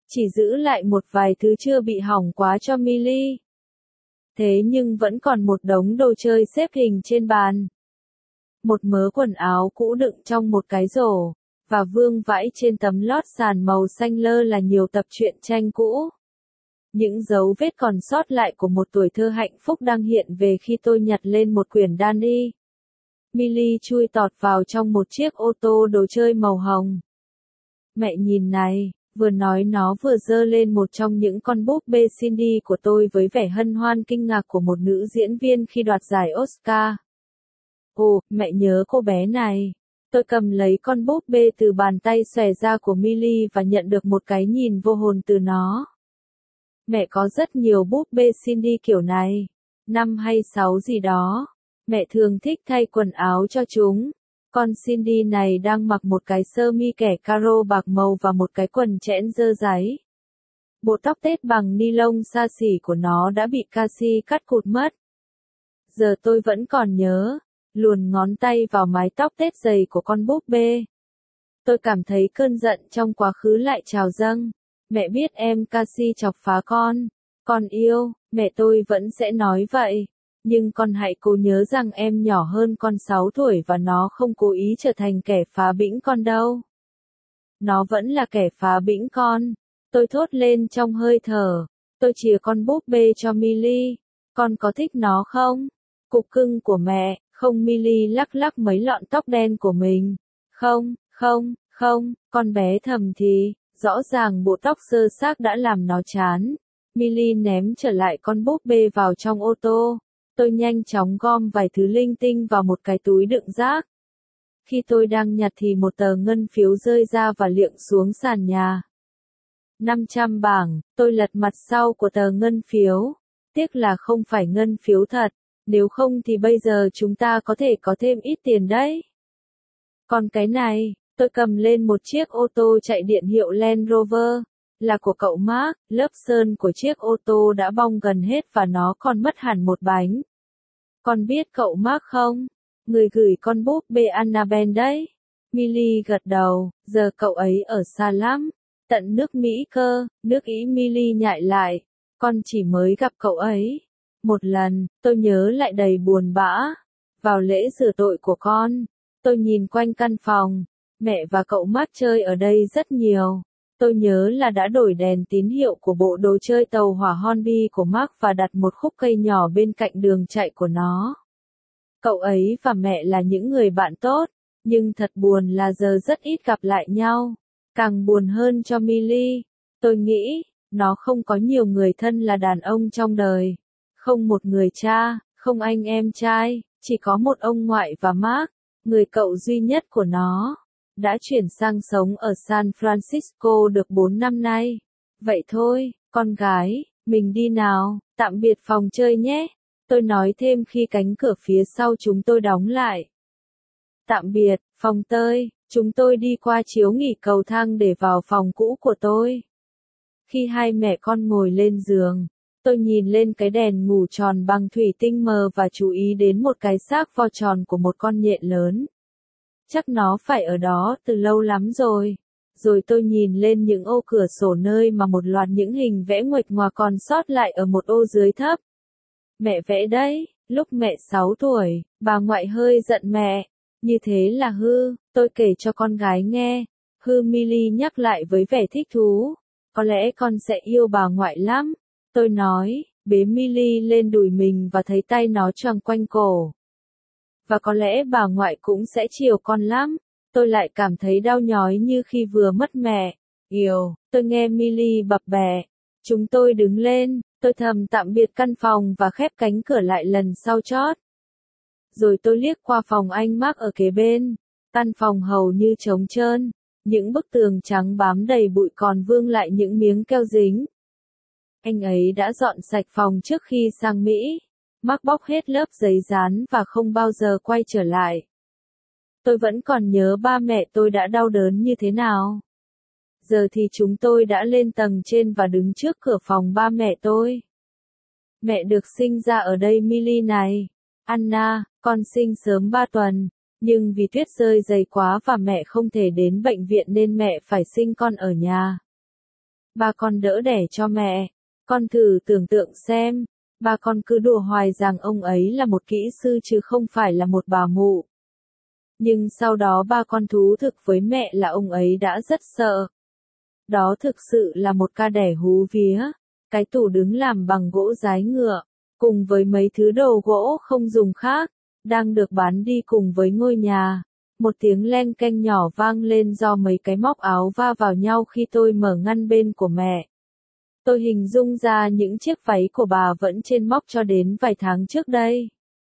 chỉ giữ lại một vài thứ chưa bị hỏng quá cho Millie. Thế nhưng vẫn còn một đống đồ chơi xếp hình trên bàn. Một mớ quần áo cũ đựng trong một cái rổ, và vương vãi trên tấm lót sàn màu xanh lơ là nhiều tập truyện tranh cũ. Những dấu vết còn sót lại của một tuổi thơ hạnh phúc đang hiện về khi tôi nhặt lên một quyển Danny. Millie chui tọt vào trong một chiếc ô tô đồ chơi màu hồng. Mẹ nhìn này, vừa nói nó vừa giơ lên một trong những con búp bê Cindy của tôi với vẻ hân hoan kinh ngạc của một nữ diễn viên khi đoạt giải Oscar. Ồ, mẹ nhớ cô bé này. Tôi cầm lấy con búp bê từ bàn tay xòe ra của Millie và nhận được một cái nhìn vô hồn từ nó. Mẹ có rất nhiều búp bê Cindy kiểu này. 5 hay 6 gì đó. Mẹ thường thích thay quần áo cho chúng. Con Cindy này đang mặc một cái sơ mi kẻ caro bạc màu và một cái quần chẽn dơ dáy. Bộ tóc tết bằng ni lông xa xỉ của nó đã bị Cassie cắt cụt mất. Giờ tôi vẫn còn nhớ, luồn ngón tay vào mái tóc tết dày của con búp bê. Tôi cảm thấy cơn giận trong quá khứ lại trào dâng. Mẹ biết em Cassie chọc phá con yêu, mẹ tôi vẫn sẽ nói vậy. Nhưng con hãy cố nhớ rằng em nhỏ hơn con 6 tuổi và nó không cố ý trở thành kẻ phá bĩnh con đâu. Nó vẫn là kẻ phá bĩnh con. Tôi thốt lên trong hơi thở. Tôi chìa con búp bê cho Millie. Con có thích nó không? Cục cưng của mẹ, không. Millie lắc lắc mấy lọn tóc đen của mình. Không, con bé thầm thì, rõ ràng bộ tóc sơ xác đã làm nó chán. Millie ném trở lại con búp bê vào trong ô tô. Tôi nhanh chóng gom vài thứ linh tinh vào một cái túi đựng rác. Khi tôi đang nhặt thì một tờ ngân phiếu rơi ra và liệng xuống sàn nhà. 500 bảng, tôi lật mặt sau của tờ ngân phiếu. Tiếc là không phải ngân phiếu thật, nếu không thì bây giờ chúng ta có thể có thêm ít tiền đấy. Còn cái này, tôi cầm lên một chiếc ô tô chạy điện hiệu Land Rover. Là của cậu Mark, lớp sơn của chiếc ô tô đã bong gần hết và nó còn mất hẳn một bánh. Con biết cậu Mark không? Người gửi con búp bê Annabelle đấy. Millie gật đầu, giờ cậu ấy ở xa lắm. Tận nước Mỹ cơ, nước Ý. Millie nhại lại. Con chỉ mới gặp cậu ấy. Một lần, tôi nhớ lại đầy buồn bã. Vào lễ rửa tội của con, tôi nhìn quanh căn phòng. Mẹ và cậu Mark chơi ở đây rất nhiều. Tôi nhớ là đã đổi đèn tín hiệu của bộ đồ chơi tàu hỏa Hornby của Mark và đặt một khúc cây nhỏ bên cạnh đường chạy của nó. Cậu ấy và mẹ là những người bạn tốt, nhưng thật buồn là giờ rất ít gặp lại nhau. Càng buồn hơn cho Millie. Tôi nghĩ, nó không có nhiều người thân là đàn ông trong đời. Không một người cha, không anh em trai, chỉ có một ông ngoại và Mark, người cậu duy nhất của nó. Đã chuyển sang sống ở San Francisco được 4 năm nay. Vậy thôi, con gái, mình đi nào, tạm biệt phòng chơi nhé. Tôi nói thêm khi cánh cửa phía sau chúng tôi đóng lại. Tạm biệt, phòng tơi, chúng tôi đi qua chiếu nghỉ cầu thang để vào phòng cũ của tôi. Khi hai mẹ con ngồi lên giường, tôi nhìn lên cái đèn ngủ tròn bằng thủy tinh mờ và chú ý đến một cái xác vo tròn của một con nhện lớn. Chắc nó phải ở đó từ lâu lắm rồi. Rồi tôi nhìn lên những ô cửa sổ nơi mà một loạt những hình vẽ nguệch ngoạc còn sót lại ở một ô dưới thấp. Mẹ vẽ đấy, lúc mẹ 6 tuổi, bà ngoại hơi giận mẹ. Như thế là hư, tôi kể cho con gái nghe. Hư. Millie nhắc lại với vẻ thích thú. Có lẽ con sẽ yêu bà ngoại lắm. Tôi nói, bế Millie lên đùi mình và thấy tay nó choàng quanh cổ. Và có lẽ bà ngoại cũng sẽ chiều con lắm. Tôi lại cảm thấy đau nhói như khi vừa mất mẹ. Yêu, tôi nghe Millie bập bẹ. Chúng tôi đứng lên, tôi thầm tạm biệt căn phòng và khép cánh cửa lại lần sau chót. Rồi tôi liếc qua phòng anh Mark ở kế bên. Căn phòng hầu như trống trơn. Những bức tường trắng bám đầy bụi còn vương lại những miếng keo dính. Anh ấy đã dọn sạch phòng trước khi sang Mỹ. Mark bóc hết lớp giấy dán và không bao giờ quay trở lại. Tôi vẫn còn nhớ ba mẹ tôi đã đau đớn như thế nào. Giờ thì chúng tôi đã lên tầng trên và đứng trước cửa phòng ba mẹ tôi. Mẹ được sinh ra ở đây. Millie này. Anna, con sinh sớm 3 tuần. Nhưng vì tuyết rơi dày quá và mẹ không thể đến bệnh viện nên mẹ phải sinh con ở nhà. ba con đỡ đẻ cho mẹ. Con thử tưởng tượng xem, ba con cứ đùa hoài rằng ông ấy là một kỹ sư chứ không phải là một bà mụ. Nhưng sau đó ba con thú thực với mẹ là ông ấy đã rất sợ. Đó thực sự là một ca đẻ hú vía. Cái tủ đứng làm bằng gỗ dái ngựa, cùng với mấy thứ đồ gỗ không dùng khác, đang được bán đi cùng với ngôi nhà. Một tiếng leng keng nhỏ vang lên do mấy cái móc áo va vào nhau khi tôi mở ngăn bên của mẹ. Tôi hình dung ra những chiếc váy của bà vẫn trên móc cho đến vài tháng trước đây.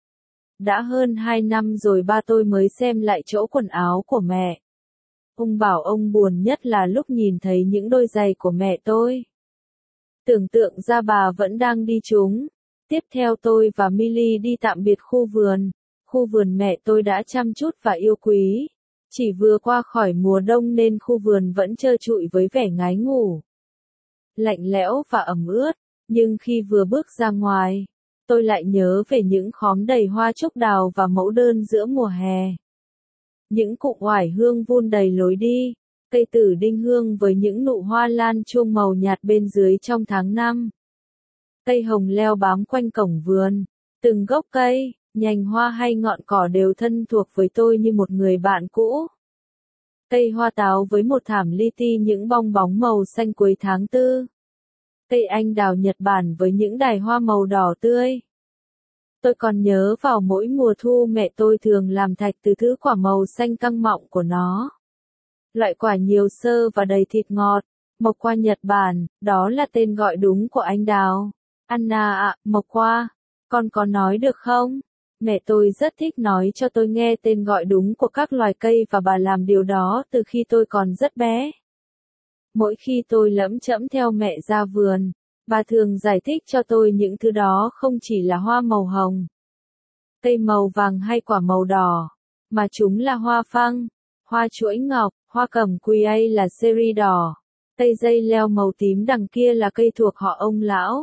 Đã hơn 2 năm rồi ba tôi mới xem lại chỗ quần áo của mẹ. Ông bảo ông buồn nhất là lúc nhìn thấy những đôi giày của mẹ tôi. Tưởng tượng ra bà vẫn đang đi chúng. Tiếp theo tôi và Millie đi tạm biệt khu vườn. Khu vườn mẹ tôi đã chăm chút và yêu quý. Chỉ vừa qua khỏi mùa đông nên khu vườn vẫn trơ trụi với vẻ ngái ngủ. Lạnh lẽo và ẩm ướt, nhưng khi vừa bước ra ngoài, tôi lại nhớ về những khóm đầy hoa trúc đào và mẫu đơn giữa mùa hè. Những cụm oải hương vun đầy lối đi, cây tử đinh hương với những nụ hoa lan chuông màu nhạt bên dưới trong tháng 5. Cây hồng leo bám quanh cổng vườn, từng gốc cây, nhành hoa hay ngọn cỏ đều thân thuộc với tôi như một người bạn cũ. Cây hoa táo với một thảm li ti những bong bóng màu xanh cuối tháng 4. Cây anh đào Nhật Bản với những đài hoa màu đỏ tươi. Tôi còn nhớ vào mỗi mùa thu mẹ tôi thường làm thạch từ thứ quả màu xanh căng mọng của nó. Loại quả nhiều xơ và đầy thịt ngọt, mộc qua Nhật Bản, đó là tên gọi đúng của anh đào. Anna ạ, mộc qua, con có nói được không? Mẹ tôi rất thích nói cho tôi nghe tên gọi đúng của các loài cây và bà làm điều đó từ khi tôi còn rất bé. Mỗi khi tôi lẫm chẫm theo mẹ ra vườn, bà thường giải thích cho tôi những thứ đó không chỉ là hoa màu hồng, cây màu vàng hay quả màu đỏ, mà chúng là hoa phăng, hoa chuỗi ngọc, hoa cẩm quỳ ấy là seri đỏ, cây dây leo màu tím đằng kia là cây thuộc họ ông lão.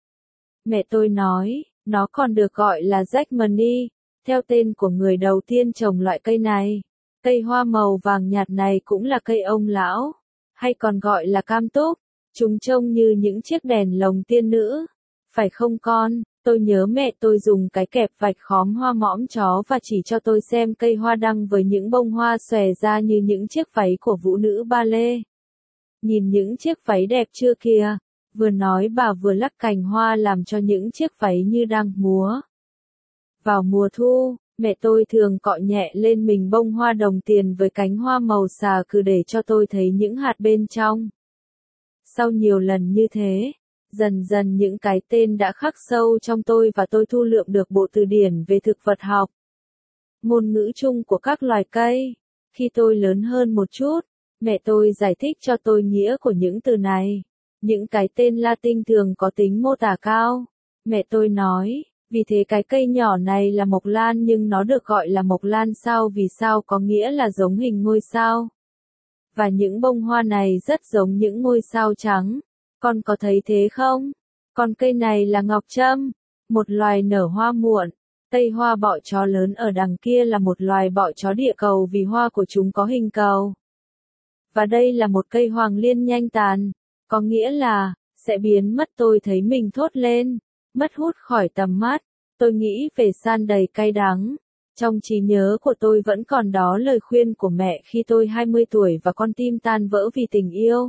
Mẹ tôi nói, nó còn được gọi là Jackmani, theo tên của người đầu tiên trồng loại cây này. Cây hoa màu vàng nhạt này cũng là cây ông lão, hay còn gọi là cam túc. Chúng trông như những chiếc đèn lồng tiên nữ. Phải không con? Tôi nhớ mẹ tôi dùng cái kẹp vạch khóm hoa mõm chó và chỉ cho tôi xem cây hoa đăng với những bông hoa xòe ra như những chiếc váy của vũ nữ ba lê. Nhìn những chiếc váy đẹp chưa kìa? Vừa nói bà vừa lắc cành hoa làm cho những chiếc váy như đang múa. Vào mùa thu, mẹ tôi thường cọ nhẹ lên mình bông hoa đồng tiền với cánh hoa màu xà cừ để cho tôi thấy những hạt bên trong. Sau nhiều lần như thế, dần dần những cái tên đã khắc sâu trong tôi và tôi thu lượm được bộ từ điển về thực vật học. Ngôn ngữ chung của các loài cây. Khi tôi lớn hơn một chút, mẹ tôi giải thích cho tôi nghĩa của những từ này. Những cái tên Latin thường có tính mô tả cao. Mẹ tôi nói, vì thế cái cây nhỏ này là mộc lan nhưng nó được gọi là mộc lan sao vì sao có nghĩa là giống hình ngôi sao. Và những bông hoa này rất giống những ngôi sao trắng. Con có thấy thế không? Còn cây này là ngọc trâm, một loài nở hoa muộn. Cây hoa bọ chó lớn ở đằng kia là một loài bọ chó địa cầu vì hoa của chúng có hình cầu. Và đây là một cây hoàng liên nhanh tàn, có nghĩa là, sẽ biến mất. Tôi thấy mình thốt lên, mất hút khỏi tầm mắt. Tôi nghĩ về san đầy cay đắng. Trong trí nhớ của tôi vẫn còn đó lời khuyên của mẹ khi tôi 20 tuổi và con tim tan vỡ vì tình yêu.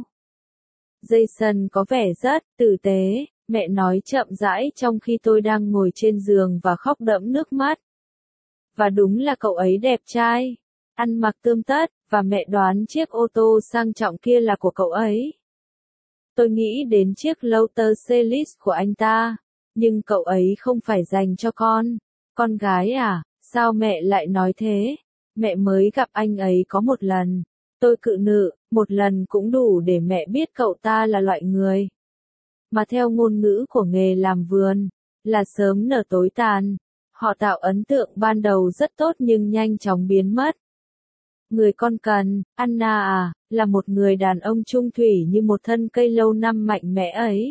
Jason có vẻ rất tử tế, mẹ nói chậm rãi trong khi tôi đang ngồi trên giường và khóc đẫm nước mắt. Và đúng là cậu ấy đẹp trai, ăn mặc tươm tất, và mẹ đoán chiếc ô tô sang trọng kia là của cậu ấy. Tôi nghĩ đến chiếc Lotus Elise của anh ta, nhưng cậu ấy không phải dành cho con gái à? Sao mẹ lại nói thế? Mẹ mới gặp anh ấy có một lần. Tôi cự nữ, một lần cũng đủ để mẹ biết cậu ta là loại người. Mà theo ngôn ngữ của nghề làm vườn, là sớm nở tối tàn. Họ tạo ấn tượng ban đầu rất tốt nhưng nhanh chóng biến mất. Người con cần, Anna à, là một người đàn ông trung thủy như một thân cây lâu năm mạnh mẽ ấy.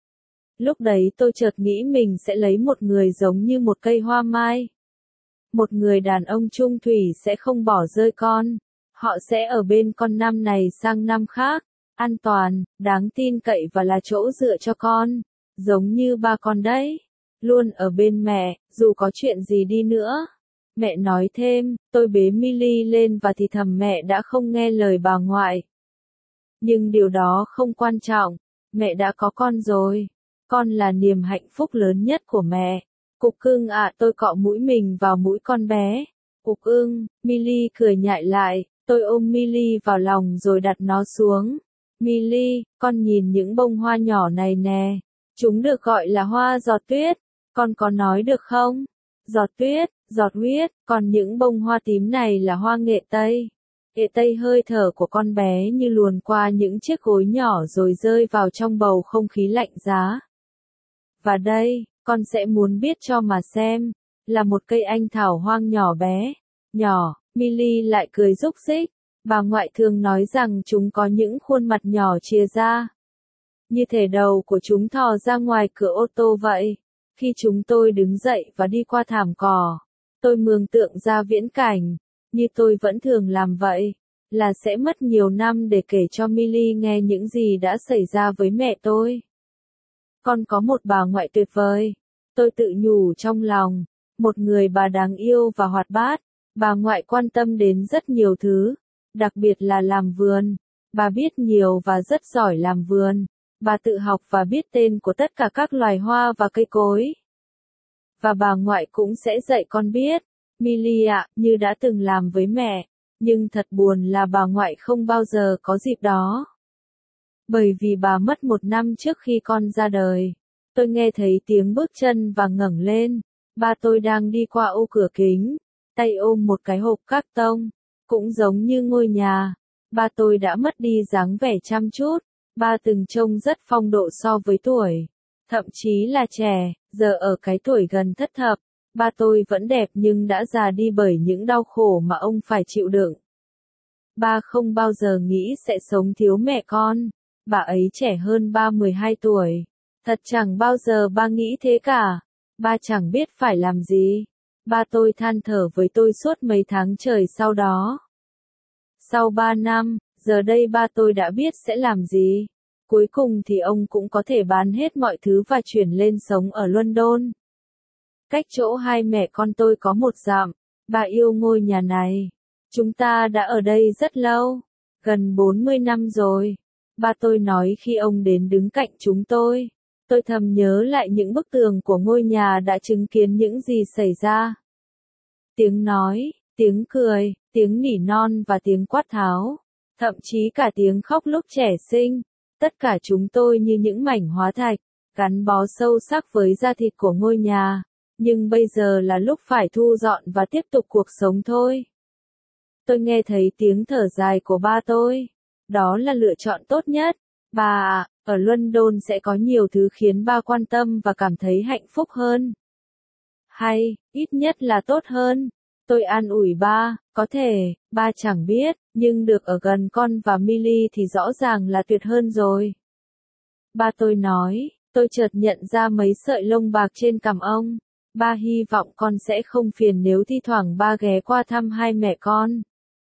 Lúc đấy tôi chợt nghĩ mình sẽ lấy một người giống như một cây hoa mai. Một người đàn ông trung thủy sẽ không bỏ rơi con. Họ sẽ ở bên con năm này sang năm khác. an toàn, đáng tin cậy và là chỗ dựa cho con. Giống như ba con đấy. Luôn ở bên mẹ, dù có chuyện gì đi nữa. Mẹ nói thêm, tôi bế Milly lên và thì thầm mẹ đã không nghe lời bà ngoại. Nhưng điều đó không quan trọng, mẹ đã có con rồi. Con là niềm hạnh phúc lớn nhất của mẹ. Cục cưng ạ, tôi cọ mũi mình vào mũi con bé. Cục ưng, Milly cười nhại lại, tôi ôm Milly vào lòng rồi đặt nó xuống. Milly, con nhìn những bông hoa nhỏ này nè. Chúng được gọi là hoa giọt tuyết. Con có nói được không? Giọt tuyết, giọt huyết, còn những bông hoa tím này là hoa nghệ tây. Nghệ tây hơi thở của con bé như luồn qua những chiếc gối nhỏ rồi rơi vào trong bầu không khí lạnh giá. Và đây, con sẽ muốn biết cho mà xem, là một cây anh thảo hoang nhỏ bé. Nhỏ, Milly lại cười rúc rích. Bà ngoại thường nói rằng chúng có những khuôn mặt nhỏ chìa ra. Như thể đầu của chúng thò ra ngoài cửa ô tô vậy. Khi chúng tôi đứng dậy và đi qua thảm cỏ, tôi mường tượng ra viễn cảnh, như tôi vẫn thường làm vậy, là sẽ mất nhiều năm để kể cho Milly nghe những gì đã xảy ra với mẹ tôi. Con có một bà ngoại tuyệt vời, tôi tự nhủ trong lòng, một người bà đáng yêu và hoạt bát. Bà ngoại quan tâm đến rất nhiều thứ, đặc biệt là làm vườn. Bà biết nhiều và rất giỏi làm vườn. Bà tự học và biết tên của tất cả các loài hoa và cây cối. Và bà ngoại cũng sẽ dạy con biết, Milly ạ, như đã từng làm với mẹ. Nhưng thật buồn là bà ngoại không bao giờ có dịp đó. Bởi vì bà mất 1 năm trước khi con ra đời. Tôi nghe thấy tiếng bước chân và ngẩng lên. Ba tôi đang đi qua ô cửa kính, tay ôm một cái hộp các tông, cũng giống như ngôi nhà. Ba tôi đã mất đi dáng vẻ chăm chút. Ba từng trông rất phong độ so với tuổi, thậm chí là trẻ, giờ ở cái tuổi gần thất thập. Ba tôi vẫn đẹp nhưng đã già đi bởi những đau khổ mà ông phải chịu đựng. Ba không bao giờ nghĩ sẽ sống thiếu mẹ con. Bà ấy trẻ hơn ba 12 tuổi. Thật chẳng bao giờ ba nghĩ thế cả. Ba chẳng biết phải làm gì. Ba tôi than thở với tôi suốt mấy tháng trời sau đó. Sau 3 năm, giờ đây ba tôi đã biết sẽ làm gì. Cuối cùng thì ông cũng có thể bán hết mọi thứ và chuyển lên sống ở London. Cách chỗ hai mẹ con tôi có 1 dặm. Bà yêu ngôi nhà này. Chúng ta đã ở đây rất lâu. Gần 40 năm rồi. Ba tôi nói khi ông đến đứng cạnh chúng tôi. Tôi thầm nhớ lại những bức tường của ngôi nhà đã chứng kiến những gì xảy ra. Tiếng nói, tiếng cười, tiếng nỉ non và tiếng quát tháo. Thậm chí cả tiếng khóc lúc trẻ sinh. Tất cả chúng tôi như những mảnh hóa thạch, gắn bó sâu sắc với da thịt của ngôi nhà. Nhưng bây giờ là lúc phải thu dọn và tiếp tục cuộc sống thôi. Tôi nghe thấy tiếng thở dài của ba tôi. Đó là lựa chọn tốt nhất. Ba ạ, ở London sẽ có nhiều thứ khiến ba quan tâm và cảm thấy hạnh phúc hơn. Hay, ít nhất là tốt hơn. Tôi an ủi ba, có thể, ba chẳng biết, nhưng được ở gần con và Milly thì rõ ràng là tuyệt hơn rồi. Ba tôi nói, tôi chợt nhận ra mấy sợi lông bạc trên cằm ông. Ba hy vọng con sẽ không phiền nếu thi thoảng ba ghé qua thăm hai mẹ con.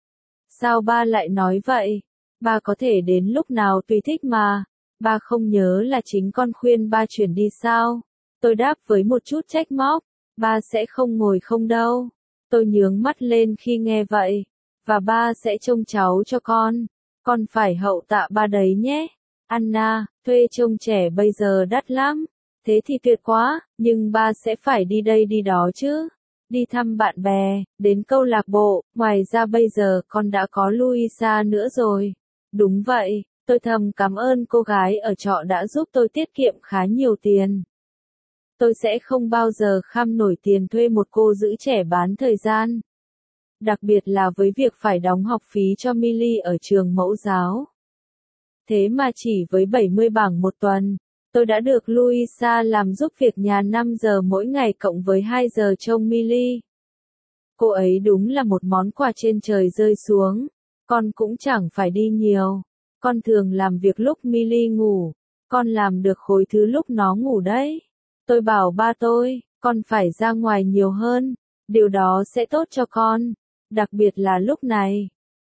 Sao ba lại nói vậy? Ba có thể đến lúc nào tùy thích mà. Ba không nhớ là chính con khuyên ba chuyển đi sao? Tôi đáp với một chút trách móc. Ba sẽ không ngồi không đâu. Tôi nhướng mắt lên khi nghe vậy. Và ba sẽ trông cháu cho con. Con phải hậu tạ ba đấy nhé. Anna, thuê trông trẻ bây giờ đắt lắm. Thế thì tuyệt quá, nhưng ba sẽ phải đi đây đi đó chứ. Đi thăm bạn bè, đến câu lạc bộ, ngoài ra bây giờ con đã có Louisa nữa rồi. Đúng vậy, tôi thầm cảm ơn cô gái ở trọ đã giúp tôi tiết kiệm khá nhiều tiền. Tôi sẽ không bao giờ kham nổi tiền thuê một cô giữ trẻ bán thời gian. Đặc biệt là với việc phải đóng học phí cho Milly ở trường mẫu giáo. Thế mà chỉ với 70 bảng một tuần, tôi đã được Louisa làm giúp việc nhà 5 giờ mỗi ngày cộng với 2 giờ trông Milly. Cô ấy đúng là một món quà trên trời rơi xuống. Con cũng chẳng phải đi nhiều. Con thường làm việc lúc Milly ngủ. Con làm được khối thứ lúc nó ngủ đấy. Tôi bảo ba tôi, con phải ra ngoài nhiều hơn. Điều đó sẽ tốt cho con. Đặc biệt là lúc này.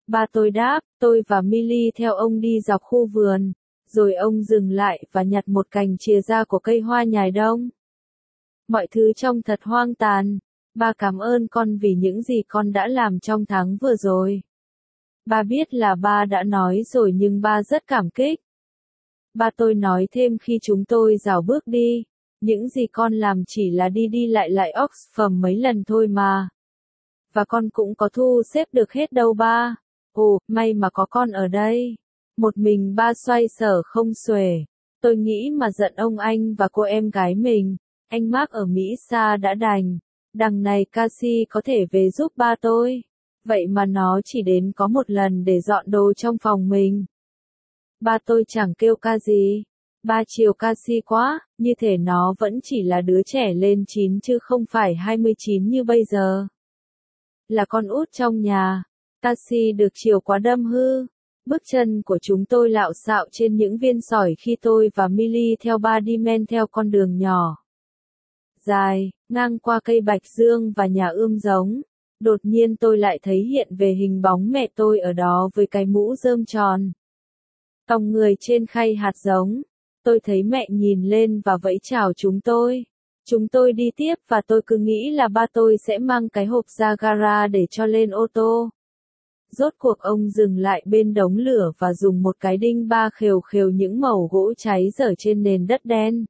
Ba tôi đáp, tôi và Millie theo ông đi dọc khu vườn, rồi ông dừng lại và nhặt một cành chìa ra của cây hoa nhài đông. Mọi thứ trông thật hoang tàn. Ba cảm ơn con vì những gì con đã làm trong tháng vừa rồi. Ba biết là ba đã nói rồi nhưng ba rất cảm kích. Ba tôi nói thêm khi chúng tôi rảo bước đi, những gì con làm chỉ là đi đi lại lại Oxford mấy lần thôi mà. Và con cũng có thu xếp được hết đâu ba. Ồ, may mà có con ở đây. Một mình ba xoay sở không xuể. Tôi nghĩ mà giận ông anh và cô em gái mình. Anh Mark ở Mỹ xa đã đành. Đằng này Cassie có thể về giúp ba tôi. Vậy mà nó chỉ đến có một lần để dọn đồ trong phòng mình. Ba tôi chẳng kêu ca gì. Ba chiều Cassie quá, như thể nó vẫn chỉ là đứa trẻ lên 9 chứ không phải 29 như bây giờ. Là con út trong nhà. Cassie được chiều quá đâm hư. Bước chân của chúng tôi lạo xạo trên những viên sỏi khi tôi và Millie theo ba đi men theo con đường nhỏ dài, ngang qua cây bạch dương và nhà ươm giống. Đột nhiên tôi lại thấy hiện về hình bóng mẹ tôi ở đó với cái mũ rơm tròn. Còng người trên khay hạt giống. Tôi thấy mẹ nhìn lên và vẫy chào chúng tôi. Chúng tôi đi tiếp và tôi cứ nghĩ là ba tôi sẽ mang cái hộp ra gara để cho lên ô tô. Rốt cuộc ông dừng lại bên đống lửa và dùng một cái đinh ba khều khều những mẩu gỗ cháy dở trên nền đất đen.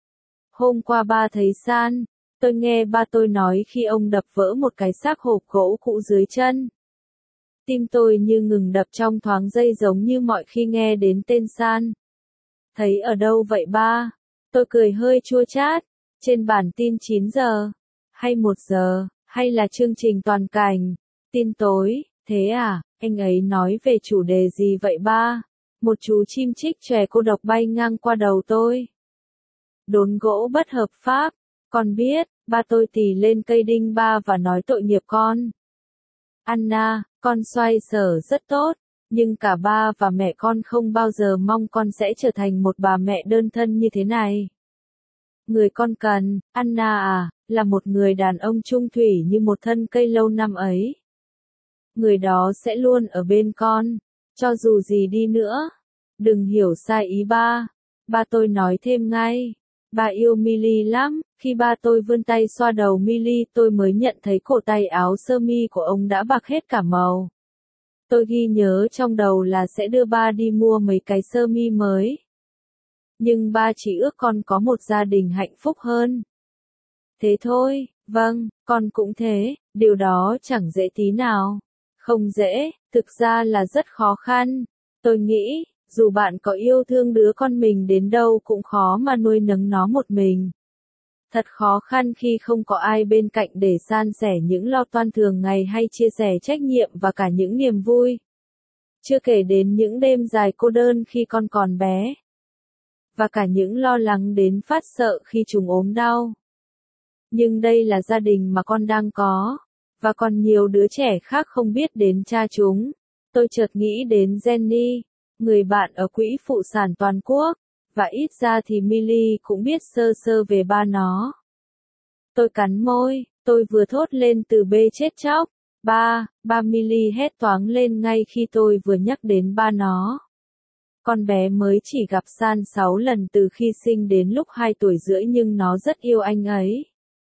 Hôm qua ba thấy San, tôi nghe ba tôi nói khi ông đập vỡ một cái xác hộp gỗ cũ dưới chân. Tim tôi như ngừng đập trong thoáng giây giống như mọi khi nghe đến tên San. Thấy ở đâu vậy ba? Tôi cười hơi chua chát. Trên bản tin 9 giờ, hay 1 giờ, hay là chương trình toàn cảnh, tin tối, thế à, anh ấy nói về chủ đề gì vậy ba? Một chú chim chích chòe cô độc bay ngang qua đầu tôi. Đốn gỗ bất hợp pháp, con biết, ba tôi tì lên cây đinh ba và nói tội nghiệp con. Anna, con xoay sở rất tốt, nhưng cả ba và mẹ con không bao giờ mong con sẽ trở thành một bà mẹ đơn thân như thế này. Người con cần, Anna à, là một người đàn ông trung thủy như một thân cây lâu năm ấy. Người đó sẽ luôn ở bên con, cho dù gì đi nữa. Đừng hiểu sai ý ba. Ba tôi nói thêm ngay. Ba yêu Millie lắm. Khi ba tôi vươn tay xoa đầu Millie tôi mới nhận thấy cổ tay áo sơ mi của ông đã bạc hết cả màu. Tôi ghi nhớ trong đầu là sẽ đưa ba đi mua mấy cái sơ mi mới. Nhưng ba chỉ ước con có một gia đình hạnh phúc hơn. Thế thôi, vâng, con cũng thế, điều đó chẳng dễ tí nào. Không dễ, thực ra là rất khó khăn. Tôi nghĩ, dù bạn có yêu thương đứa con mình đến đâu cũng khó mà nuôi nấng nó một mình. Thật khó khăn khi không có ai bên cạnh để san sẻ những lo toan thường ngày hay chia sẻ trách nhiệm và cả những niềm vui. Chưa kể đến những đêm dài cô đơn khi con còn bé. Và cả những lo lắng đến phát sợ khi chúng ốm đau. Nhưng đây là gia đình mà con đang có. Và còn nhiều đứa trẻ khác không biết đến cha chúng. Tôi chợt nghĩ đến Jenny, người bạn ở quỹ phụ sản toàn quốc. Và ít ra thì Millie cũng biết sơ sơ về ba nó. Tôi cắn môi, tôi vừa thốt lên từ bê chết chóc. Ba Millie hét toáng lên ngay khi tôi vừa nhắc đến ba nó. Con bé mới chỉ gặp San 6 lần từ khi sinh đến lúc 2 tuổi rưỡi nhưng nó rất yêu anh ấy.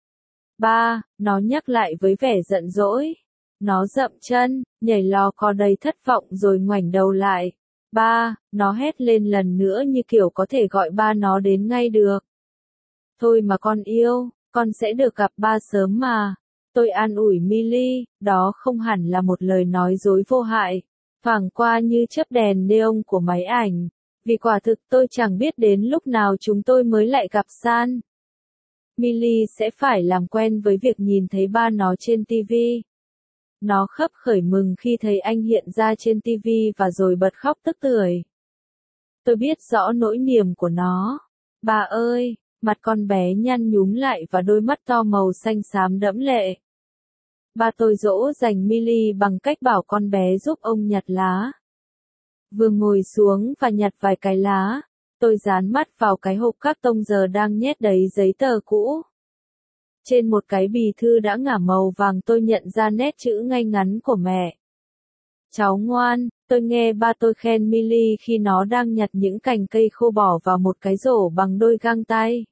Ba, nó nhắc lại với vẻ giận dỗi. Nó dậm chân, nhảy lò cò đầy thất vọng rồi ngoảnh đầu lại. Ba, nó hét lên lần nữa như kiểu có thể gọi ba nó đến ngay được. Thôi mà con yêu, con sẽ được gặp ba sớm mà. Tôi an ủi Millie, đó không hẳn là một lời nói dối vô hại. Thoảng qua như chớp đèn neon của máy ảnh. Vì quả thực tôi chẳng biết đến lúc nào chúng tôi mới lại gặp San. Millie sẽ phải làm quen với việc nhìn thấy ba nó trên TV. Nó khấp khởi mừng khi thấy anh hiện ra trên TV và rồi bật khóc tức tưởi. Tôi biết rõ nỗi niềm của nó. Bà ơi, mặt con bé nhăn nhúm lại và đôi mắt to màu xanh xám đẫm lệ. Ba tôi dỗ dành Millie bằng cách bảo con bé giúp ông nhặt lá. Vừa ngồi xuống và nhặt vài cái lá, tôi dán mắt vào cái hộp các tông giờ đang nhét đầy giấy tờ cũ. Trên một cái bì thư đã ngả màu vàng tôi nhận ra nét chữ ngay ngắn của mẹ. Cháu ngoan, tôi nghe ba tôi khen Millie khi nó đang nhặt những cành cây khô bỏ vào một cái rổ bằng đôi găng tay.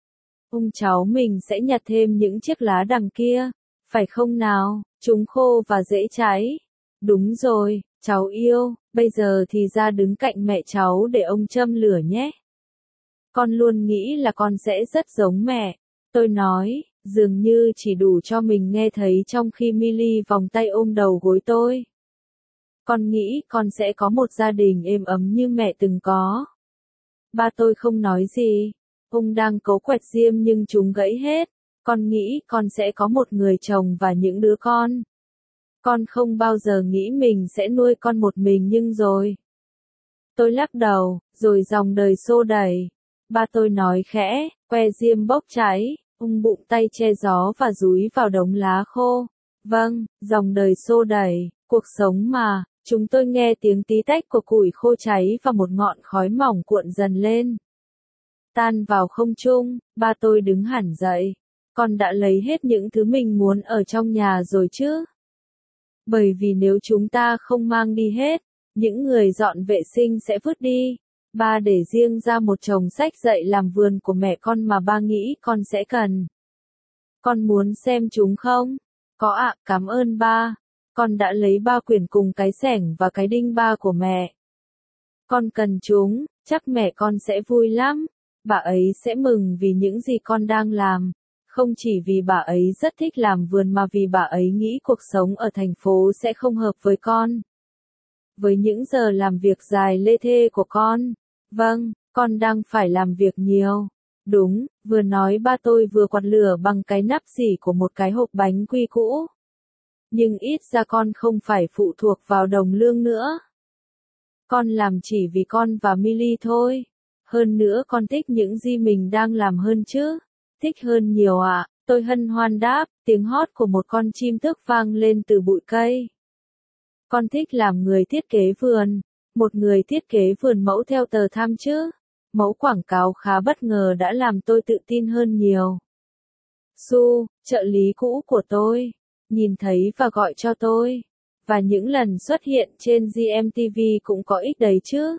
Cháu mình sẽ nhặt thêm những chiếc lá đằng kia, phải không nào, chúng khô và dễ cháy. Đúng rồi, cháu yêu, bây giờ thì ra đứng cạnh mẹ cháu để ông châm lửa nhé. Con luôn nghĩ là con sẽ rất giống mẹ. Tôi nói, dường như chỉ đủ cho mình nghe thấy trong khi Millie vòng tay ôm đầu gối tôi. Con nghĩ con sẽ có một gia đình êm ấm như mẹ từng có. Ba tôi không nói gì. Ông đang cấu quẹt diêm nhưng chúng gãy hết. Con nghĩ con sẽ có một người chồng và những đứa con. Con không bao giờ nghĩ mình sẽ nuôi con một mình nhưng rồi. Tôi lắc đầu, rồi dòng đời xô đẩy. Ba tôi nói khẽ, que diêm bốc cháy, ông bụng tay che gió và dúi vào đống lá khô. Vâng, dòng đời xô đẩy, cuộc sống mà, chúng tôi nghe tiếng tí tách của củi khô cháy và một ngọn khói mỏng cuộn dần lên. Tan vào không trung, ba tôi đứng hẳn dậy. Con đã lấy hết những thứ mình muốn ở trong nhà rồi chứ? Bởi vì nếu chúng ta không mang đi hết, những người dọn vệ sinh sẽ vứt đi. Ba để riêng ra một chồng sách dạy làm vườn của mẹ con mà ba nghĩ con sẽ cần. Con muốn xem chúng không? Có ạ, cảm ơn ba. Con đã lấy 3 quyển cùng cái xẻng và cái đinh ba của mẹ. Con cần chúng, chắc mẹ con sẽ vui lắm. Bà ấy sẽ mừng vì những gì con đang làm. Không chỉ vì bà ấy rất thích làm vườn mà vì bà ấy nghĩ cuộc sống ở thành phố sẽ không hợp với con. Với những giờ làm việc dài lê thê của con. Vâng, con đang phải làm việc nhiều. Đúng, vừa nói ba tôi vừa quạt lửa bằng cái nắp xỉ của một cái hộp bánh quy cũ. Nhưng ít ra con không phải phụ thuộc vào đồng lương nữa. Con làm chỉ vì con và Millie thôi. Hơn nữa con thích những gì mình đang làm hơn chứ. Thích hơn nhiều ạ, tôi hân hoan đáp, tiếng hót của một con chim thức vang lên từ bụi cây. Con thích làm người thiết kế vườn. Một người thiết kế vườn mẫu theo tờ Time chứ. Mẫu quảng cáo khá bất ngờ đã làm tôi tự tin hơn nhiều. Su, trợ lý cũ của tôi, nhìn thấy và gọi cho tôi. Và những lần xuất hiện trên GMTV cũng có ích đấy chứ.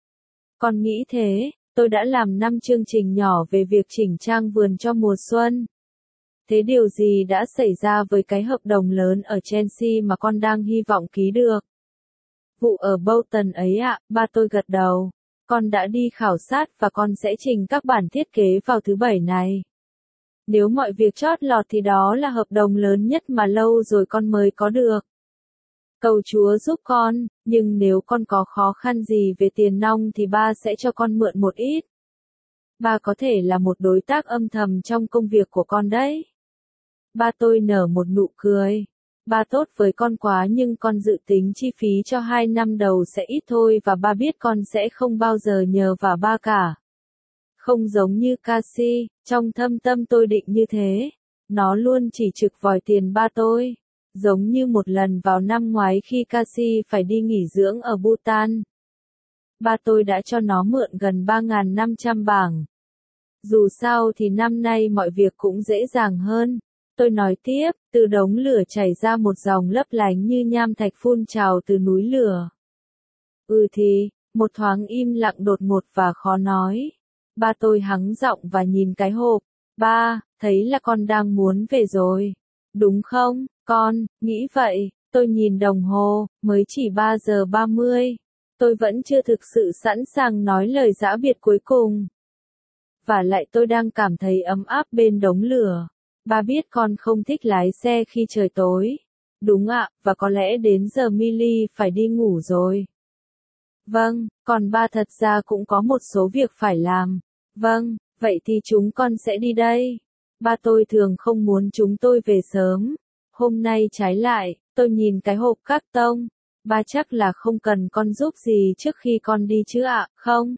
Con nghĩ thế, tôi đã làm 5 chương trình nhỏ về việc chỉnh trang vườn cho mùa xuân. Thế điều gì đã xảy ra với cái hợp đồng lớn ở Chelsea mà con đang hy vọng ký được? Vụ ở Bolton ấy ạ, ba tôi gật đầu. Con đã đi khảo sát và con sẽ trình các bản thiết kế vào thứ Bảy này. Nếu mọi việc chót lọt thì đó là hợp đồng lớn nhất mà lâu rồi con mới có được. Cầu Chúa giúp con, nhưng nếu con có khó khăn gì về tiền nong thì ba sẽ cho con mượn một ít. Ba có thể là một đối tác âm thầm trong công việc của con đấy. Ba tôi nở một nụ cười. Ba tốt với con quá nhưng con dự tính chi phí cho 2 năm đầu sẽ ít thôi và ba biết con sẽ không bao giờ nhờ vả ba cả. Không giống như Cassie, trong thâm tâm tôi định như thế. Nó luôn chỉ trực vòi tiền ba tôi. Giống như một lần vào năm ngoái khi Cassie phải đi nghỉ dưỡng ở Bhutan. Ba tôi đã cho nó mượn gần 3.500 bảng. Dù sao thì năm nay mọi việc cũng dễ dàng hơn. Tôi nói tiếp, từ đống lửa chảy ra một dòng lấp lánh như nham thạch phun trào từ núi lửa. Thì, một thoáng im lặng đột ngột và khó nói. Ba tôi hắng giọng và nhìn cái hộp. Ba, thấy là con đang muốn về rồi. Đúng không, con, nghĩ vậy. Tôi nhìn đồng hồ, mới chỉ 3 giờ 30. Tôi vẫn chưa thực sự sẵn sàng nói lời giã biệt cuối cùng. Và lại tôi đang cảm thấy ấm áp bên đống lửa. Ba biết con không thích lái xe khi trời tối. Đúng ạ, và có lẽ đến giờ Millie phải đi ngủ rồi. Vâng, còn ba thật ra cũng có một số việc phải làm. Vâng, vậy thì chúng con sẽ đi đây. Ba tôi thường không muốn chúng tôi về sớm. Hôm nay trái lại, tôi nhìn cái hộp cát tông. Ba chắc là không cần con giúp gì trước khi con đi chứ ạ, không?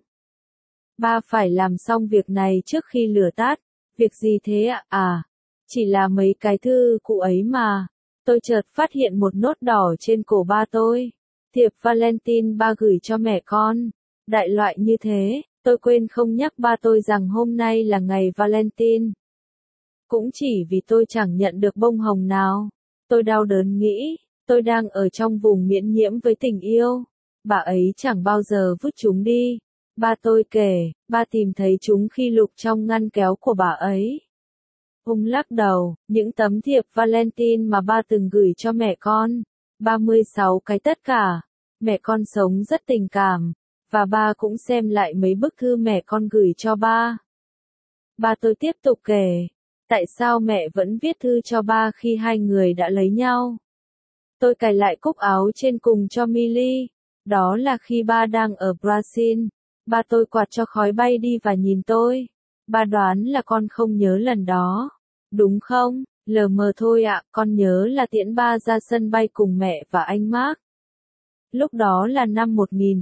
Ba phải làm xong việc này trước khi lửa tắt. Việc gì thế ạ? Chỉ là mấy cái thư cụ ấy mà. Tôi chợt phát hiện một nốt đỏ trên cổ ba tôi. Thiệp Valentine ba gửi cho mẹ con. Đại loại như thế, tôi quên không nhắc ba tôi rằng hôm nay là ngày Valentine. Cũng chỉ vì tôi chẳng nhận được bông hồng nào. Tôi đau đớn nghĩ, Tôi đang ở trong vùng miễn nhiễm với tình yêu. Bà ấy chẳng bao giờ vứt chúng đi. Ba tôi kể, ba tìm thấy chúng khi lục trong ngăn kéo của bà ấy. Ông lắc đầu, những tấm thiệp Valentine mà ba từng gửi cho mẹ con. 36 cái tất cả. Mẹ con sống rất tình cảm. Và ba cũng xem lại mấy bức thư mẹ con gửi cho ba. Ba tôi tiếp tục kể, tại sao mẹ vẫn viết thư cho ba khi hai người đã lấy nhau. Tôi cài lại cúc áo trên cùng cho Millie. Đó là khi ba đang ở Brazil. Ba tôi quạt cho khói bay đi và nhìn tôi. Ba đoán là con không nhớ lần đó. Đúng không? Lờ mờ thôi ạ, con nhớ là tiễn ba ra sân bay cùng mẹ và anh Mark. Lúc đó là năm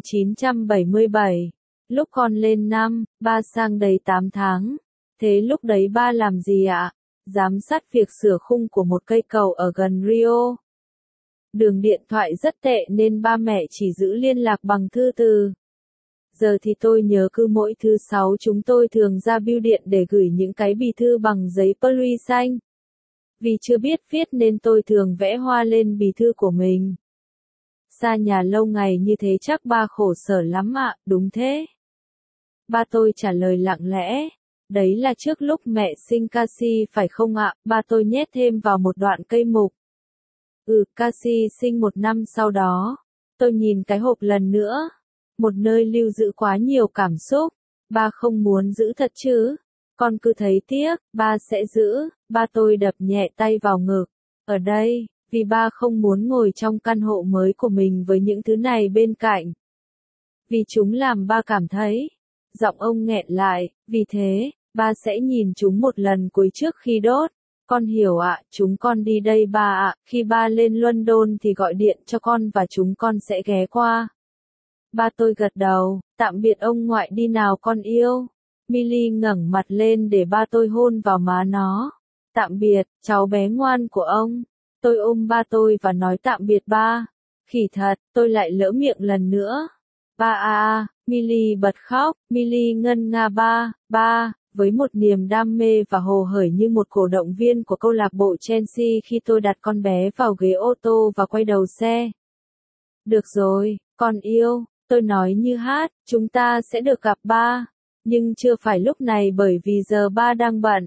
1977. Lúc con lên năm, ba sang đầy 8 tháng. Thế lúc đấy ba làm gì ạ? Giám sát việc sửa khung của một cây cầu ở gần Rio. Đường điện thoại rất tệ nên ba mẹ chỉ giữ liên lạc bằng thư từ. Giờ thì tôi nhớ cứ mỗi thứ sáu chúng tôi thường ra bưu điện để gửi những cái bì thư bằng giấy poli xanh. Vì chưa biết viết nên tôi thường vẽ hoa lên bì thư của mình. Xa nhà lâu ngày như thế chắc ba khổ sở lắm ạ, đúng thế. Ba tôi trả lời lặng lẽ. Đấy là trước lúc mẹ sinh Cassie phải không ạ? Ba tôi nhét thêm vào một đoạn cây mục. Cassie sinh một năm sau đó. Tôi nhìn cái hộp lần nữa. Một nơi lưu giữ quá nhiều cảm xúc. Ba không muốn giữ thật chứ? Con cứ thấy tiếc, ba sẽ giữ. Ba tôi đập nhẹ tay vào ngực. Ở đây, vì ba không muốn ngồi trong căn hộ mới của mình với những thứ này bên cạnh. Vì chúng làm ba cảm thấy. Giọng ông nghẹn lại, vì thế, ba sẽ nhìn chúng một lần cuối trước khi đốt. Con hiểu ạ, chúng con đi đây ba ạ, khi ba lên London thì gọi điện cho con và chúng con sẽ ghé qua. Ba tôi gật đầu, tạm biệt ông ngoại đi nào con yêu. Millie ngẩng mặt lên để ba tôi hôn vào má nó. Tạm biệt, cháu bé ngoan của ông. Tôi ôm ba tôi và nói tạm biệt ba. Khỉ thật, tôi lại lỡ miệng lần nữa. Ba Millie bật khóc, Millie ngân nga ba, với một niềm đam mê và hồ hởi như một cổ động viên của câu lạc bộ Chelsea khi tôi đặt con bé vào ghế ô tô và quay đầu xe. Được rồi, con yêu, tôi nói như hát, chúng ta sẽ được gặp ba. Nhưng chưa phải lúc này bởi vì giờ ba đang bận.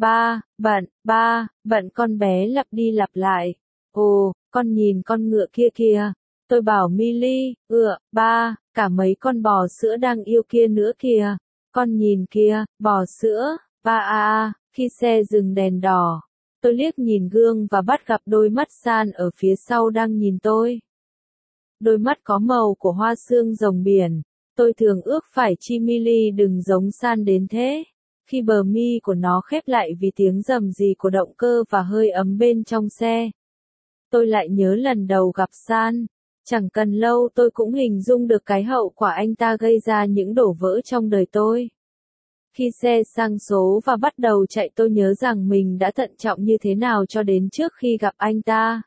Bận con bé lặp đi lặp lại. Ồ, con nhìn con ngựa kia kìa. Tôi bảo Millie, ba, cả mấy con bò sữa đang yêu kia nữa kìa. Con nhìn kìa, bò sữa, ba khi xe dừng đèn đỏ. Tôi liếc nhìn gương và bắt gặp đôi mắt San ở phía sau đang nhìn tôi. Đôi mắt có màu của hoa sương rồng biển. Tôi thường ước phải chi Millie đừng giống San đến thế. Khi bờ mi của nó khép lại vì tiếng rầm rì của động cơ và hơi ấm bên trong xe. Tôi lại nhớ lần đầu gặp San. Chẳng cần lâu tôi cũng hình dung được cái hậu quả anh ta gây ra những đổ vỡ trong đời tôi. Khi xe sang số và bắt đầu chạy tôi nhớ rằng mình đã thận trọng như thế nào cho đến trước khi gặp anh ta.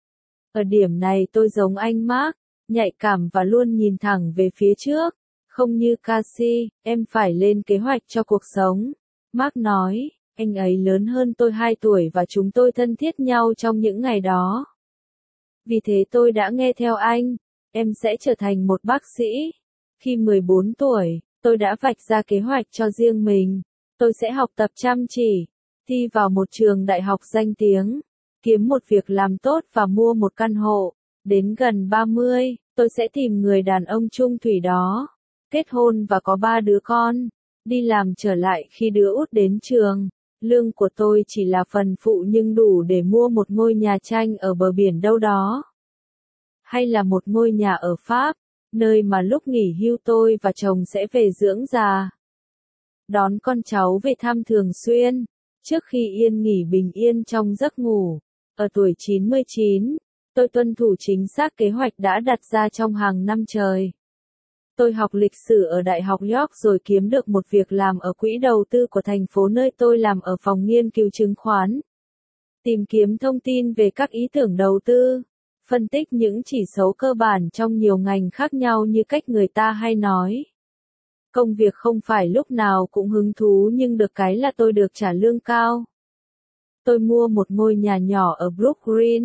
Ở điểm này tôi giống anh Mark, nhạy cảm và luôn nhìn thẳng về phía trước. Không như Cassie, em phải lên kế hoạch cho cuộc sống. Mark nói, anh ấy lớn hơn tôi 2 tuổi và chúng tôi thân thiết nhau trong những ngày đó. Vì thế tôi đã nghe theo anh, em sẽ trở thành một bác sĩ. Khi 14 tuổi, tôi đã vạch ra kế hoạch cho riêng mình. Tôi sẽ học tập chăm chỉ, thi vào một trường đại học danh tiếng, kiếm một việc làm tốt và mua một căn hộ. Đến gần 30, tôi sẽ tìm người đàn ông chung thủy đó, kết hôn và có 3 đứa con, đi làm trở lại khi đứa út đến trường. Lương của tôi chỉ là phần phụ nhưng đủ để mua một ngôi nhà tranh ở bờ biển đâu đó. Hay là một ngôi nhà ở Pháp, nơi mà lúc nghỉ hưu tôi và chồng sẽ về dưỡng già. Đón con cháu về thăm thường xuyên, trước khi yên nghỉ bình yên trong giấc ngủ. Ở tuổi 99, tôi tuân thủ chính xác kế hoạch đã đặt ra trong hàng năm trời. Tôi học lịch sử ở Đại học York rồi kiếm được một việc làm ở quỹ đầu tư của thành phố nơi tôi làm ở phòng nghiên cứu chứng khoán. Tìm kiếm thông tin về các ý tưởng đầu tư, phân tích những chỉ số cơ bản trong nhiều ngành khác nhau như cách người ta hay nói. Công việc không phải lúc nào cũng hứng thú nhưng được cái là tôi được trả lương cao. Tôi mua một ngôi nhà nhỏ ở Brooklyn,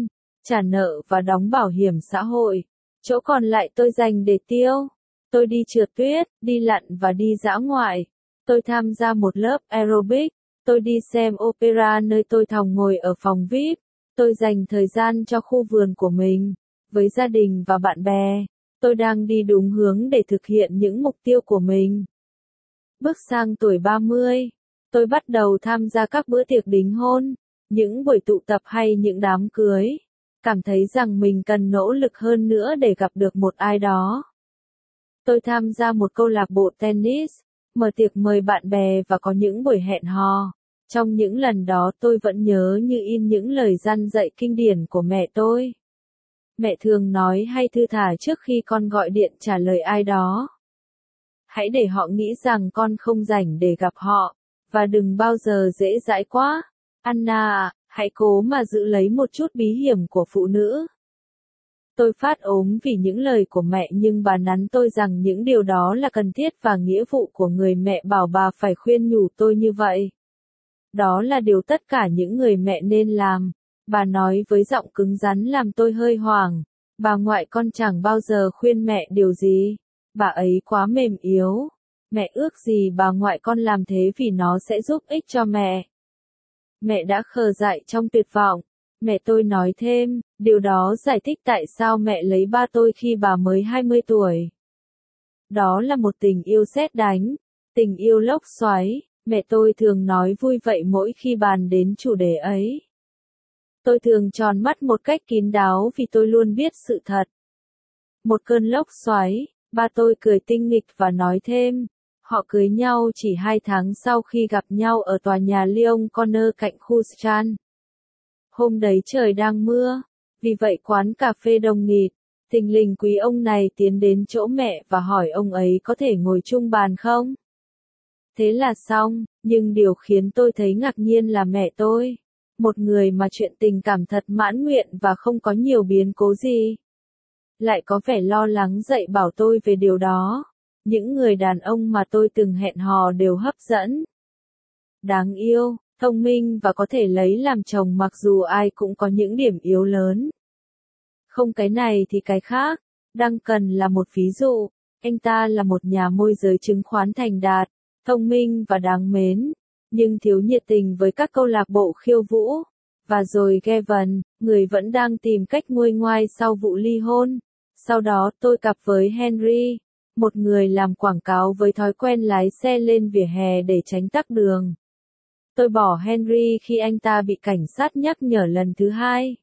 trả nợ và đóng bảo hiểm xã hội. Chỗ còn lại tôi dành để tiêu. Tôi đi trượt tuyết, đi lặn và đi dã ngoại. Tôi tham gia một lớp aerobic. Tôi đi xem opera nơi tôi thòng ngồi ở phòng VIP. Tôi dành thời gian cho khu vườn của mình, với gia đình và bạn bè. Tôi đang đi đúng hướng để thực hiện những mục tiêu của mình. Bước sang tuổi 30, tôi bắt đầu tham gia các bữa tiệc đính hôn, những buổi tụ tập hay những đám cưới. Cảm thấy rằng mình cần nỗ lực hơn nữa để gặp được một ai đó. Tôi tham gia một câu lạc bộ tennis, mở tiệc mời bạn bè và có những buổi hẹn hò. Trong những lần đó tôi vẫn nhớ như in những lời răn dạy kinh điển của mẹ tôi. Mẹ thường nói hay thư thả trước khi con gọi điện trả lời ai đó. Hãy để họ nghĩ rằng con không rảnh để gặp họ, và đừng bao giờ dễ dãi quá. Anna à, hãy cố mà giữ lấy một chút bí hiểm của phụ nữ. Tôi phát ốm vì những lời của mẹ nhưng bà nắn tôi rằng những điều đó là cần thiết và nghĩa vụ của người mẹ bảo bà phải khuyên nhủ tôi như vậy. Đó là điều tất cả những người mẹ nên làm. Bà nói với giọng cứng rắn làm tôi hơi hoảng. Bà ngoại con chẳng bao giờ khuyên mẹ điều gì. Bà ấy quá mềm yếu. Mẹ ước gì bà ngoại con làm thế vì nó sẽ giúp ích cho mẹ. Mẹ đã khờ dại trong tuyệt vọng. Mẹ tôi nói thêm, điều đó giải thích tại sao mẹ lấy ba tôi khi bà mới 20 tuổi. Đó là một tình yêu sét đánh, tình yêu lốc xoáy. Mẹ tôi thường nói vui vậy mỗi khi bàn đến chủ đề ấy. Tôi thường tròn mắt một cách kín đáo vì tôi luôn biết sự thật. Một cơn lốc xoáy, ba tôi cười tinh nghịch và nói thêm. Họ cưới nhau chỉ 2 tháng sau khi gặp nhau ở tòa nhà Lyon Corner cạnh khu Strand. Hôm đấy trời đang mưa, vì vậy quán cà phê đông nghịt. Thình lình quý ông này tiến đến chỗ mẹ và hỏi ông ấy có thể ngồi chung bàn không? Thế là xong, nhưng điều khiến tôi thấy ngạc nhiên là mẹ tôi. Một người mà chuyện tình cảm thật mãn nguyện và không có nhiều biến cố gì. Lại có vẻ lo lắng dạy bảo tôi về điều đó. Những người đàn ông mà tôi từng hẹn hò đều hấp dẫn. Đáng yêu, thông minh và có thể lấy làm chồng mặc dù ai cũng có những điểm yếu lớn. Không cái này thì cái khác. Duncan là một ví dụ. Anh ta là một nhà môi giới chứng khoán thành đạt, thông minh và đáng mến, nhưng thiếu nhiệt tình với các câu lạc bộ khiêu vũ. Và rồi Gavin, người vẫn đang tìm cách nguôi ngoai sau vụ ly hôn. Sau đó tôi cặp với Henry, một người làm quảng cáo với thói quen lái xe lên vỉa hè để tránh tắc đường. Tôi bỏ Henry khi anh ta bị cảnh sát nhắc nhở lần thứ 2.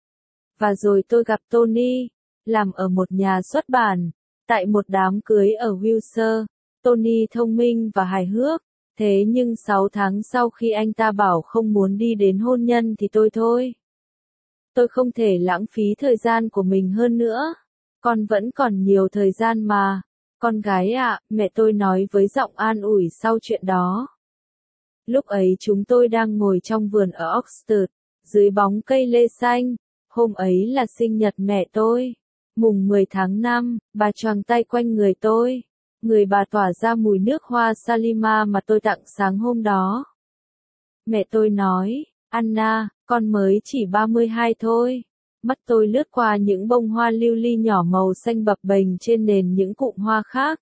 Và rồi tôi gặp Tony, làm ở một nhà xuất bản, tại một đám cưới ở Wilshire. Tony thông minh và hài hước, thế nhưng 6 tháng sau khi anh ta bảo không muốn đi đến hôn nhân thì tôi thôi. Tôi không thể lãng phí thời gian của mình hơn nữa. Con vẫn còn nhiều thời gian mà. Con gái ạ, mẹ tôi nói với giọng an ủi sau chuyện đó. Lúc ấy chúng tôi đang ngồi trong vườn ở Oxford, dưới bóng cây lê xanh. Hôm ấy là sinh nhật mẹ tôi. Mùng 10 tháng 5, bà choàng tay quanh người tôi. Người bà tỏa ra mùi nước hoa Salima mà tôi tặng sáng hôm đó. Mẹ tôi nói, Anna, con mới chỉ 32 thôi. Mắt tôi lướt qua những bông hoa lưu ly nhỏ màu xanh bập bềnh trên nền những cụm hoa khác.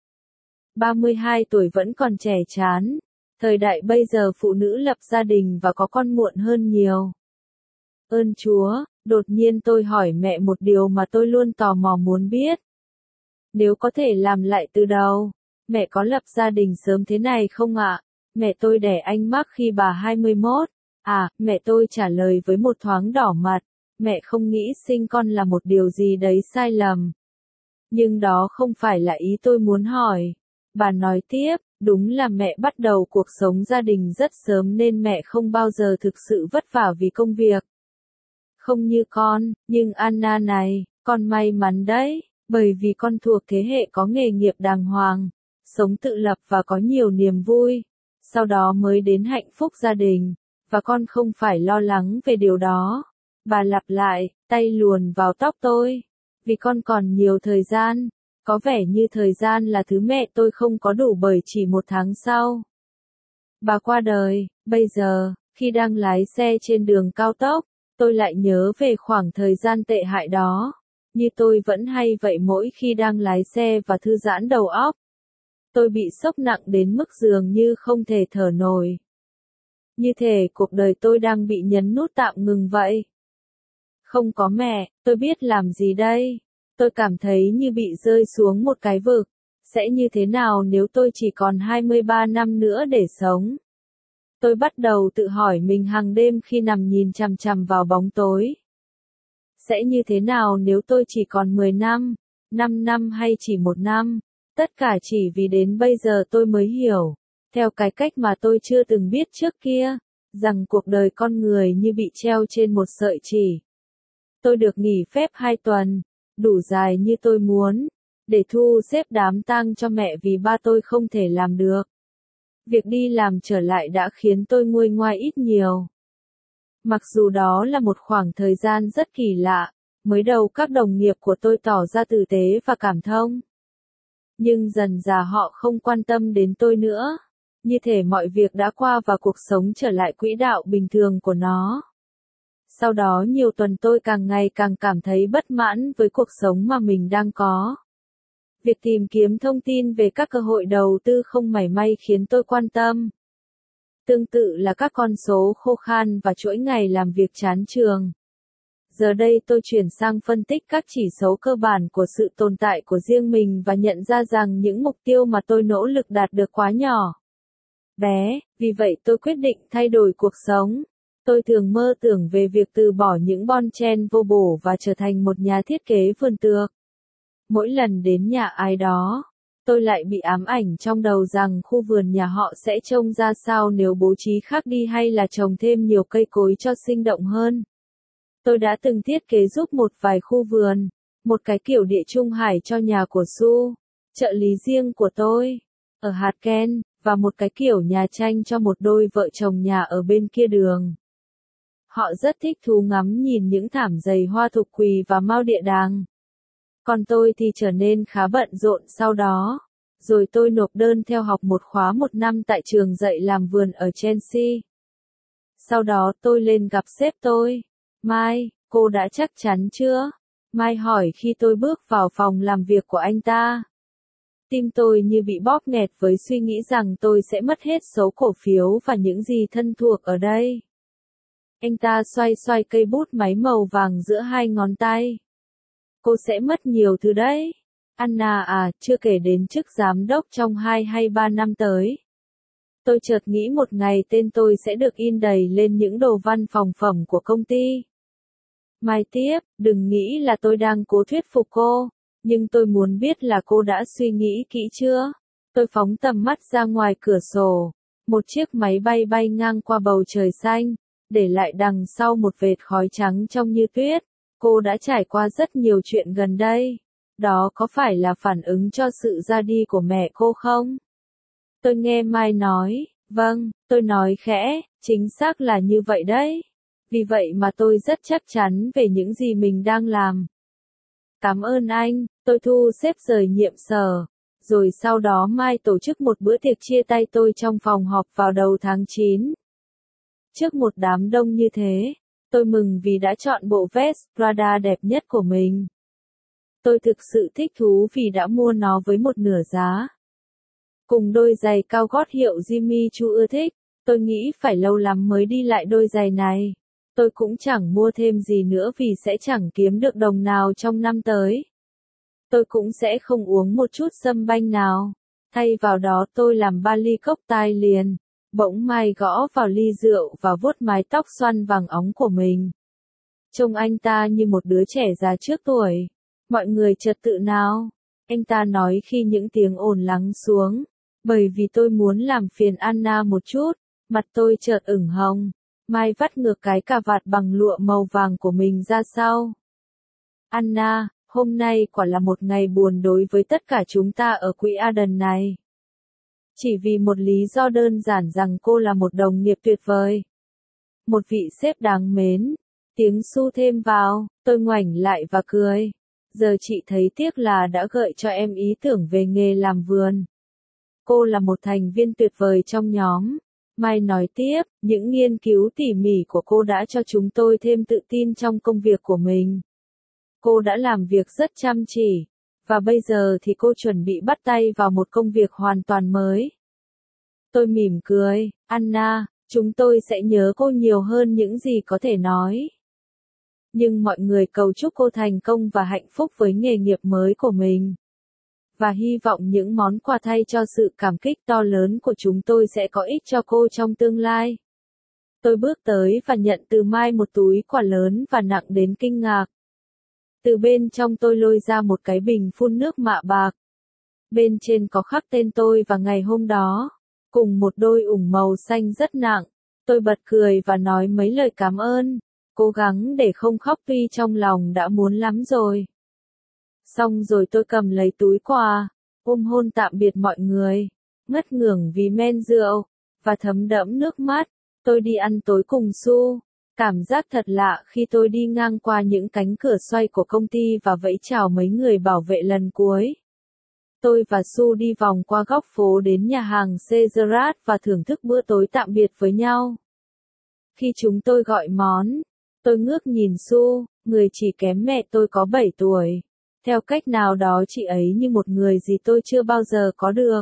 32 tuổi vẫn còn trẻ chán. Thời đại bây giờ phụ nữ lập gia đình và có con muộn hơn nhiều. Ơn Chúa, đột nhiên tôi hỏi mẹ một điều mà tôi luôn tò mò muốn biết. Nếu có thể làm lại từ đầu, mẹ có lập gia đình sớm thế này không ạ? Mẹ tôi đẻ anh Mark khi bà 21. Mẹ tôi trả lời với một thoáng đỏ mặt. Mẹ không nghĩ sinh con là một điều gì đấy sai lầm. Nhưng đó không phải là ý tôi muốn hỏi. Bà nói tiếp, đúng là mẹ bắt đầu cuộc sống gia đình rất sớm nên mẹ không bao giờ thực sự vất vả vì công việc. Không như con, nhưng Anna này, con may mắn đấy, bởi vì con thuộc thế hệ có nghề nghiệp đàng hoàng, sống tự lập và có nhiều niềm vui. Sau đó mới đến hạnh phúc gia đình, và con không phải lo lắng về điều đó. Bà lặp lại, tay luồn vào tóc tôi. Vì con còn nhiều thời gian. Có vẻ như thời gian là thứ mẹ tôi không có đủ bởi chỉ 1 tháng sau. Bà qua đời, bây giờ, khi đang lái xe trên đường cao tốc, tôi lại nhớ về khoảng thời gian tệ hại đó. Như tôi vẫn hay vậy mỗi khi đang lái xe và thư giãn đầu óc. Tôi bị sốc nặng đến mức dường như không thể thở nổi. Như thể cuộc đời tôi đang bị nhấn nút tạm ngừng vậy. Không có mẹ, tôi biết làm gì đây? Tôi cảm thấy như bị rơi xuống một cái vực. Sẽ như thế nào nếu tôi chỉ còn 23 năm nữa để sống? Tôi bắt đầu tự hỏi mình hàng đêm khi nằm nhìn chằm chằm vào bóng tối. Sẽ như thế nào nếu tôi chỉ còn 10 năm, 5 năm hay chỉ 1 năm? Tất cả chỉ vì đến bây giờ tôi mới hiểu, theo cái cách mà tôi chưa từng biết trước kia, rằng cuộc đời con người như bị treo trên một sợi chỉ. Tôi được nghỉ phép 2 tuần, đủ dài như tôi muốn, để thu xếp đám tang cho mẹ vì ba tôi không thể làm được. Việc đi làm trở lại đã khiến tôi nguôi ngoai ít nhiều. Mặc dù đó là một khoảng thời gian rất kỳ lạ, mới đầu các đồng nghiệp của tôi tỏ ra tử tế và cảm thông. Nhưng dần dà họ không quan tâm đến tôi nữa. Như thể mọi việc đã qua và cuộc sống trở lại quỹ đạo bình thường của nó. Sau đó nhiều tuần tôi càng ngày càng cảm thấy bất mãn với cuộc sống mà mình đang có. Việc tìm kiếm thông tin về các cơ hội đầu tư không mảy may khiến tôi quan tâm. Tương tự là các con số khô khan và chuỗi ngày làm việc chán chường. Giờ đây tôi chuyển sang phân tích các chỉ số cơ bản của sự tồn tại của riêng mình và nhận ra rằng những mục tiêu mà tôi nỗ lực đạt được quá nhỏ. Bé, vì vậy tôi quyết định thay đổi cuộc sống. Tôi thường mơ tưởng về việc từ bỏ những bon chen vô bổ và trở thành một nhà thiết kế vườn tược. Mỗi lần đến nhà ai đó, tôi lại bị ám ảnh trong đầu rằng khu vườn nhà họ sẽ trông ra sao nếu bố trí khác đi hay là trồng thêm nhiều cây cối cho sinh động hơn. Tôi đã từng thiết kế giúp một vài khu vườn, một cái kiểu địa trung hải cho nhà của Su, trợ lý riêng của tôi, ở hạt Ken, và một cái kiểu nhà tranh cho một đôi vợ chồng nhà ở bên kia đường. Họ rất thích thú ngắm nhìn những thảm dày hoa thục quỳ và mao địa đàng. Còn tôi thì trở nên khá bận rộn sau đó. Rồi tôi nộp đơn theo học một khóa 1 năm tại trường dạy làm vườn ở Chelsea. Sau đó tôi lên gặp sếp tôi. Mai, cô đã chắc chắn chưa? Mai hỏi khi tôi bước vào phòng làm việc của anh ta. Tim tôi như bị bóp nghẹt với suy nghĩ rằng tôi sẽ mất hết số cổ phiếu và những gì thân thuộc ở đây. Anh ta xoay xoay cây bút máy màu vàng giữa hai ngón tay. Cô sẽ mất nhiều thứ đấy. Anna à, chưa kể đến chức giám đốc trong 2 hay 3 năm tới. Tôi chợt nghĩ một ngày tên tôi sẽ được in đầy lên những đồ văn phòng phẩm của công ty. Mai tiếp, đừng nghĩ là tôi đang cố thuyết phục cô, nhưng tôi muốn biết là cô đã suy nghĩ kỹ chưa. Tôi phóng tầm mắt ra ngoài cửa sổ. Một chiếc máy bay bay ngang qua bầu trời xanh, để lại đằng sau một vệt khói trắng trông như tuyết. Cô đã trải qua rất nhiều chuyện gần đây. Đó có phải là phản ứng cho sự ra đi của mẹ cô không? Tôi nghe Mai nói, vâng, tôi nói khẽ, chính xác là như vậy đấy. Vì vậy mà tôi rất chắc chắn về những gì mình đang làm. Cảm ơn anh, tôi thu xếp rời nhiệm sở. Rồi sau đó Mai tổ chức một bữa tiệc chia tay tôi trong phòng họp vào đầu tháng 9. Trước một đám đông như thế, tôi mừng vì đã chọn bộ vest Prada đẹp nhất của mình. Tôi thực sự thích thú vì đã mua nó với một nửa giá. Cùng đôi giày cao gót hiệu Jimmy Choo ưa thích, tôi nghĩ phải lâu lắm mới đi lại đôi giày này. Tôi cũng chẳng mua thêm gì nữa vì sẽ chẳng kiếm được đồng nào trong năm tới. Tôi cũng sẽ không uống một chút sâm banh nào. Thay vào đó tôi làm 3 ly cocktail liền. Bỗng Mai gõ vào ly rượu và vuốt mái tóc xoăn vàng óng của mình. Trông anh ta như một đứa trẻ già trước tuổi. Mọi người trật tự nào. Anh ta nói khi những tiếng ồn lắng xuống. Bởi vì tôi muốn làm phiền Anna một chút. Mặt tôi chợt ửng hồng. Mai vắt ngược cái cà vạt bằng lụa màu vàng của mình ra sau. Anna, hôm nay quả là một ngày buồn đối với tất cả chúng ta ở quỹ Arden này. Chỉ vì một lý do đơn giản rằng cô là một đồng nghiệp tuyệt vời. Một vị sếp đáng mến. Tiếng Su thêm vào, tôi ngoảnh lại và cười. Giờ chị thấy tiếc là đã gợi cho em ý tưởng về nghề làm vườn. Cô là một thành viên tuyệt vời trong nhóm. Mai nói tiếp, những nghiên cứu tỉ mỉ của cô đã cho chúng tôi thêm tự tin trong công việc của mình. Cô đã làm việc rất chăm chỉ, và bây giờ thì cô chuẩn bị bắt tay vào một công việc hoàn toàn mới. Tôi mỉm cười, Anna, chúng tôi sẽ nhớ cô nhiều hơn những gì có thể nói. Nhưng mọi người cầu chúc cô thành công và hạnh phúc với nghề nghiệp mới của mình. Và hy vọng những món quà thay cho sự cảm kích to lớn của chúng tôi sẽ có ích cho cô trong tương lai. Tôi bước tới và nhận từ Mai một túi quà lớn và nặng đến kinh ngạc. Từ bên trong tôi lôi ra một cái bình phun nước mạ bạc. Bên trên có khắc tên tôi và ngày hôm đó, cùng một đôi ủng màu xanh rất nặng. Tôi bật cười và nói mấy lời cảm ơn, cố gắng để không khóc tuy trong lòng đã muốn lắm rồi. Xong rồi tôi cầm lấy túi quà, ôm hôn tạm biệt mọi người, ngất ngưởng vì men rượu, và thấm đẫm nước mắt. Tôi đi ăn tối cùng Su. Cảm giác thật lạ khi tôi đi ngang qua những cánh cửa xoay của công ty và vẫy chào mấy người bảo vệ lần cuối. Tôi và Su đi vòng qua góc phố đến nhà hàng Cesarat và thưởng thức bữa tối tạm biệt với nhau. Khi chúng tôi gọi món, tôi ngước nhìn Su, người chỉ kém mẹ tôi có 7 tuổi. Theo cách nào đó chị ấy như một người gì tôi chưa bao giờ có được.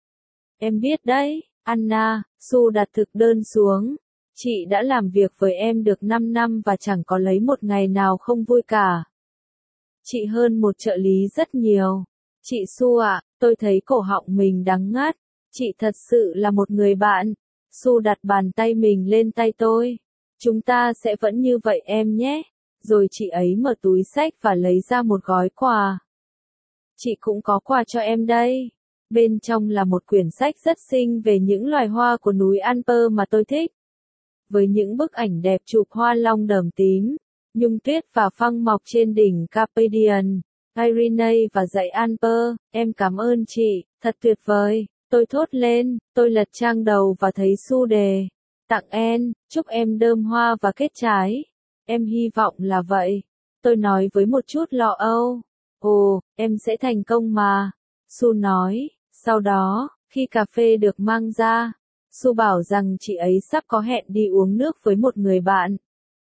Em biết đấy, Anna, Su đặt thực đơn xuống. Chị đã làm việc với em được 5 năm và chẳng có lấy một ngày nào không vui cả. Chị hơn một trợ lý rất nhiều. Chị Su ạ, tôi thấy cổ họng mình đắng ngắt. Chị thật sự là một người bạn. Su đặt bàn tay mình lên tay tôi. Chúng ta sẽ vẫn như vậy em nhé. Rồi chị ấy mở túi xách và lấy ra một gói quà. Chị cũng có quà cho em đây. Bên trong là một quyển sách rất xinh về những loài hoa của núi Alper mà tôi thích. Với những bức ảnh đẹp chụp hoa long đờm tím, nhung tuyết và phăng mọc trên đỉnh Carpathian, Pyrenees và dãy Alper. Em cảm ơn chị, thật tuyệt vời. Tôi thốt lên, tôi lật trang đầu và thấy Su đề. Tặng em, chúc em đơm hoa và kết trái. Em hy vọng là vậy. Tôi nói với một chút lo âu. Ồ, em sẽ thành công mà. Su nói, sau đó, khi cà phê được mang ra, Su bảo rằng chị ấy sắp có hẹn đi uống nước với một người bạn.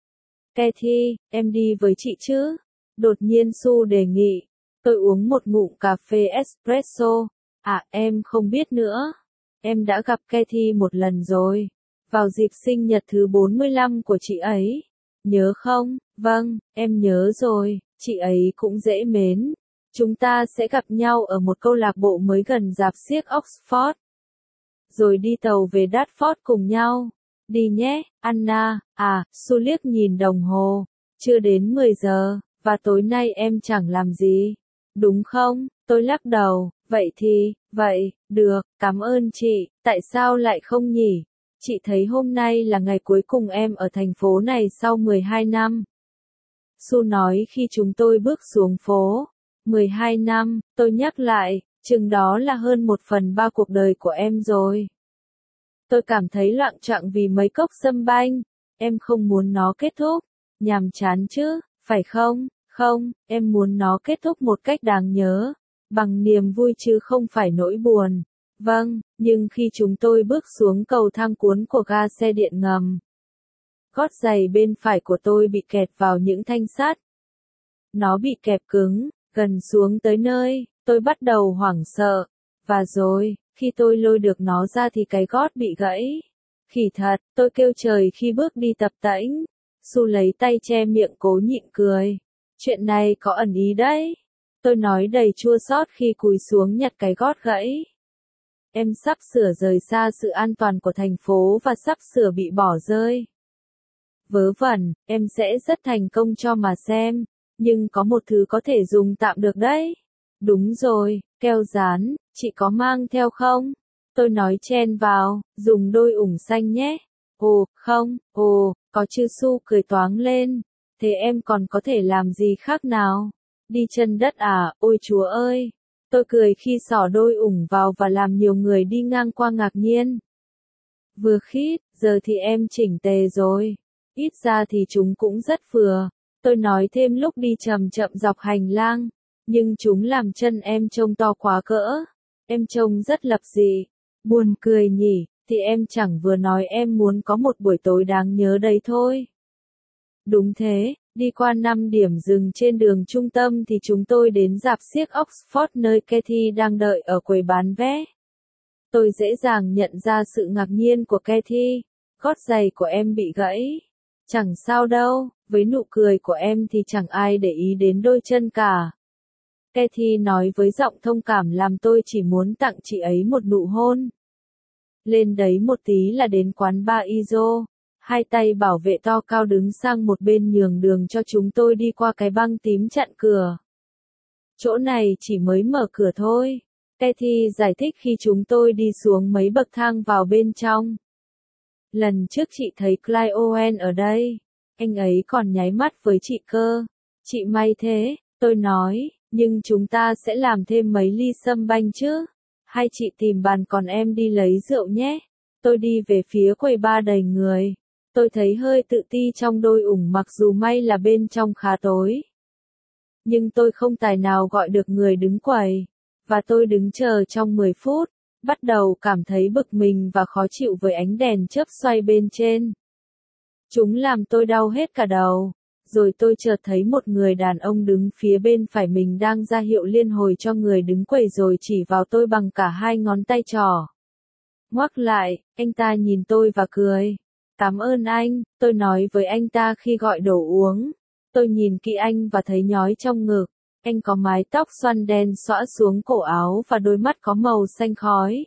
Kathy, em đi với chị chứ? Đột nhiên Su đề nghị. Tôi uống một ngụm cà phê espresso. À, em không biết nữa. Em đã gặp Kathy một lần rồi. Vào dịp sinh nhật thứ 45 của chị ấy. Nhớ không? Vâng, em nhớ rồi. Chị ấy cũng dễ mến. Chúng ta sẽ gặp nhau ở một câu lạc bộ mới gần rạp xiếc Oxford. Rồi đi tàu về Dartford cùng nhau. Đi nhé, Anna. À, Su liếc nhìn đồng hồ. Chưa đến 10 giờ, và tối nay em chẳng làm gì. Đúng không? Tôi lắc đầu. Vậy, được, cảm ơn chị. Tại sao lại không nhỉ? Chị thấy hôm nay là ngày cuối cùng em ở thành phố này sau 12 năm. Su nói khi chúng tôi bước xuống phố. 12 năm, tôi nhắc lại, chừng đó là hơn 1/3 cuộc đời của em rồi. Tôi cảm thấy loạng choạng vì mấy cốc sâm banh. Em không muốn nó kết thúc. Nhàm chán chứ, phải không? Không, em muốn nó kết thúc một cách đáng nhớ. Bằng niềm vui chứ không phải nỗi buồn. Vâng, nhưng khi chúng tôi bước xuống cầu thang cuốn của ga xe điện ngầm, gót giày bên phải của tôi bị kẹt vào những thanh sắt. Nó bị kẹp cứng, gần xuống tới nơi, tôi bắt đầu hoảng sợ. Và rồi, khi tôi lôi được nó ra thì cái gót bị gãy. Khỉ thật, tôi kêu trời khi bước đi tập tễnh. Su lấy tay che miệng cố nhịn cười. Chuyện này có ẩn ý đấy. Tôi nói đầy chua xót khi cúi xuống nhặt cái gót gãy. Em sắp sửa rời xa sự an toàn của thành phố và sắp sửa bị bỏ rơi. Vớ vẩn, em sẽ rất thành công cho mà xem. Nhưng có một thứ có thể dùng tạm được đấy. Đúng rồi, keo dán, chị có mang theo không? Tôi nói chen vào, dùng đôi ủng xanh nhé. Ồ, không, có chứ. Su cười toáng lên. Thế em còn có thể làm gì khác nào? Đi chân đất à, ôi chúa ơi. Tôi cười khi xỏ đôi ủng vào và làm nhiều người đi ngang qua ngạc nhiên. Vừa khít, giờ thì em chỉnh tề rồi. Ít ra thì chúng cũng rất vừa. Tôi nói thêm lúc đi chậm chậm dọc hành lang. Nhưng chúng làm chân em trông to quá cỡ. Em trông rất lập dị. Buồn cười nhỉ, Thì em chẳng vừa nói em muốn có một buổi tối đáng nhớ đấy thôi. Đúng thế, đi qua 5 điểm dừng trên đường trung tâm thì chúng tôi đến rạp xiếc Oxford nơi Kathy đang đợi ở quầy bán vé. Tôi dễ dàng nhận ra sự ngạc nhiên của Kathy. Gót giày của em bị gãy. Chẳng sao đâu, với nụ cười của em thì chẳng ai để ý đến đôi chân cả. Kathy nói với giọng thông cảm làm tôi chỉ muốn tặng chị ấy một nụ hôn. Lên đấy một tí là đến quán bar Izo. Hai tay bảo vệ to cao đứng sang một bên nhường đường cho chúng tôi đi qua cái băng tím chặn cửa. Chỗ này chỉ mới mở cửa thôi. Kathy giải thích khi chúng tôi đi xuống mấy bậc thang vào bên trong. Lần trước chị thấy Clive Owen ở đây. Anh ấy còn nháy mắt với chị cơ. Chị may thế, tôi nói, nhưng chúng ta sẽ làm thêm mấy ly sâm banh chứ. Hay chị tìm bàn còn em đi lấy rượu nhé. Tôi đi về phía quầy bar đầy người. Tôi thấy hơi tự ti trong đôi ủng mặc dù may là bên trong khá tối. Nhưng tôi không tài nào gọi được người đứng quầy. Và tôi đứng chờ trong 10 phút. Bắt đầu cảm thấy bực mình và khó chịu với ánh đèn chớp xoay bên trên. Chúng làm tôi đau hết cả đầu. Rồi tôi chợt thấy một người đàn ông đứng phía bên phải mình đang ra hiệu liên hồi cho người đứng quầy rồi chỉ vào tôi bằng cả hai ngón tay trỏ. Ngoắc lại, anh ta nhìn tôi và cười. Cảm ơn anh, tôi nói với anh ta khi gọi đồ uống. Tôi nhìn kỹ anh và thấy nhói trong ngực. Anh có mái tóc xoăn đen xõa xuống cổ áo và đôi mắt có màu xanh khói.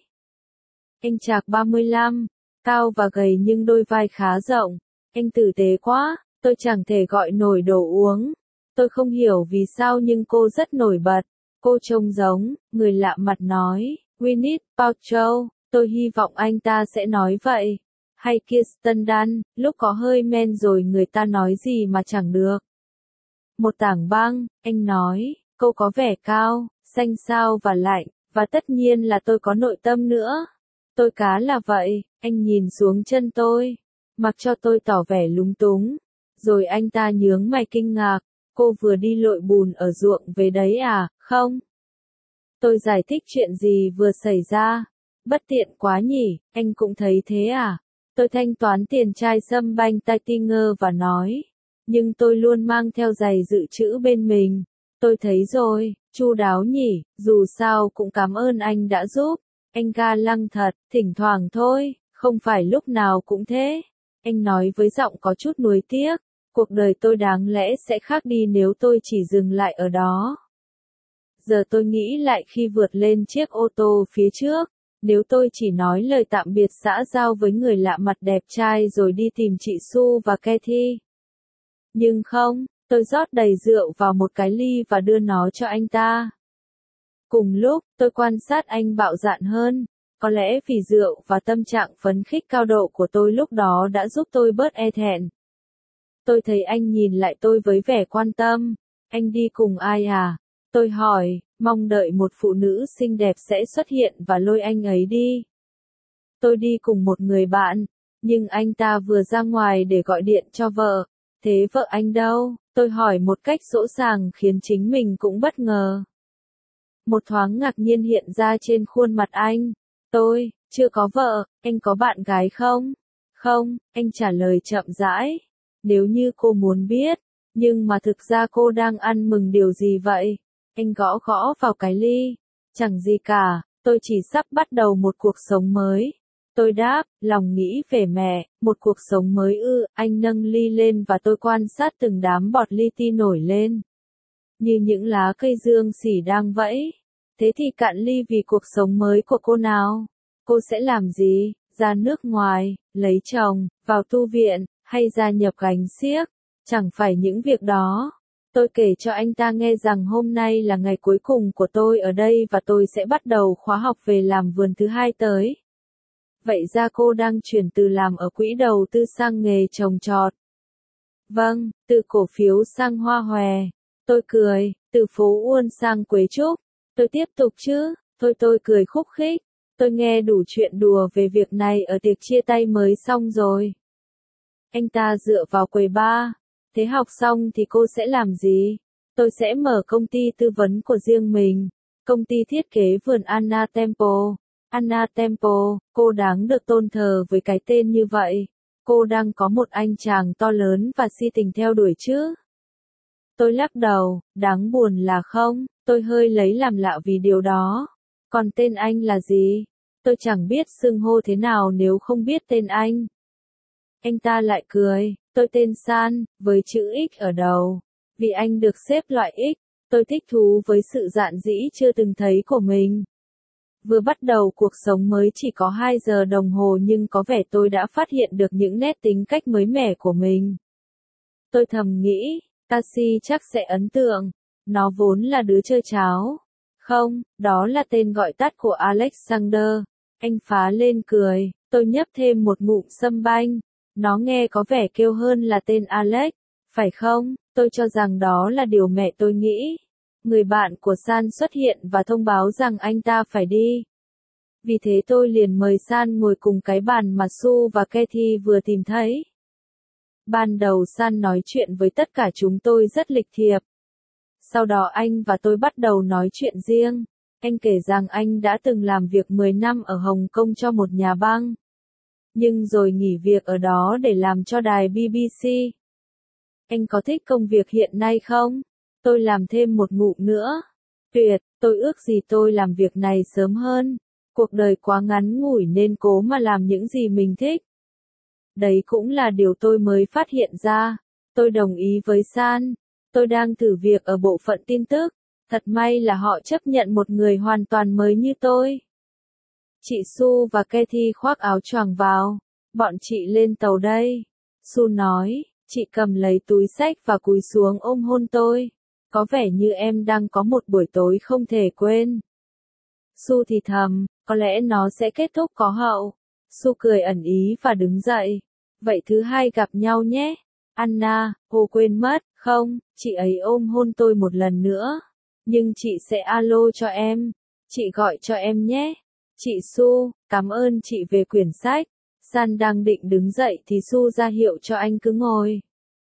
Anh chạc 35, cao và gầy nhưng đôi vai khá rộng. Anh tử tế quá, tôi chẳng thể gọi nổi đồ uống. Tôi không hiểu vì sao nhưng cô rất nổi bật. Cô trông giống, người lạ mặt nói, Gwyneth Paltrow, tôi hy vọng anh ta sẽ nói vậy. Hay Kirsten Dunst, lúc có hơi men rồi người ta nói gì mà chẳng được. Một tảng băng, anh nói, cô có vẻ cao, xanh xao và lạnh, và tất nhiên là tôi có nội tâm nữa. Tôi cá là vậy, anh nhìn xuống chân tôi, mặc cho tôi tỏ vẻ lúng túng. Rồi anh ta nhướng mày kinh ngạc, cô vừa đi lội bùn ở ruộng về đấy à, không? Tôi giải thích chuyện gì vừa xảy ra. Bất tiện quá nhỉ, anh cũng thấy thế à? Tôi thanh toán tiền chai sâm banh tai Tiger và nói. Nhưng tôi luôn mang theo giày dự trữ bên mình. Tôi thấy rồi, chu đáo nhỉ, dù sao cũng cảm ơn anh đã giúp. Anh ga lăng thật, thỉnh thoảng thôi, không phải lúc nào cũng thế. Anh nói với giọng có chút nuối tiếc. Cuộc đời tôi đáng lẽ sẽ khác đi nếu tôi chỉ dừng lại ở đó. Giờ tôi nghĩ lại khi vượt lên chiếc ô tô phía trước. Nếu tôi chỉ nói lời tạm biệt xã giao với người lạ mặt đẹp trai rồi đi tìm chị Sue và Kathy. Nhưng không, tôi rót đầy rượu vào một cái ly và đưa nó cho anh ta. Cùng lúc, tôi quan sát anh bạo dạn hơn. Có lẽ vì rượu và tâm trạng phấn khích cao độ của tôi lúc đó đã giúp tôi bớt e thẹn. Tôi thấy anh nhìn lại tôi với vẻ quan tâm. Anh đi cùng ai à? Tôi hỏi, mong đợi một phụ nữ xinh đẹp sẽ xuất hiện và lôi anh ấy đi. Tôi đi cùng một người bạn, nhưng anh ta vừa ra ngoài để gọi điện cho vợ. Thế vợ anh đâu? Tôi hỏi một cách dỗ dàng khiến chính mình cũng bất ngờ. Một thoáng ngạc nhiên hiện ra trên khuôn mặt anh. Tôi, chưa có vợ, anh có bạn gái không? Không, anh trả lời chậm rãi. Nếu như cô muốn biết, nhưng mà thực ra cô đang ăn mừng điều gì vậy? Anh gõ gõ vào cái ly. Chẳng gì cả, tôi chỉ sắp bắt đầu một cuộc sống mới. Tôi đáp, lòng nghĩ về mẹ, một cuộc sống mới ư, anh nâng ly lên và tôi quan sát từng đám bọt li ti nổi lên. Như những lá cây dương xỉ đang vẫy. Thế thì cạn ly vì cuộc sống mới của cô nào? Cô sẽ làm gì? Ra nước ngoài, lấy chồng, vào tu viện, hay gia nhập gánh xiếc? Chẳng phải những việc đó. Tôi kể cho anh ta nghe rằng hôm nay là ngày cuối cùng của tôi ở đây và tôi sẽ bắt đầu khóa học về làm vườn thứ 2 tới. Vậy ra cô đang chuyển từ làm ở quỹ đầu tư sang nghề trồng trọt. Vâng, từ cổ phiếu sang hoa hòe. Tôi cười, từ phố Uôn sang Quế Trúc. Tôi tiếp tục chứ, thôi tôi cười khúc khích. Tôi nghe đủ chuyện đùa về việc này ở tiệc chia tay mới xong rồi. Anh ta dựa vào quầy bar. Thế học xong thì cô sẽ làm gì? Tôi sẽ mở công ty tư vấn của riêng mình. Công ty thiết kế vườn Anna Temple. Anna Temple, cô đáng được tôn thờ với cái tên như vậy. Cô đang có một anh chàng to lớn và si tình theo đuổi chứ? Tôi lắc đầu, đáng buồn là không, tôi hơi lấy làm lạ vì điều đó. Còn tên anh là gì? Tôi chẳng biết xưng hô thế nào nếu không biết tên anh. Anh ta lại cười, tôi tên San, với chữ X ở đầu. Vì anh được xếp loại X, tôi thích thú với sự dạn dĩ chưa từng thấy của mình. Vừa bắt đầu cuộc sống mới chỉ có 2 giờ đồng hồ nhưng có vẻ tôi đã phát hiện được những nét tính cách mới mẻ của mình. Tôi thầm nghĩ, Cassie chắc sẽ ấn tượng, nó vốn là đứa chơi cháo. Không, đó là tên gọi tắt của Alexander. Anh phá lên cười, tôi nhấp thêm một ngụm sâm banh. Nó nghe có vẻ kêu hơn là tên Alex, phải không? Tôi cho rằng đó là điều mẹ tôi nghĩ. Người bạn của San xuất hiện và thông báo rằng anh ta phải đi. Vì thế tôi liền mời San ngồi cùng cái bàn mà Sue và Kathy vừa tìm thấy. Ban đầu San nói chuyện với tất cả chúng tôi rất lịch thiệp. Sau đó anh và tôi bắt đầu nói chuyện riêng. Anh kể rằng anh đã từng làm việc 10 năm ở Hồng Kông cho một nhà băng. Nhưng rồi nghỉ việc ở đó để làm cho đài BBC. Anh có thích công việc hiện nay không? Tôi làm thêm một ngụm nữa. Tuyệt, tôi ước gì tôi làm việc này sớm hơn. Cuộc đời quá ngắn ngủi nên cố mà làm những gì mình thích. Đấy cũng là điều tôi mới phát hiện ra. Tôi đồng ý với San. Tôi đang thử việc ở bộ phận tin tức. Thật may là họ chấp nhận một người hoàn toàn mới như tôi. Chị Sue và Kathy khoác áo choàng vào. Bọn chị lên tàu đây. Sue nói, chị cầm lấy túi xách và cúi xuống ôm hôn tôi. Có vẻ như em đang có một buổi tối không thể quên. Sue thì thầm, có lẽ nó sẽ kết thúc có hậu. Sue cười ẩn ý và đứng dậy. Vậy thứ hai gặp nhau nhé. Anna, cô quên mất, không, chị ấy ôm hôn tôi một lần nữa. Nhưng chị sẽ alo cho em. Chị gọi cho em nhé. Chị Sue, cảm ơn chị về quyển sách. San đang định đứng dậy thì Sue ra hiệu cho anh cứ ngồi.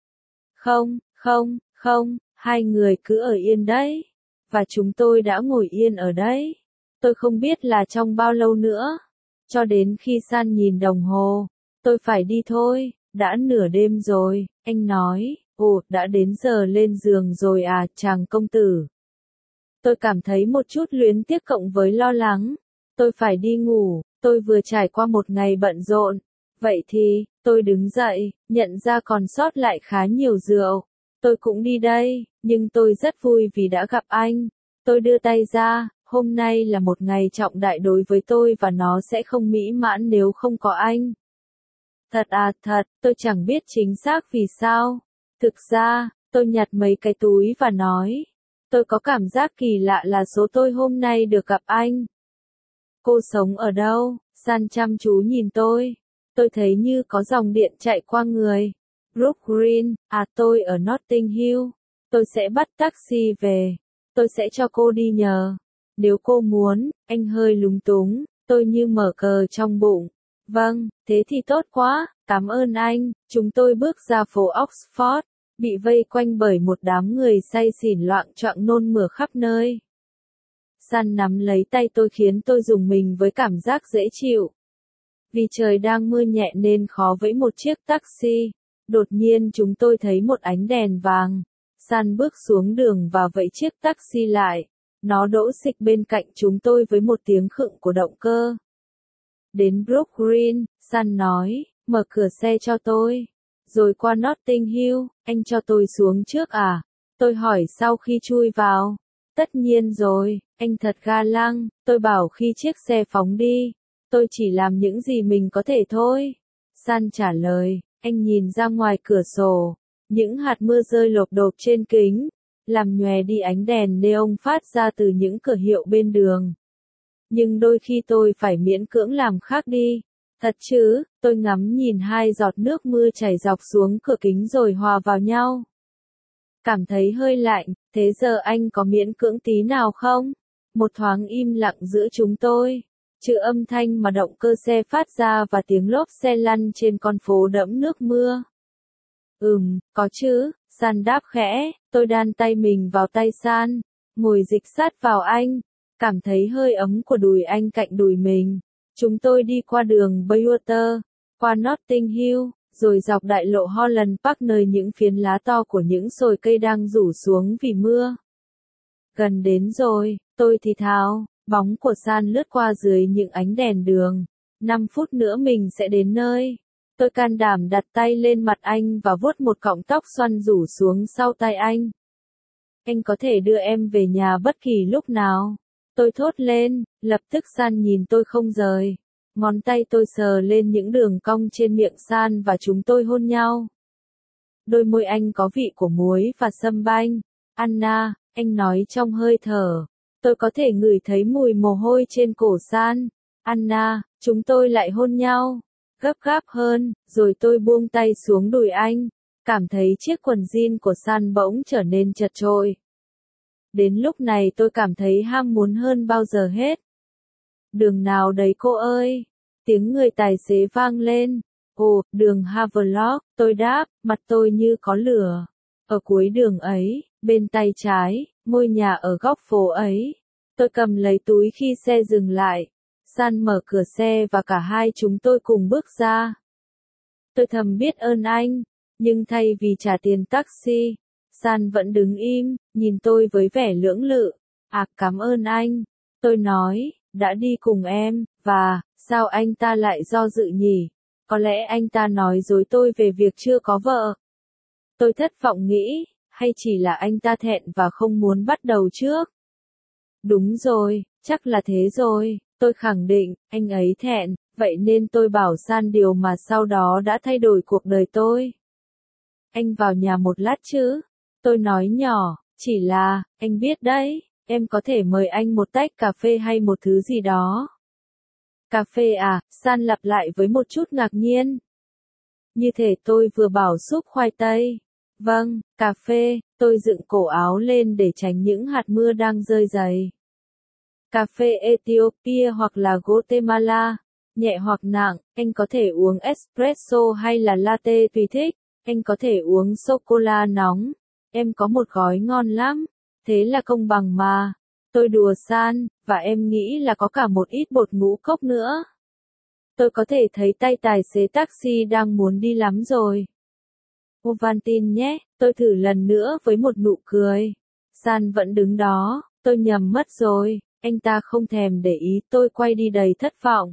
Không, hai người cứ ở yên đấy. Và chúng tôi đã ngồi yên ở đấy. Tôi không biết là trong bao lâu nữa. Cho đến khi San nhìn đồng hồ. Tôi phải đi thôi, đã nửa đêm rồi, anh nói. Ồ, đã đến giờ lên giường rồi à, chàng công tử. Tôi cảm thấy một chút luyến tiếc cộng với lo lắng. Tôi phải đi ngủ, tôi vừa trải qua một ngày bận rộn. Vậy thì, tôi đứng dậy, nhận ra còn sót lại khá nhiều rượu. Tôi cũng đi đây, nhưng tôi rất vui vì đã gặp anh. Tôi đưa tay ra, hôm nay là một ngày trọng đại đối với tôi và nó sẽ không mỹ mãn nếu không có anh. Thật à, thật, tôi chẳng biết chính xác vì sao. Thực ra, tôi nhặt mấy cái túi và nói. Tôi có cảm giác kỳ lạ là số tôi hôm nay được gặp anh. Cô sống ở đâu? San chăm chú nhìn tôi. Tôi thấy như có dòng điện chạy qua người. Brook Green, à tôi ở Notting Hill. Tôi sẽ bắt taxi về. Tôi sẽ cho cô đi nhờ. Nếu cô muốn, anh hơi lúng túng. Tôi như mở cờ trong bụng. Vâng, thế thì tốt quá, cảm ơn anh. Chúng tôi bước ra phố Oxford, bị vây quanh bởi một đám người say xỉn loạng choạng nôn mửa khắp nơi. San nắm lấy tay tôi khiến tôi rùng mình với cảm giác dễ chịu. Vì trời đang mưa nhẹ nên khó vẫy một chiếc taxi. Đột nhiên chúng tôi thấy một ánh đèn vàng. San bước xuống đường và vẫy chiếc taxi lại. Nó đỗ xịch bên cạnh chúng tôi với một tiếng khựng của động cơ. Đến Brook Green, San nói, mở cửa xe cho tôi. Rồi qua Notting Hill, anh cho tôi xuống trước à? Tôi hỏi sau khi chui vào. Tất nhiên rồi, anh thật ga lăng, tôi bảo khi chiếc xe phóng đi. Tôi chỉ làm những gì mình có thể thôi. San trả lời, anh nhìn ra ngoài cửa sổ. Những hạt mưa rơi lộp độp trên kính, làm nhòe đi ánh đèn neon phát ra từ những cửa hiệu bên đường. Nhưng đôi khi tôi phải miễn cưỡng làm khác đi. Thật chứ, tôi ngắm nhìn hai giọt nước mưa chảy dọc xuống cửa kính rồi hòa vào nhau. Cảm thấy hơi lạnh, thế giờ anh có miễn cưỡng tí nào không? Một thoáng im lặng giữa chúng tôi. Trừ âm thanh mà động cơ xe phát ra và tiếng lốp xe lăn trên con phố đẫm nước mưa. Có chứ, San đáp khẽ, tôi đan tay mình vào tay San, ngồi dịch sát vào anh. cảm thấy hơi ấm của đùi anh cạnh đùi mình. Chúng tôi đi qua đường Bayswater, qua Notting Hill, rồi dọc đại lộ Holland Park nơi những phiến lá to của những chồi cây đang rủ xuống vì mưa. Gần đến rồi, tôi thì thào, bóng của San lướt qua dưới những ánh đèn đường. 5 phút nữa mình sẽ đến nơi. Tôi can đảm đặt tay lên mặt anh và vuốt một cọng tóc xoăn rủ xuống sau tai anh. Anh có thể đưa em về nhà bất kỳ lúc nào. Tôi thốt lên, lập tức San nhìn tôi không rời. Ngón tay tôi sờ lên những đường cong trên miệng San và chúng tôi hôn nhau. Đôi môi anh có vị của muối và sâm banh. Anna, anh nói trong hơi thở. Tôi có thể ngửi thấy mùi mồ hôi trên cổ San. Anna, chúng tôi lại hôn nhau. Gấp gáp hơn, rồi tôi buông tay xuống đùi anh. Cảm thấy chiếc quần jean của San bỗng trở nên chật chội. Đến lúc này tôi cảm thấy ham muốn hơn bao giờ hết. Đường nào đấy cô ơi? Tiếng người tài xế vang lên. Ồ, đường Havelock, tôi đáp, mặt tôi như có lửa. Ở cuối đường ấy, bên tay trái, ngôi nhà ở góc phố ấy. Tôi cầm lấy túi khi xe dừng lại. San mở cửa xe và cả hai chúng tôi cùng bước ra. Tôi thầm biết ơn anh, nhưng thay vì trả tiền taxi, San vẫn đứng im, nhìn tôi với vẻ lưỡng lự. À, cảm ơn anh. Tôi nói, đã đi cùng em, và, sao anh ta lại do dự nhỉ? Có lẽ anh ta nói dối tôi về việc chưa có vợ. Tôi thất vọng nghĩ, hay chỉ là anh ta thẹn và không muốn bắt đầu trước? Đúng rồi, chắc là thế rồi. Tôi khẳng định, anh ấy thẹn, vậy nên tôi bảo San điều mà sau đó đã thay đổi cuộc đời tôi. Anh vào nhà một lát chứ? Tôi nói nhỏ, chỉ là, anh biết đấy, em có thể mời anh một tách cà phê hay một thứ gì đó. Cà phê à? San lặp lại với một chút ngạc nhiên. Như thể tôi vừa bảo súp khoai tây. Vâng, cà phê, tôi dựng cổ áo lên để tránh những hạt mưa đang rơi dày. Cà phê Ethiopia hoặc là Guatemala, nhẹ hoặc nặng, anh có thể uống espresso hay là latte tùy thích, anh có thể uống sô-cô-la nóng, em có một gói ngon lắm, thế là công bằng mà. Tôi đùa San, và em nghĩ là có cả một ít bột ngũ cốc nữa. Tôi có thể thấy tay tài xế taxi đang muốn đi lắm rồi. Ovaltine nhé, tôi thử lần nữa với một nụ cười. San vẫn đứng đó, tôi nhầm mất rồi. Anh ta không thèm để ý, tôi quay đi đầy thất vọng.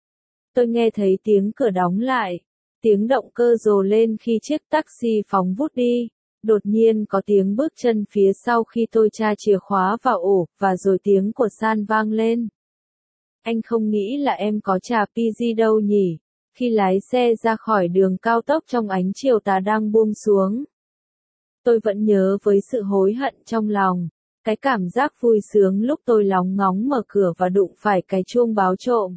Tôi nghe thấy tiếng cửa đóng lại, tiếng động cơ rồ lên khi chiếc taxi phóng vút đi. Đột nhiên có tiếng bước chân phía sau khi tôi tra chìa khóa vào ổ, và rồi tiếng của San vang lên. Anh không nghĩ là em có trà PG đâu nhỉ? Khi lái xe ra khỏi đường cao tốc trong ánh chiều tà đang buông xuống. Tôi vẫn nhớ với sự hối hận trong lòng. Cái cảm giác vui sướng lúc tôi lóng ngóng mở cửa và đụng phải cái chuông báo trộm.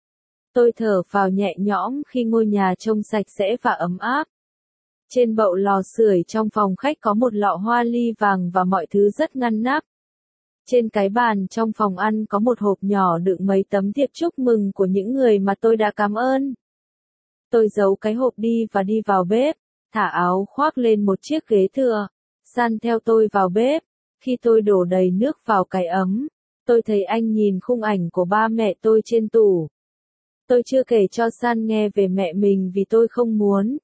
Tôi thở phào nhẹ nhõm khi ngôi nhà trông sạch sẽ và ấm áp. Trên bậu lò sưởi trong phòng khách có một lọ hoa ly vàng và mọi thứ rất ngăn nắp. Trên cái bàn trong phòng ăn có một hộp nhỏ đựng mấy tấm thiệp chúc mừng của những người mà tôi đã cảm ơn. Tôi giấu cái hộp đi và đi vào bếp, thả áo khoác lên một chiếc ghế thừa. San theo tôi vào bếp. Khi tôi đổ đầy nước vào cái ấm, tôi thấy anh nhìn khung ảnh của ba mẹ tôi trên tủ. Tôi chưa kể cho San nghe về mẹ mình vì tôi không muốn.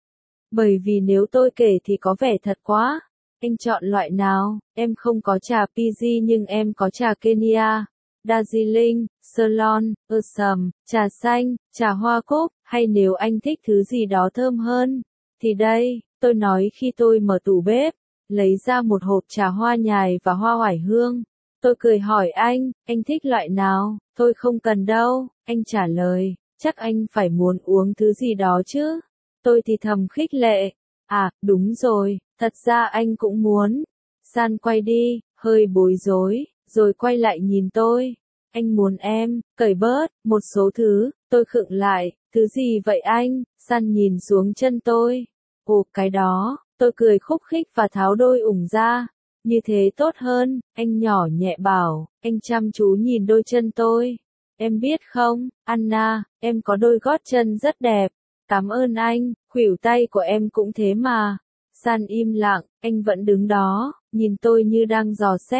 Bởi vì nếu tôi kể thì có vẻ thật quá. Anh chọn loại nào? Em không có trà PG nhưng em có trà Kenya, Darjeeling, Ceylon, Assam, trà xanh, trà hoa cúc, hay nếu anh thích thứ gì đó thơm hơn, thì đây, tôi nói khi tôi mở tủ bếp, lấy ra một hộp trà hoa nhài và hoa oải hương. Tôi cười hỏi anh thích loại nào? Tôi không cần đâu, anh trả lời, chắc anh phải muốn uống thứ gì đó chứ. Tôi thì thầm khích lệ, à, đúng rồi, thật ra anh cũng muốn. San quay đi, hơi bối rối, rồi quay lại nhìn tôi. Anh muốn em, cởi bớt, một số thứ, tôi khựng lại, thứ gì vậy anh? San nhìn xuống chân tôi. Ồ, cái đó, tôi cười khúc khích và tháo đôi ủng ra. Như thế tốt hơn, anh nhỏ nhẹ bảo, anh chăm chú nhìn đôi chân tôi. Em biết không, Anna, em có đôi gót chân rất đẹp. Cảm ơn anh, khuỷu tay của em cũng thế mà. San im lặng, anh vẫn đứng đó, nhìn tôi như đang dò xét.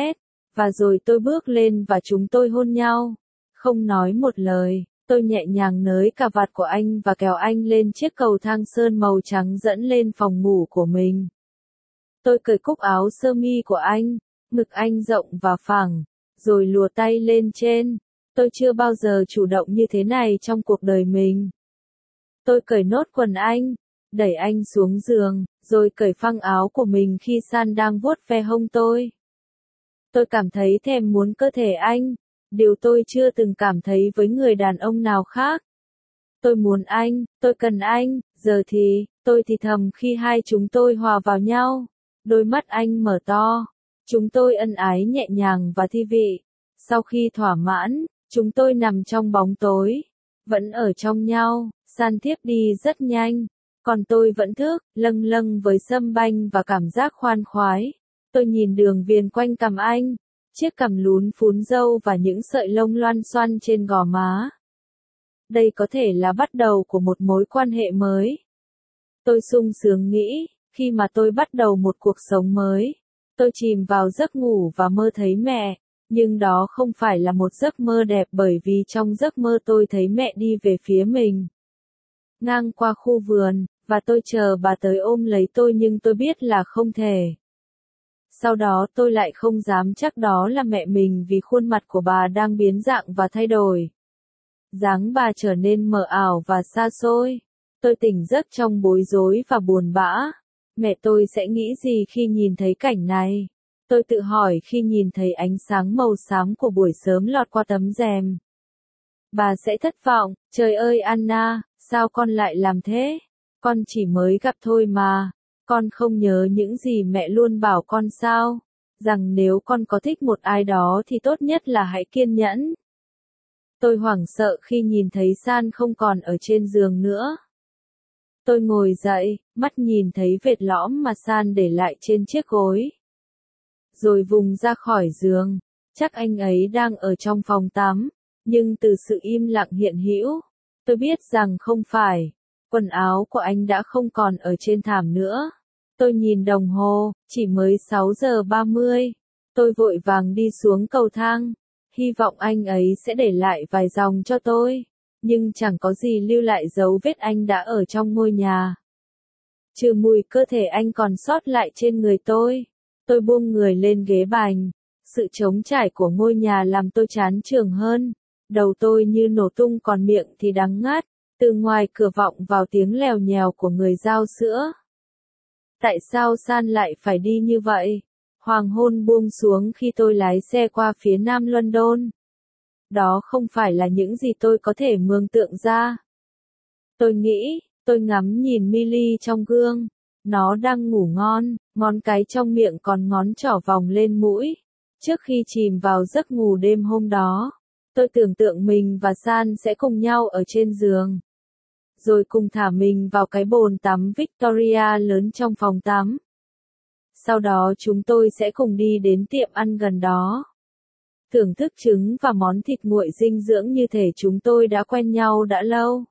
Và rồi tôi bước lên và chúng tôi hôn nhau. Không nói một lời, tôi nhẹ nhàng nới cà vạt của anh và kéo anh lên chiếc cầu thang sơn màu trắng dẫn lên phòng ngủ của mình. Tôi cởi cúc áo sơ mi của anh, ngực anh rộng và phẳng, rồi lùa tay lên trên. Tôi chưa bao giờ chủ động như thế này trong cuộc đời mình. Tôi cởi nốt quần anh, đẩy anh xuống giường, rồi cởi phăng áo của mình khi San đang vuốt ve hông tôi. Tôi cảm thấy thèm muốn cơ thể anh, điều tôi chưa từng cảm thấy với người đàn ông nào khác. Tôi muốn anh, tôi cần anh, giờ thì, tôi thì thầm khi hai chúng tôi hòa vào nhau. Đôi mắt anh mở to, chúng tôi ân ái nhẹ nhàng và thi vị. Sau khi thỏa mãn, chúng tôi nằm trong bóng tối, vẫn ở trong nhau. San thiếp đi rất nhanh, còn tôi vẫn thức, lâng lâng với sâm banh và cảm giác khoan khoái. Tôi nhìn đường viền quanh cằm anh, chiếc cằm lún phún râu và những sợi lông loăn xoăn trên gò má. Đây có thể là bắt đầu của một mối quan hệ mới. Tôi sung sướng nghĩ, khi mà tôi bắt đầu một cuộc sống mới, tôi chìm vào giấc ngủ và mơ thấy mẹ, nhưng đó không phải là một giấc mơ đẹp bởi vì trong giấc mơ tôi thấy mẹ đi về phía mình. Ngang qua khu vườn, và tôi chờ bà tới ôm lấy tôi nhưng tôi biết là không thể. Sau đó tôi lại không dám chắc đó là mẹ mình vì khuôn mặt của bà đang biến dạng và thay đổi. Dáng bà trở nên mờ ảo và xa xôi. Tôi tỉnh giấc trong bối rối và buồn bã. Mẹ tôi sẽ nghĩ gì khi nhìn thấy cảnh này? Tôi tự hỏi khi nhìn thấy ánh sáng màu xám của buổi sớm lọt qua tấm rèm. Bà sẽ thất vọng, trời ơi Anna, sao con lại làm thế? Con chỉ mới gặp thôi mà. Con không nhớ những gì mẹ luôn bảo con sao? Rằng nếu con có thích một ai đó thì tốt nhất là hãy kiên nhẫn. Tôi hoảng sợ khi nhìn thấy San không còn ở trên giường nữa. Tôi ngồi dậy, mắt nhìn thấy vệt lõm mà San để lại trên chiếc gối. Rồi vùng ra khỏi giường, chắc anh ấy đang ở trong phòng tắm, nhưng từ sự im lặng hiện hữu, tôi biết rằng không phải. Quần áo của anh đã không còn ở trên thảm nữa. Tôi nhìn đồng hồ, chỉ mới 6 giờ 30. Tôi vội vàng đi xuống cầu thang, hy vọng anh ấy sẽ để lại vài dòng cho tôi. Nhưng chẳng có gì lưu lại dấu vết anh đã ở trong ngôi nhà. Trừ mùi cơ thể anh còn sót lại trên người tôi. Tôi buông người lên ghế bành. Sự trống trải của ngôi nhà làm tôi chán chường hơn. Đầu tôi như nổ tung còn miệng thì đắng ngắt. Từ ngoài cửa vọng vào tiếng lèo nhèo của người giao sữa. Tại sao San lại phải đi như vậy? Hoàng hôn buông xuống khi tôi lái xe qua phía nam London. Đó không phải là những gì tôi có thể mường tượng ra. Tôi nghĩ, tôi ngắm nhìn Millie trong gương. Nó đang ngủ ngon, ngón cái trong miệng còn ngón trỏ vòng lên mũi. Trước khi chìm vào giấc ngủ đêm hôm đó, tôi tưởng tượng mình và San sẽ cùng nhau ở trên giường. Rồi cùng thả mình vào cái bồn tắm Victoria lớn trong phòng tắm. Sau đó chúng tôi sẽ cùng đi đến tiệm ăn gần đó. Thưởng thức trứng và món thịt nguội dinh dưỡng như thể chúng tôi đã quen nhau đã lâu.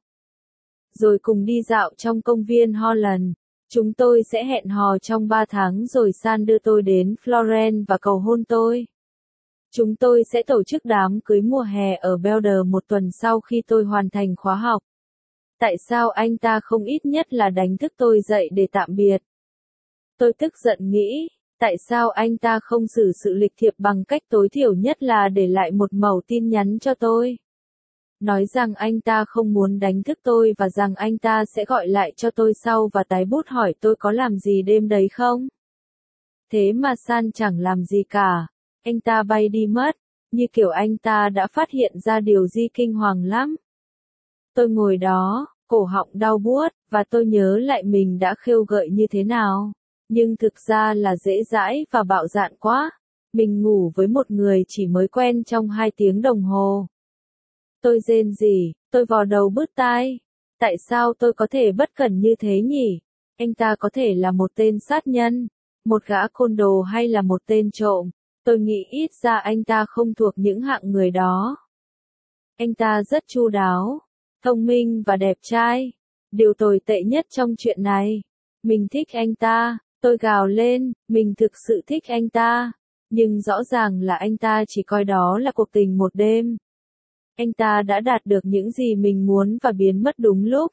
Rồi cùng đi dạo trong công viên Holland. Chúng tôi sẽ hẹn hò trong 3 tháng rồi San đưa tôi đến Florence và cầu hôn tôi. Chúng tôi sẽ tổ chức đám cưới mùa hè ở Belder một tuần sau khi tôi hoàn thành khóa học. Tại sao anh ta không ít nhất là đánh thức tôi dậy để tạm biệt? Tôi tức giận nghĩ, tại sao anh ta không xử sự lịch thiệp bằng cách tối thiểu nhất là để lại một mẩu tin nhắn cho tôi? Nói rằng anh ta không muốn đánh thức tôi và rằng anh ta sẽ gọi lại cho tôi sau và tái bút hỏi tôi có làm gì đêm đấy không? Thế mà San chẳng làm gì cả. Anh ta bay đi mất, như kiểu anh ta đã phát hiện ra điều gì kinh hoàng lắm. Tôi ngồi đó, cổ họng đau buốt, và tôi nhớ lại mình đã khêu gợi như thế nào. Nhưng thực ra là dễ dãi và bạo dạn quá. Mình ngủ với một người chỉ mới quen trong 2 tiếng đồng hồ. Tôi rên rỉ, tôi vò đầu bứt tai. Tại sao tôi có thể bất cẩn như thế nhỉ? Anh ta có thể là một tên sát nhân, một gã côn đồ hay là một tên trộm. Tôi nghĩ ít ra anh ta không thuộc những hạng người đó. Anh ta rất chu đáo, thông minh và đẹp trai. Điều tồi tệ nhất trong chuyện này, mình thích anh ta. Tôi gào lên, mình thực sự thích anh ta. Nhưng rõ ràng là anh ta chỉ coi đó là cuộc tình một đêm. Anh ta đã đạt được những gì mình muốn và biến mất đúng lúc.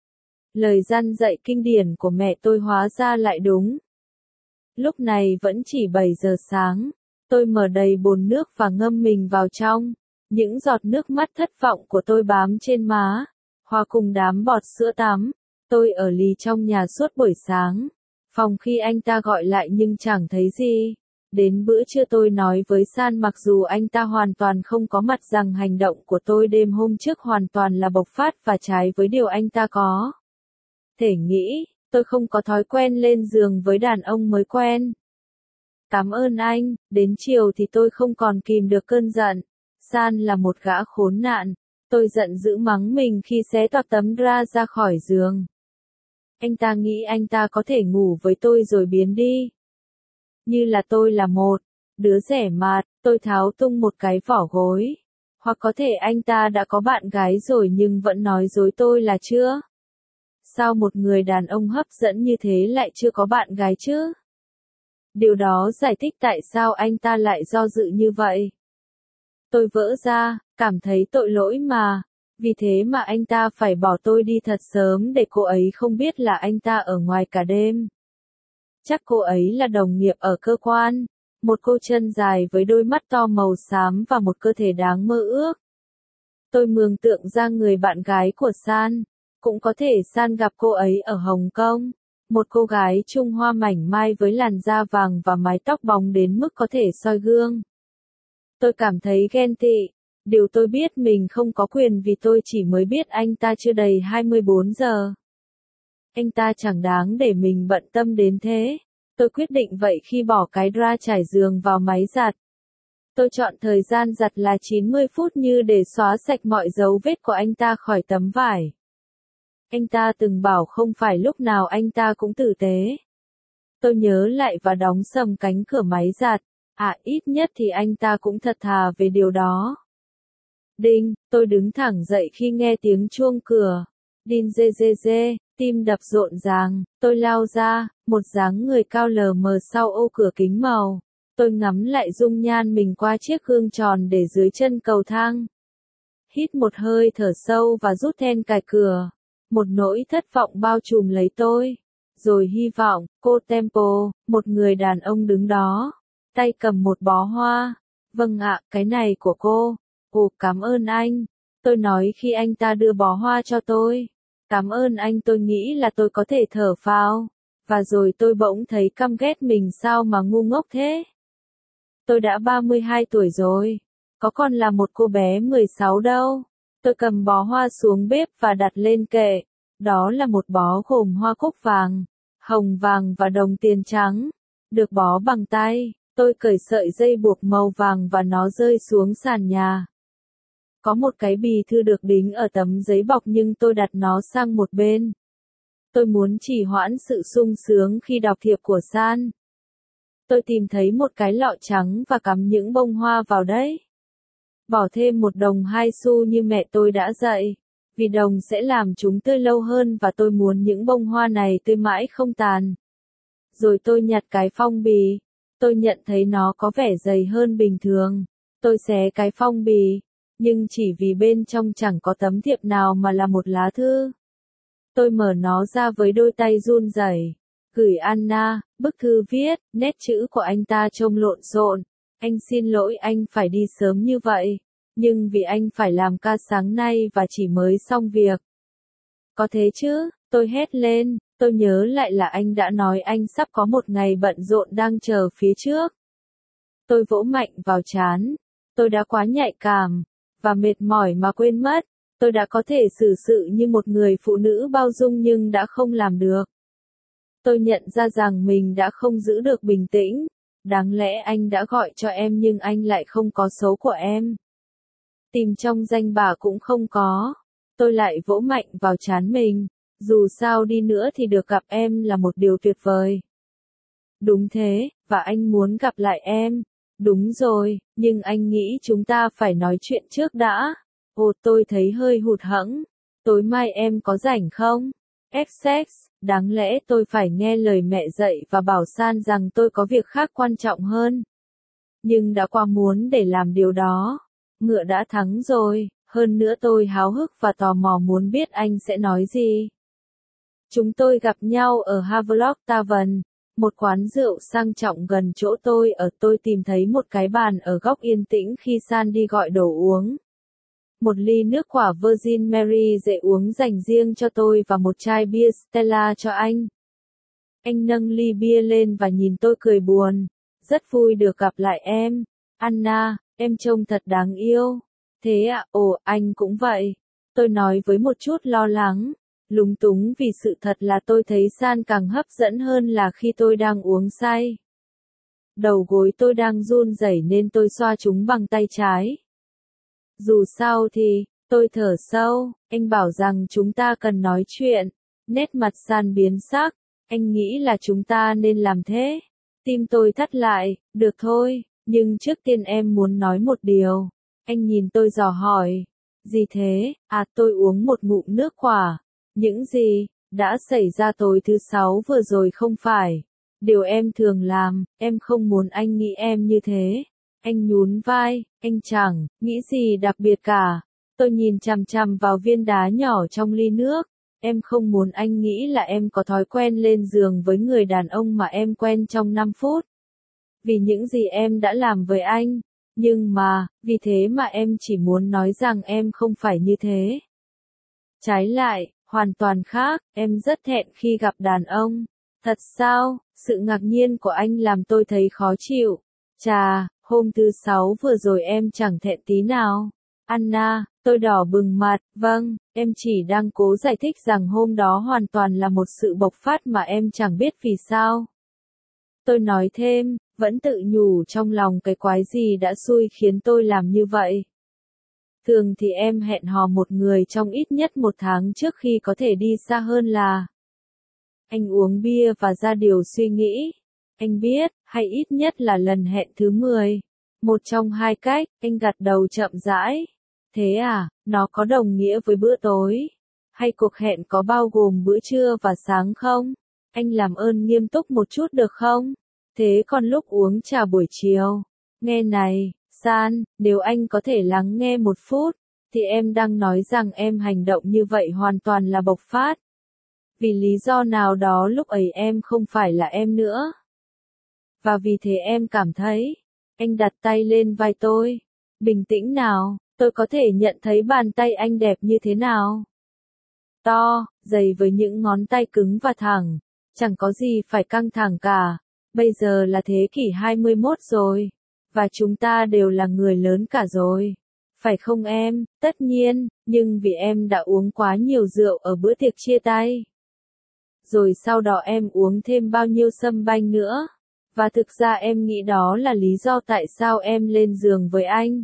Lời răn dạy kinh điển của mẹ tôi hóa ra lại đúng. Lúc này vẫn chỉ 7 giờ sáng. Tôi mở đầy bồn nước và ngâm mình vào trong. Những giọt nước mắt thất vọng của tôi bám trên má, hòa cùng đám bọt sữa tắm. Tôi ở lì trong nhà suốt buổi sáng. Phòng khi anh ta gọi lại nhưng chẳng thấy gì. Đến bữa trưa tôi nói với San mặc dù anh ta hoàn toàn không có mặt rằng hành động của tôi đêm hôm trước hoàn toàn là bộc phát và trái với điều anh ta có thể nghĩ. Tôi không có thói quen lên giường với đàn ông mới quen. Cảm ơn anh. Đến chiều thì tôi không còn kìm được cơn giận. San là một gã khốn nạn. Tôi giận dữ mắng mình khi xé toạc tấm ra ra khỏi giường. Anh ta nghĩ anh ta có thể ngủ với tôi rồi biến đi. Như là tôi là một đứa rẻ mạt, tôi tháo tung một cái vỏ gối. Hoặc có thể anh ta đã có bạn gái rồi nhưng vẫn nói dối tôi là chưa. Sao một người đàn ông hấp dẫn như thế lại chưa có bạn gái chứ? Điều đó giải thích tại sao anh ta lại do dự như vậy. Tôi vỡ ra, cảm thấy tội lỗi mà. Vì thế mà anh ta phải bỏ tôi đi thật sớm để cô ấy không biết là anh ta ở ngoài cả đêm. Chắc cô ấy là đồng nghiệp ở cơ quan. Một cô chân dài với đôi mắt to màu xám và một cơ thể đáng mơ ước. Tôi mường tượng ra người bạn gái của San. Cũng có thể San gặp cô ấy ở Hồng Kông. Một cô gái Trung Hoa mảnh mai với làn da vàng và mái tóc bóng đến mức có thể soi gương. Tôi cảm thấy ghen tị. Điều tôi biết mình không có quyền vì tôi chỉ mới biết anh ta chưa đầy 24 giờ. Anh ta chẳng đáng để mình bận tâm đến thế. Tôi quyết định vậy khi bỏ cái dra trải giường vào máy giặt. Tôi chọn thời gian giặt là 90 phút như để xóa sạch mọi dấu vết của anh ta khỏi tấm vải. Anh ta từng bảo không phải lúc nào anh ta cũng tử tế. Tôi nhớ lại và đóng sầm cánh cửa máy giặt. Ít nhất thì anh ta cũng thật thà về điều đó. Đinh, tôi đứng thẳng dậy khi nghe tiếng chuông cửa. Đinh dê dê dê, tim đập rộn ràng, tôi lao ra, một dáng người cao lờ mờ sau ô cửa kính màu. Tôi ngắm lại dung nhan mình qua chiếc gương tròn để dưới chân cầu thang. Hít một hơi thở sâu và rút then cài cửa. Một nỗi thất vọng bao trùm lấy tôi. Rồi hy vọng, cô Temple, một người đàn ông đứng đó. Tay cầm một bó hoa. Vâng ạ, cái này của cô. Ồ, cảm ơn anh. Tôi nói khi anh ta đưa bó hoa cho tôi. Cảm ơn anh, tôi nghĩ là tôi có thể thở phào. Và rồi tôi bỗng thấy căm ghét mình sao mà ngu ngốc thế. Tôi đã 32 tuổi rồi. Có còn là một cô bé 16 đâu. Tôi cầm bó hoa xuống bếp và đặt lên kệ. Đó là một bó gồm hoa cúc vàng, hồng vàng và đồng tiền trắng. Được bó bằng tay. Tôi cởi sợi dây buộc màu vàng và nó rơi xuống sàn nhà. Có một cái bì thư được đính ở tấm giấy bọc nhưng tôi đặt nó sang một bên. Tôi muốn trì hoãn sự sung sướng khi đọc thiệp của San. Tôi tìm thấy một cái lọ trắng và cắm những bông hoa vào đấy. Bỏ thêm một đồng 2 xu như mẹ tôi đã dạy. Vì đồng sẽ làm chúng tươi lâu hơn và tôi muốn những bông hoa này tươi mãi không tàn. Rồi tôi nhặt cái phong bì. Tôi nhận thấy nó có vẻ dày hơn bình thường. Tôi xé cái phong bì. Nhưng chỉ vì bên trong chẳng có tấm thiệp nào mà là một lá thư. Tôi mở nó ra với đôi tay run rẩy. Gửi Anna, bức thư viết, nét chữ của anh ta trông lộn xộn. Anh xin lỗi anh phải đi sớm như vậy. Nhưng vì anh phải làm ca sáng nay và chỉ mới xong việc. Có thế chứ, tôi hét lên. Tôi nhớ lại là anh đã nói anh sắp có một ngày bận rộn đang chờ phía trước. Tôi vỗ mạnh vào trán. Tôi đã quá nhạy cảm và mệt mỏi mà quên mất. Tôi đã có thể xử sự như một người phụ nữ bao dung nhưng đã không làm được. Tôi nhận ra rằng mình đã không giữ được bình tĩnh. Đáng lẽ anh đã gọi cho em nhưng anh lại không có số của em. Tìm trong danh bạ cũng không có. Tôi lại vỗ mạnh vào trán mình. Dù sao đi nữa thì được gặp em là một điều tuyệt vời. Đúng thế, và anh muốn gặp lại em. Đúng rồi, nhưng anh nghĩ chúng ta phải nói chuyện trước đã. Ồ, tôi thấy hơi hụt hẫng. Tối mai em có rảnh không? Sex, đáng lẽ tôi phải nghe lời mẹ dạy và bảo San rằng tôi có việc khác quan trọng hơn. nhưng đã quá muốn để làm điều đó. Ngựa đã thắng rồi, hơn nữa tôi háo hức và tò mò muốn biết anh sẽ nói gì. Chúng tôi gặp nhau ở Havelock Tavern, một quán rượu sang trọng gần chỗ tôi ở. Tôi tìm thấy một cái bàn ở góc yên tĩnh khi San đi gọi đồ uống. Một ly nước quả Virgin Mary dễ uống dành riêng cho tôi và một chai bia Stella cho anh. Anh nâng ly bia lên và nhìn tôi cười buồn. Rất vui được gặp lại em. Anna, em trông thật đáng yêu. Thế à, ồ, anh cũng vậy. Tôi nói với một chút lo lắng. Lúng túng vì sự thật là tôi thấy San càng hấp dẫn hơn là khi tôi đang uống say. Đầu gối tôi đang run rẩy nên tôi xoa chúng bằng tay trái. Dù sao thì, tôi thở sâu, anh bảo rằng chúng ta cần nói chuyện. Nét mặt San biến sắc, anh nghĩ là chúng ta nên làm thế. Tim tôi thắt lại, được thôi, nhưng trước tiên em muốn nói một điều. Anh nhìn tôi dò hỏi. Gì thế? À, tôi uống một ngụm nước quả. Những gì đã xảy ra tối thứ Sáu vừa rồi không phải điều em thường làm, em không muốn anh nghĩ em như thế. Anh nhún vai, anh chẳng nghĩ gì đặc biệt cả. Tôi nhìn chằm chằm vào viên đá nhỏ trong ly nước. Em không muốn anh nghĩ là em có thói quen lên giường với người đàn ông mà em quen trong 5 phút. Vì những gì em đã làm với anh. Nhưng mà, vì thế mà em chỉ muốn nói rằng em không phải như thế. Trái lại, hoàn toàn khác, em rất thẹn khi gặp đàn ông. Thật sao? Sự ngạc nhiên của anh làm tôi thấy khó chịu. Chà, hôm thứ Sáu vừa rồi em chẳng thẹn tí nào. Anna, tôi đỏ bừng mặt, vâng, em chỉ đang cố giải thích rằng hôm đó hoàn toàn là một sự bộc phát mà em chẳng biết vì sao. Tôi nói thêm, vẫn tự nhủ trong lòng cái quái gì đã xui khiến tôi làm như vậy. Thường thì em hẹn hò một người trong ít nhất 1 tháng trước khi có thể đi xa hơn là. Anh uống bia và ra điều suy nghĩ. Anh biết, hay ít nhất là lần hẹn thứ 10. Một trong hai cách, anh gật đầu chậm rãi. Thế à, nó có đồng nghĩa với bữa tối? Hay cuộc hẹn có bao gồm bữa trưa và sáng không? Anh làm ơn nghiêm túc một chút được không? Thế còn lúc uống trà buổi chiều? Nghe này, San, nếu anh có thể lắng nghe 1 phút, thì em đang nói rằng em hành động như vậy hoàn toàn là bộc phát. Vì lý do nào đó lúc ấy em không phải là em nữa. Và vì thế em cảm thấy. Anh đặt tay lên vai tôi. Bình tĩnh nào, tôi có thể nhận thấy bàn tay anh đẹp như thế nào. To, dày với những ngón tay cứng và thẳng. Chẳng có gì phải căng thẳng cả. Bây giờ là thế kỷ 21 rồi. Và chúng ta đều là người lớn cả rồi. Phải không em? Tất nhiên, nhưng vì em đã uống quá nhiều rượu ở bữa tiệc chia tay. Rồi sau đó em uống thêm bao nhiêu sâm banh nữa. Và thực ra em nghĩ đó là lý do tại sao em lên giường với anh.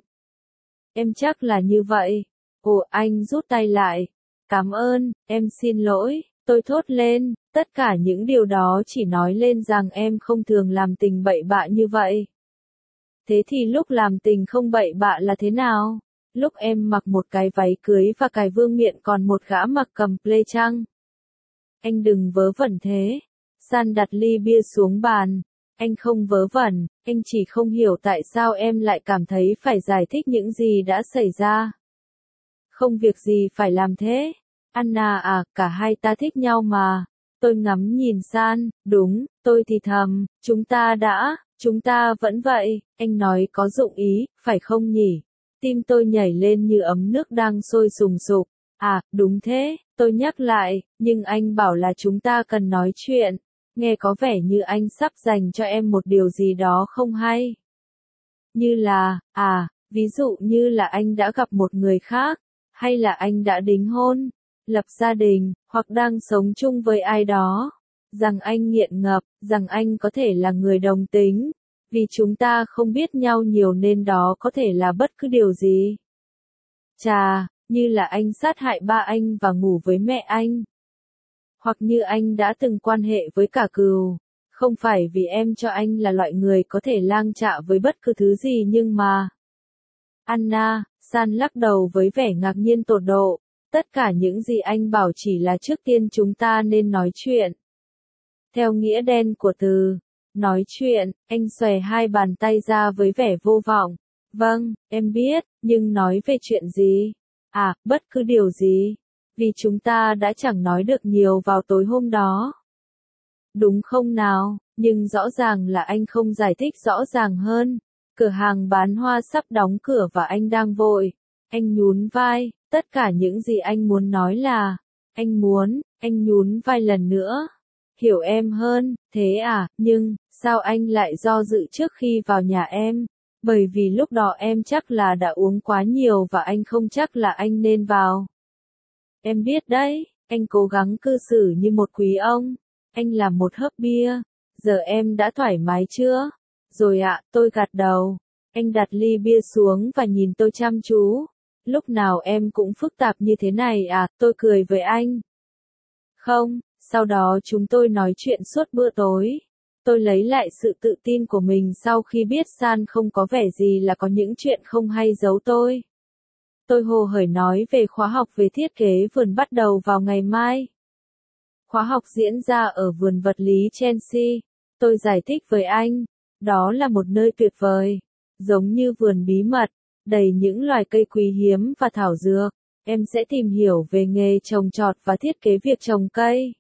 Em chắc là như vậy. Ồ, anh rút tay lại. Cảm ơn, em xin lỗi, tôi thốt lên. Tất cả những điều đó chỉ nói lên rằng em không thường làm tình bậy bạ như vậy. Thế thì lúc làm tình không bậy bạ là thế nào? Lúc em mặc một cái váy cưới và cài vương miện còn một gã mặc cầm plê chăng? Anh đừng vớ vẩn thế. San đặt ly bia xuống bàn. Anh không vớ vẩn, anh chỉ không hiểu tại sao em lại cảm thấy phải giải thích những gì đã xảy ra. Không việc gì phải làm thế. Anna à, cả hai ta thích nhau mà. Tôi ngắm nhìn San, đúng, tôi thì thầm, chúng ta vẫn vậy, anh nói có dụng ý, phải không nhỉ? Tim tôi nhảy lên như ấm nước đang sôi sùng sục. À, đúng thế, tôi nhắc lại, nhưng anh bảo là chúng ta cần nói chuyện. Nghe có vẻ như anh sắp dành cho em một điều gì đó không hay. Như là, ví dụ như là anh đã gặp một người khác, hay là anh đã đính hôn, lập gia đình, hoặc đang sống chung với ai đó. Rằng anh nghiện ngập, rằng anh có thể là người đồng tính. Vì chúng ta không biết nhau nhiều nên đó có thể là bất cứ điều gì. Chà, như là anh sát hại ba anh và ngủ với mẹ anh. Hoặc như anh đã từng quan hệ với cả cừu. Không phải vì em cho anh là loại người có thể lang chạ với bất cứ thứ gì nhưng mà. Anna, San lắc đầu với vẻ ngạc nhiên tột độ. Tất cả những gì anh bảo chỉ là trước tiên chúng ta nên nói chuyện. Theo nghĩa đen của từ, Nói chuyện, anh xòe hai bàn tay ra với vẻ vô vọng. Vâng, em biết, nhưng nói về chuyện gì? À, bất cứ điều gì. Vì chúng ta đã chẳng nói được nhiều vào tối hôm đó. Đúng không nào? Nhưng rõ ràng là anh không giải thích rõ ràng hơn. Cửa hàng bán hoa sắp đóng cửa và anh đang vội. Anh nhún vai, tất cả những gì anh muốn nói là, anh nhún vai lần nữa. Hiểu em hơn, thế à, nhưng, sao anh lại do dự trước khi vào nhà em? Bởi vì lúc đó em chắc là đã uống quá nhiều và anh không chắc là anh nên vào. Em biết đấy, anh cố gắng cư xử như một quý ông. Anh làm một hớp bia. Giờ em đã thoải mái chưa? Rồi ạ, tôi gật đầu. Anh đặt ly bia xuống và nhìn tôi chăm chú. Lúc nào em cũng phức tạp như thế này à, tôi cười với anh. Không, sau đó chúng tôi nói chuyện suốt bữa tối. Tôi lấy lại sự tự tin của mình sau khi biết San không có vẻ gì là có những chuyện không hay giấu tôi. Tôi hồ hởi nói về khóa học về thiết kế vườn bắt đầu vào ngày mai. Khóa học diễn ra ở vườn vật lý Chelsea. Tôi giải thích với anh, đó là một nơi tuyệt vời, giống như vườn bí mật, đầy những loài cây quý hiếm và thảo dược. Em sẽ tìm hiểu về nghề trồng trọt và thiết kế việc trồng cây.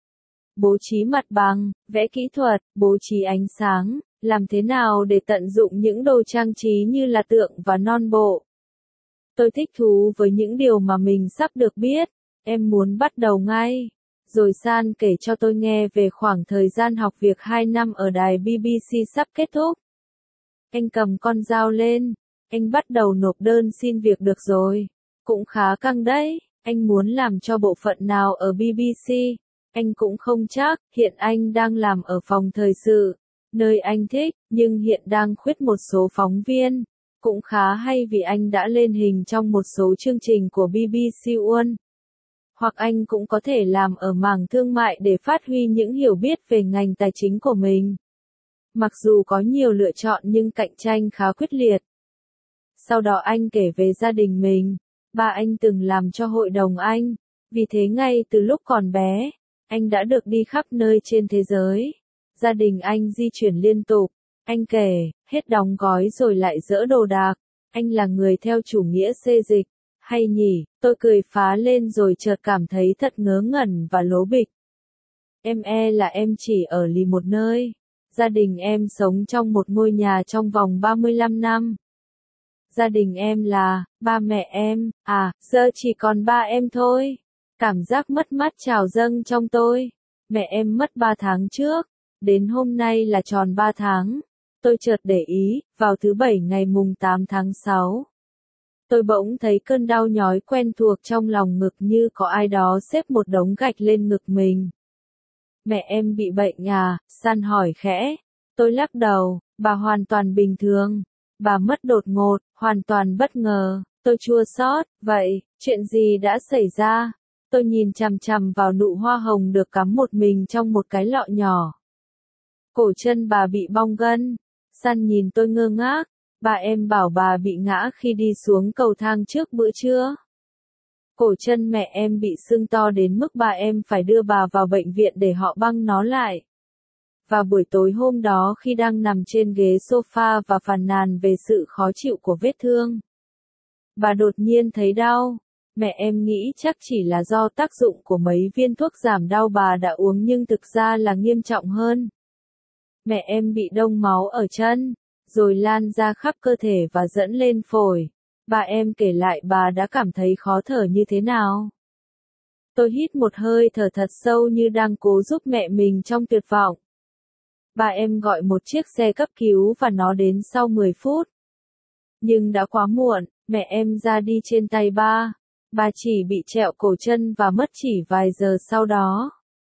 Bố trí mặt bằng, vẽ kỹ thuật, bố trí ánh sáng, làm thế nào để tận dụng những đồ trang trí như là tượng và non bộ. Tôi thích thú với những điều mà mình sắp được biết, em muốn bắt đầu ngay. Rồi San kể cho tôi nghe về khoảng thời gian học việc 2 năm ở đài BBC sắp kết thúc. Anh cầm con dao lên, anh bắt đầu nộp đơn xin việc được rồi. Cũng khá căng đấy, anh muốn làm cho bộ phận nào ở BBC? Anh cũng không chắc, hiện anh đang làm ở phòng thời sự, nơi anh thích, nhưng hiện đang khuyết một số phóng viên. Cũng khá hay vì anh đã lên hình trong một số chương trình của BBC One. Hoặc anh cũng có thể làm ở mảng thương mại để phát huy những hiểu biết về ngành tài chính của mình. Mặc dù có nhiều lựa chọn nhưng cạnh tranh khá quyết liệt. Sau đó anh kể về gia đình mình. Ba anh từng làm cho hội đồng Anh. Vì thế ngay từ lúc còn bé, anh đã được đi khắp nơi trên thế giới. Gia đình anh di chuyển liên tục. Anh kể, hết đóng gói rồi lại dỡ đồ đạc. Anh là người theo chủ nghĩa xê dịch. Hay nhỉ, tôi cười phá lên rồi chợt cảm thấy thật ngớ ngẩn và lố bịch. Là em chỉ ở lì một nơi. Gia đình em sống trong một ngôi nhà trong vòng 35 năm. Gia đình em là, ba mẹ em, giờ chỉ còn ba em thôi. Cảm giác mất mát trào dâng trong tôi. Mẹ em mất 3 tháng trước, đến hôm nay là tròn 3 tháng. Tôi chợt để ý, vào thứ Bảy ngày mùng 8 tháng 6. Tôi bỗng thấy cơn đau nhói quen thuộc trong lòng ngực như có ai đó xếp một đống gạch lên ngực mình. Mẹ em bị bệnh à? San hỏi khẽ. Tôi lắc đầu, bà hoàn toàn bình thường. Bà mất đột ngột, hoàn toàn bất ngờ. Tôi chua xót, vậy, chuyện gì đã xảy ra? Tôi nhìn chằm chằm vào nụ hoa hồng được cắm một mình trong một cái lọ nhỏ. Cổ chân bà bị bong gân. San nhìn tôi ngơ ngác. Bà em bảo bà bị ngã khi đi xuống cầu thang trước bữa trưa. Cổ chân mẹ em bị sưng to đến mức bà em phải đưa bà vào bệnh viện để họ băng nó lại. Và buổi tối hôm đó khi đang nằm trên ghế sofa và phàn nàn về sự khó chịu của vết thương, bà đột nhiên thấy đau. Mẹ em nghĩ chắc chỉ là do tác dụng của mấy viên thuốc giảm đau bà đã uống nhưng thực ra là nghiêm trọng hơn. Mẹ em bị đông máu ở chân, rồi lan ra khắp cơ thể và dẫn lên phổi. Bà em kể lại bà đã cảm thấy khó thở như thế nào. Tôi hít một hơi thở thật sâu như đang cố giúp mẹ mình trong tuyệt vọng. Bà em gọi một chiếc xe cấp cứu và nó đến sau 10 phút. Nhưng đã quá muộn, mẹ em ra đi trên tay ba. Bà chỉ bị trẹo cổ chân và mất chỉ vài giờ sau đó.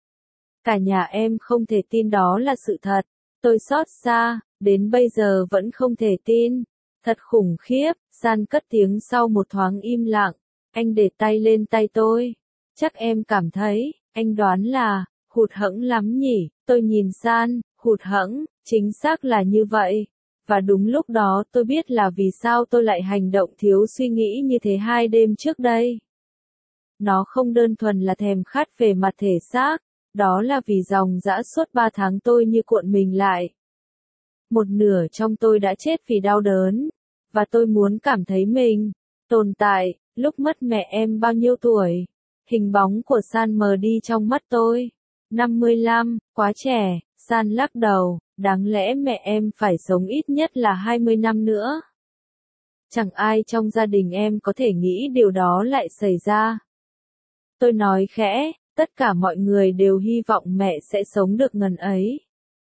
Cả nhà em không thể tin đó là sự thật. Tôi xót xa, đến bây giờ vẫn không thể tin. Thật khủng khiếp, San cất tiếng sau một thoáng im lặng. Anh để tay lên tay tôi. Chắc em cảm thấy, anh đoán là, hụt hẫng lắm nhỉ. Tôi nhìn San, hụt hẫng, chính xác là như vậy. Và đúng lúc đó tôi biết là vì sao tôi lại hành động thiếu suy nghĩ như thế 2 đêm trước đây. Nó không đơn thuần là thèm khát về mặt thể xác, Đó là vì dòng dã suốt 3 tháng tôi như cuộn mình lại. Một nửa trong tôi đã chết vì đau đớn, và tôi muốn cảm thấy mình tồn tại. Lúc mất mẹ em bao nhiêu tuổi? Hình bóng của San mờ đi trong mắt tôi. 55, quá trẻ. San lắc đầu, đáng lẽ mẹ em phải sống ít nhất là 20 năm nữa. Chẳng ai trong gia đình em có thể nghĩ điều đó lại xảy ra. Tôi nói khẽ, tất cả mọi người đều hy vọng mẹ sẽ sống được ngần ấy.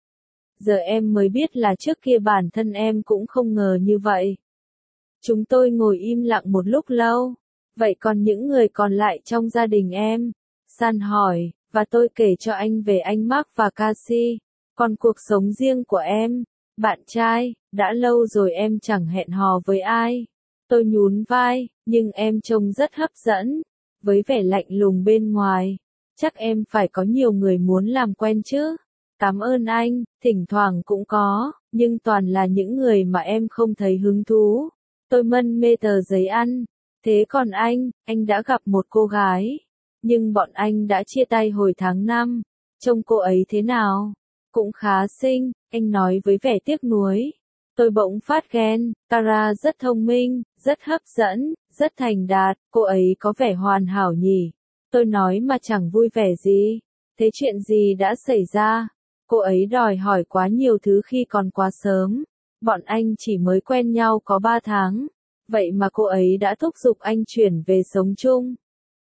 Giờ em mới biết là trước kia bản thân em cũng không ngờ như vậy. Chúng tôi ngồi im lặng một lúc lâu. Vậy còn những người còn lại trong gia đình em? San hỏi, và tôi kể cho anh về anh Mark và Cassie. Còn cuộc sống riêng của em, bạn trai, đã lâu rồi em chẳng hẹn hò với ai. Tôi nhún vai, nhưng em trông rất hấp dẫn. Với vẻ lạnh lùng bên ngoài, chắc em phải có nhiều người muốn làm quen chứ. Cảm ơn anh, thỉnh thoảng cũng có, nhưng toàn là những người mà em không thấy hứng thú. Tôi mân mê tờ giấy ăn. Thế còn anh đã gặp một cô gái. Nhưng bọn anh đã chia tay hồi tháng 5. Trông cô ấy thế nào? Cũng khá xinh, anh nói với vẻ tiếc nuối. Tôi bỗng phát ghen, Tara rất thông minh, rất hấp dẫn, rất thành đạt, cô ấy có vẻ hoàn hảo nhỉ. Tôi nói mà chẳng vui vẻ gì. Thế chuyện gì đã xảy ra? Cô ấy đòi hỏi quá nhiều thứ khi còn quá sớm. Bọn anh chỉ mới quen nhau có 3 tháng. Vậy mà cô ấy đã thúc giục anh chuyển về sống chung.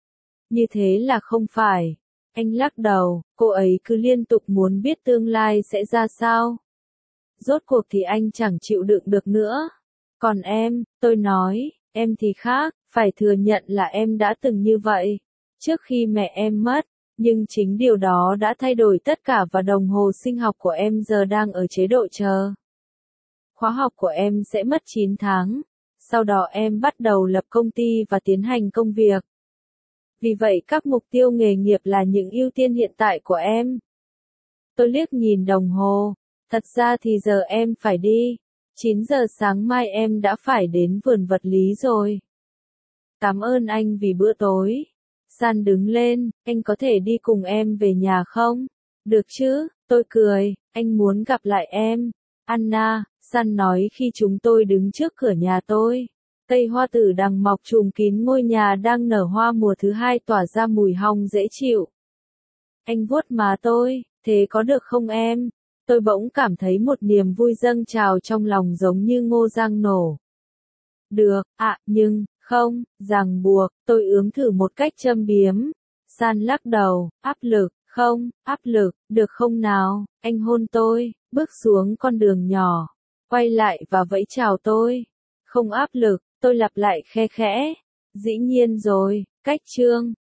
Như thế là không phải. Anh lắc đầu, cô ấy cứ liên tục muốn biết tương lai sẽ ra sao. Rốt cuộc thì anh chẳng chịu đựng được nữa. Còn em, tôi nói, em thì khác, phải thừa nhận là em đã từng như vậy. Trước khi mẹ em mất, nhưng chính điều đó đã thay đổi tất cả và đồng hồ sinh học của em giờ đang ở chế độ chờ. Khóa học của em sẽ mất 9 tháng. Sau đó em bắt đầu lập công ty và tiến hành công việc. Vì vậy các mục tiêu nghề nghiệp là những ưu tiên hiện tại của em. Tôi liếc nhìn đồng hồ. Thật ra thì giờ em phải đi. 9 giờ sáng mai em đã phải đến vườn vật lý rồi. Cảm ơn anh vì bữa tối. San đứng lên, anh có thể đi cùng em về nhà không? Được chứ, tôi cười, anh muốn gặp lại em. Anna, San nói khi chúng tôi đứng trước cửa nhà tôi. Cây hoa tử đằng mọc trùm kín ngôi nhà đang nở hoa mùa thứ 2 tỏa ra mùi hong dễ chịu. Anh vuốt má tôi, thế có được không em? Tôi bỗng cảm thấy một niềm vui dâng trào trong lòng giống như ngô giang nổ. Được, nhưng, không, ràng buộc, tôi ướm thử một cách châm biếm. San lắc đầu, áp lực, không, áp lực, được không nào, anh hôn tôi, bước xuống con đường nhỏ, quay lại và vẫy chào tôi. Không áp lực, tôi lặp lại khe khẽ. Dĩ nhiên rồi, cách chương.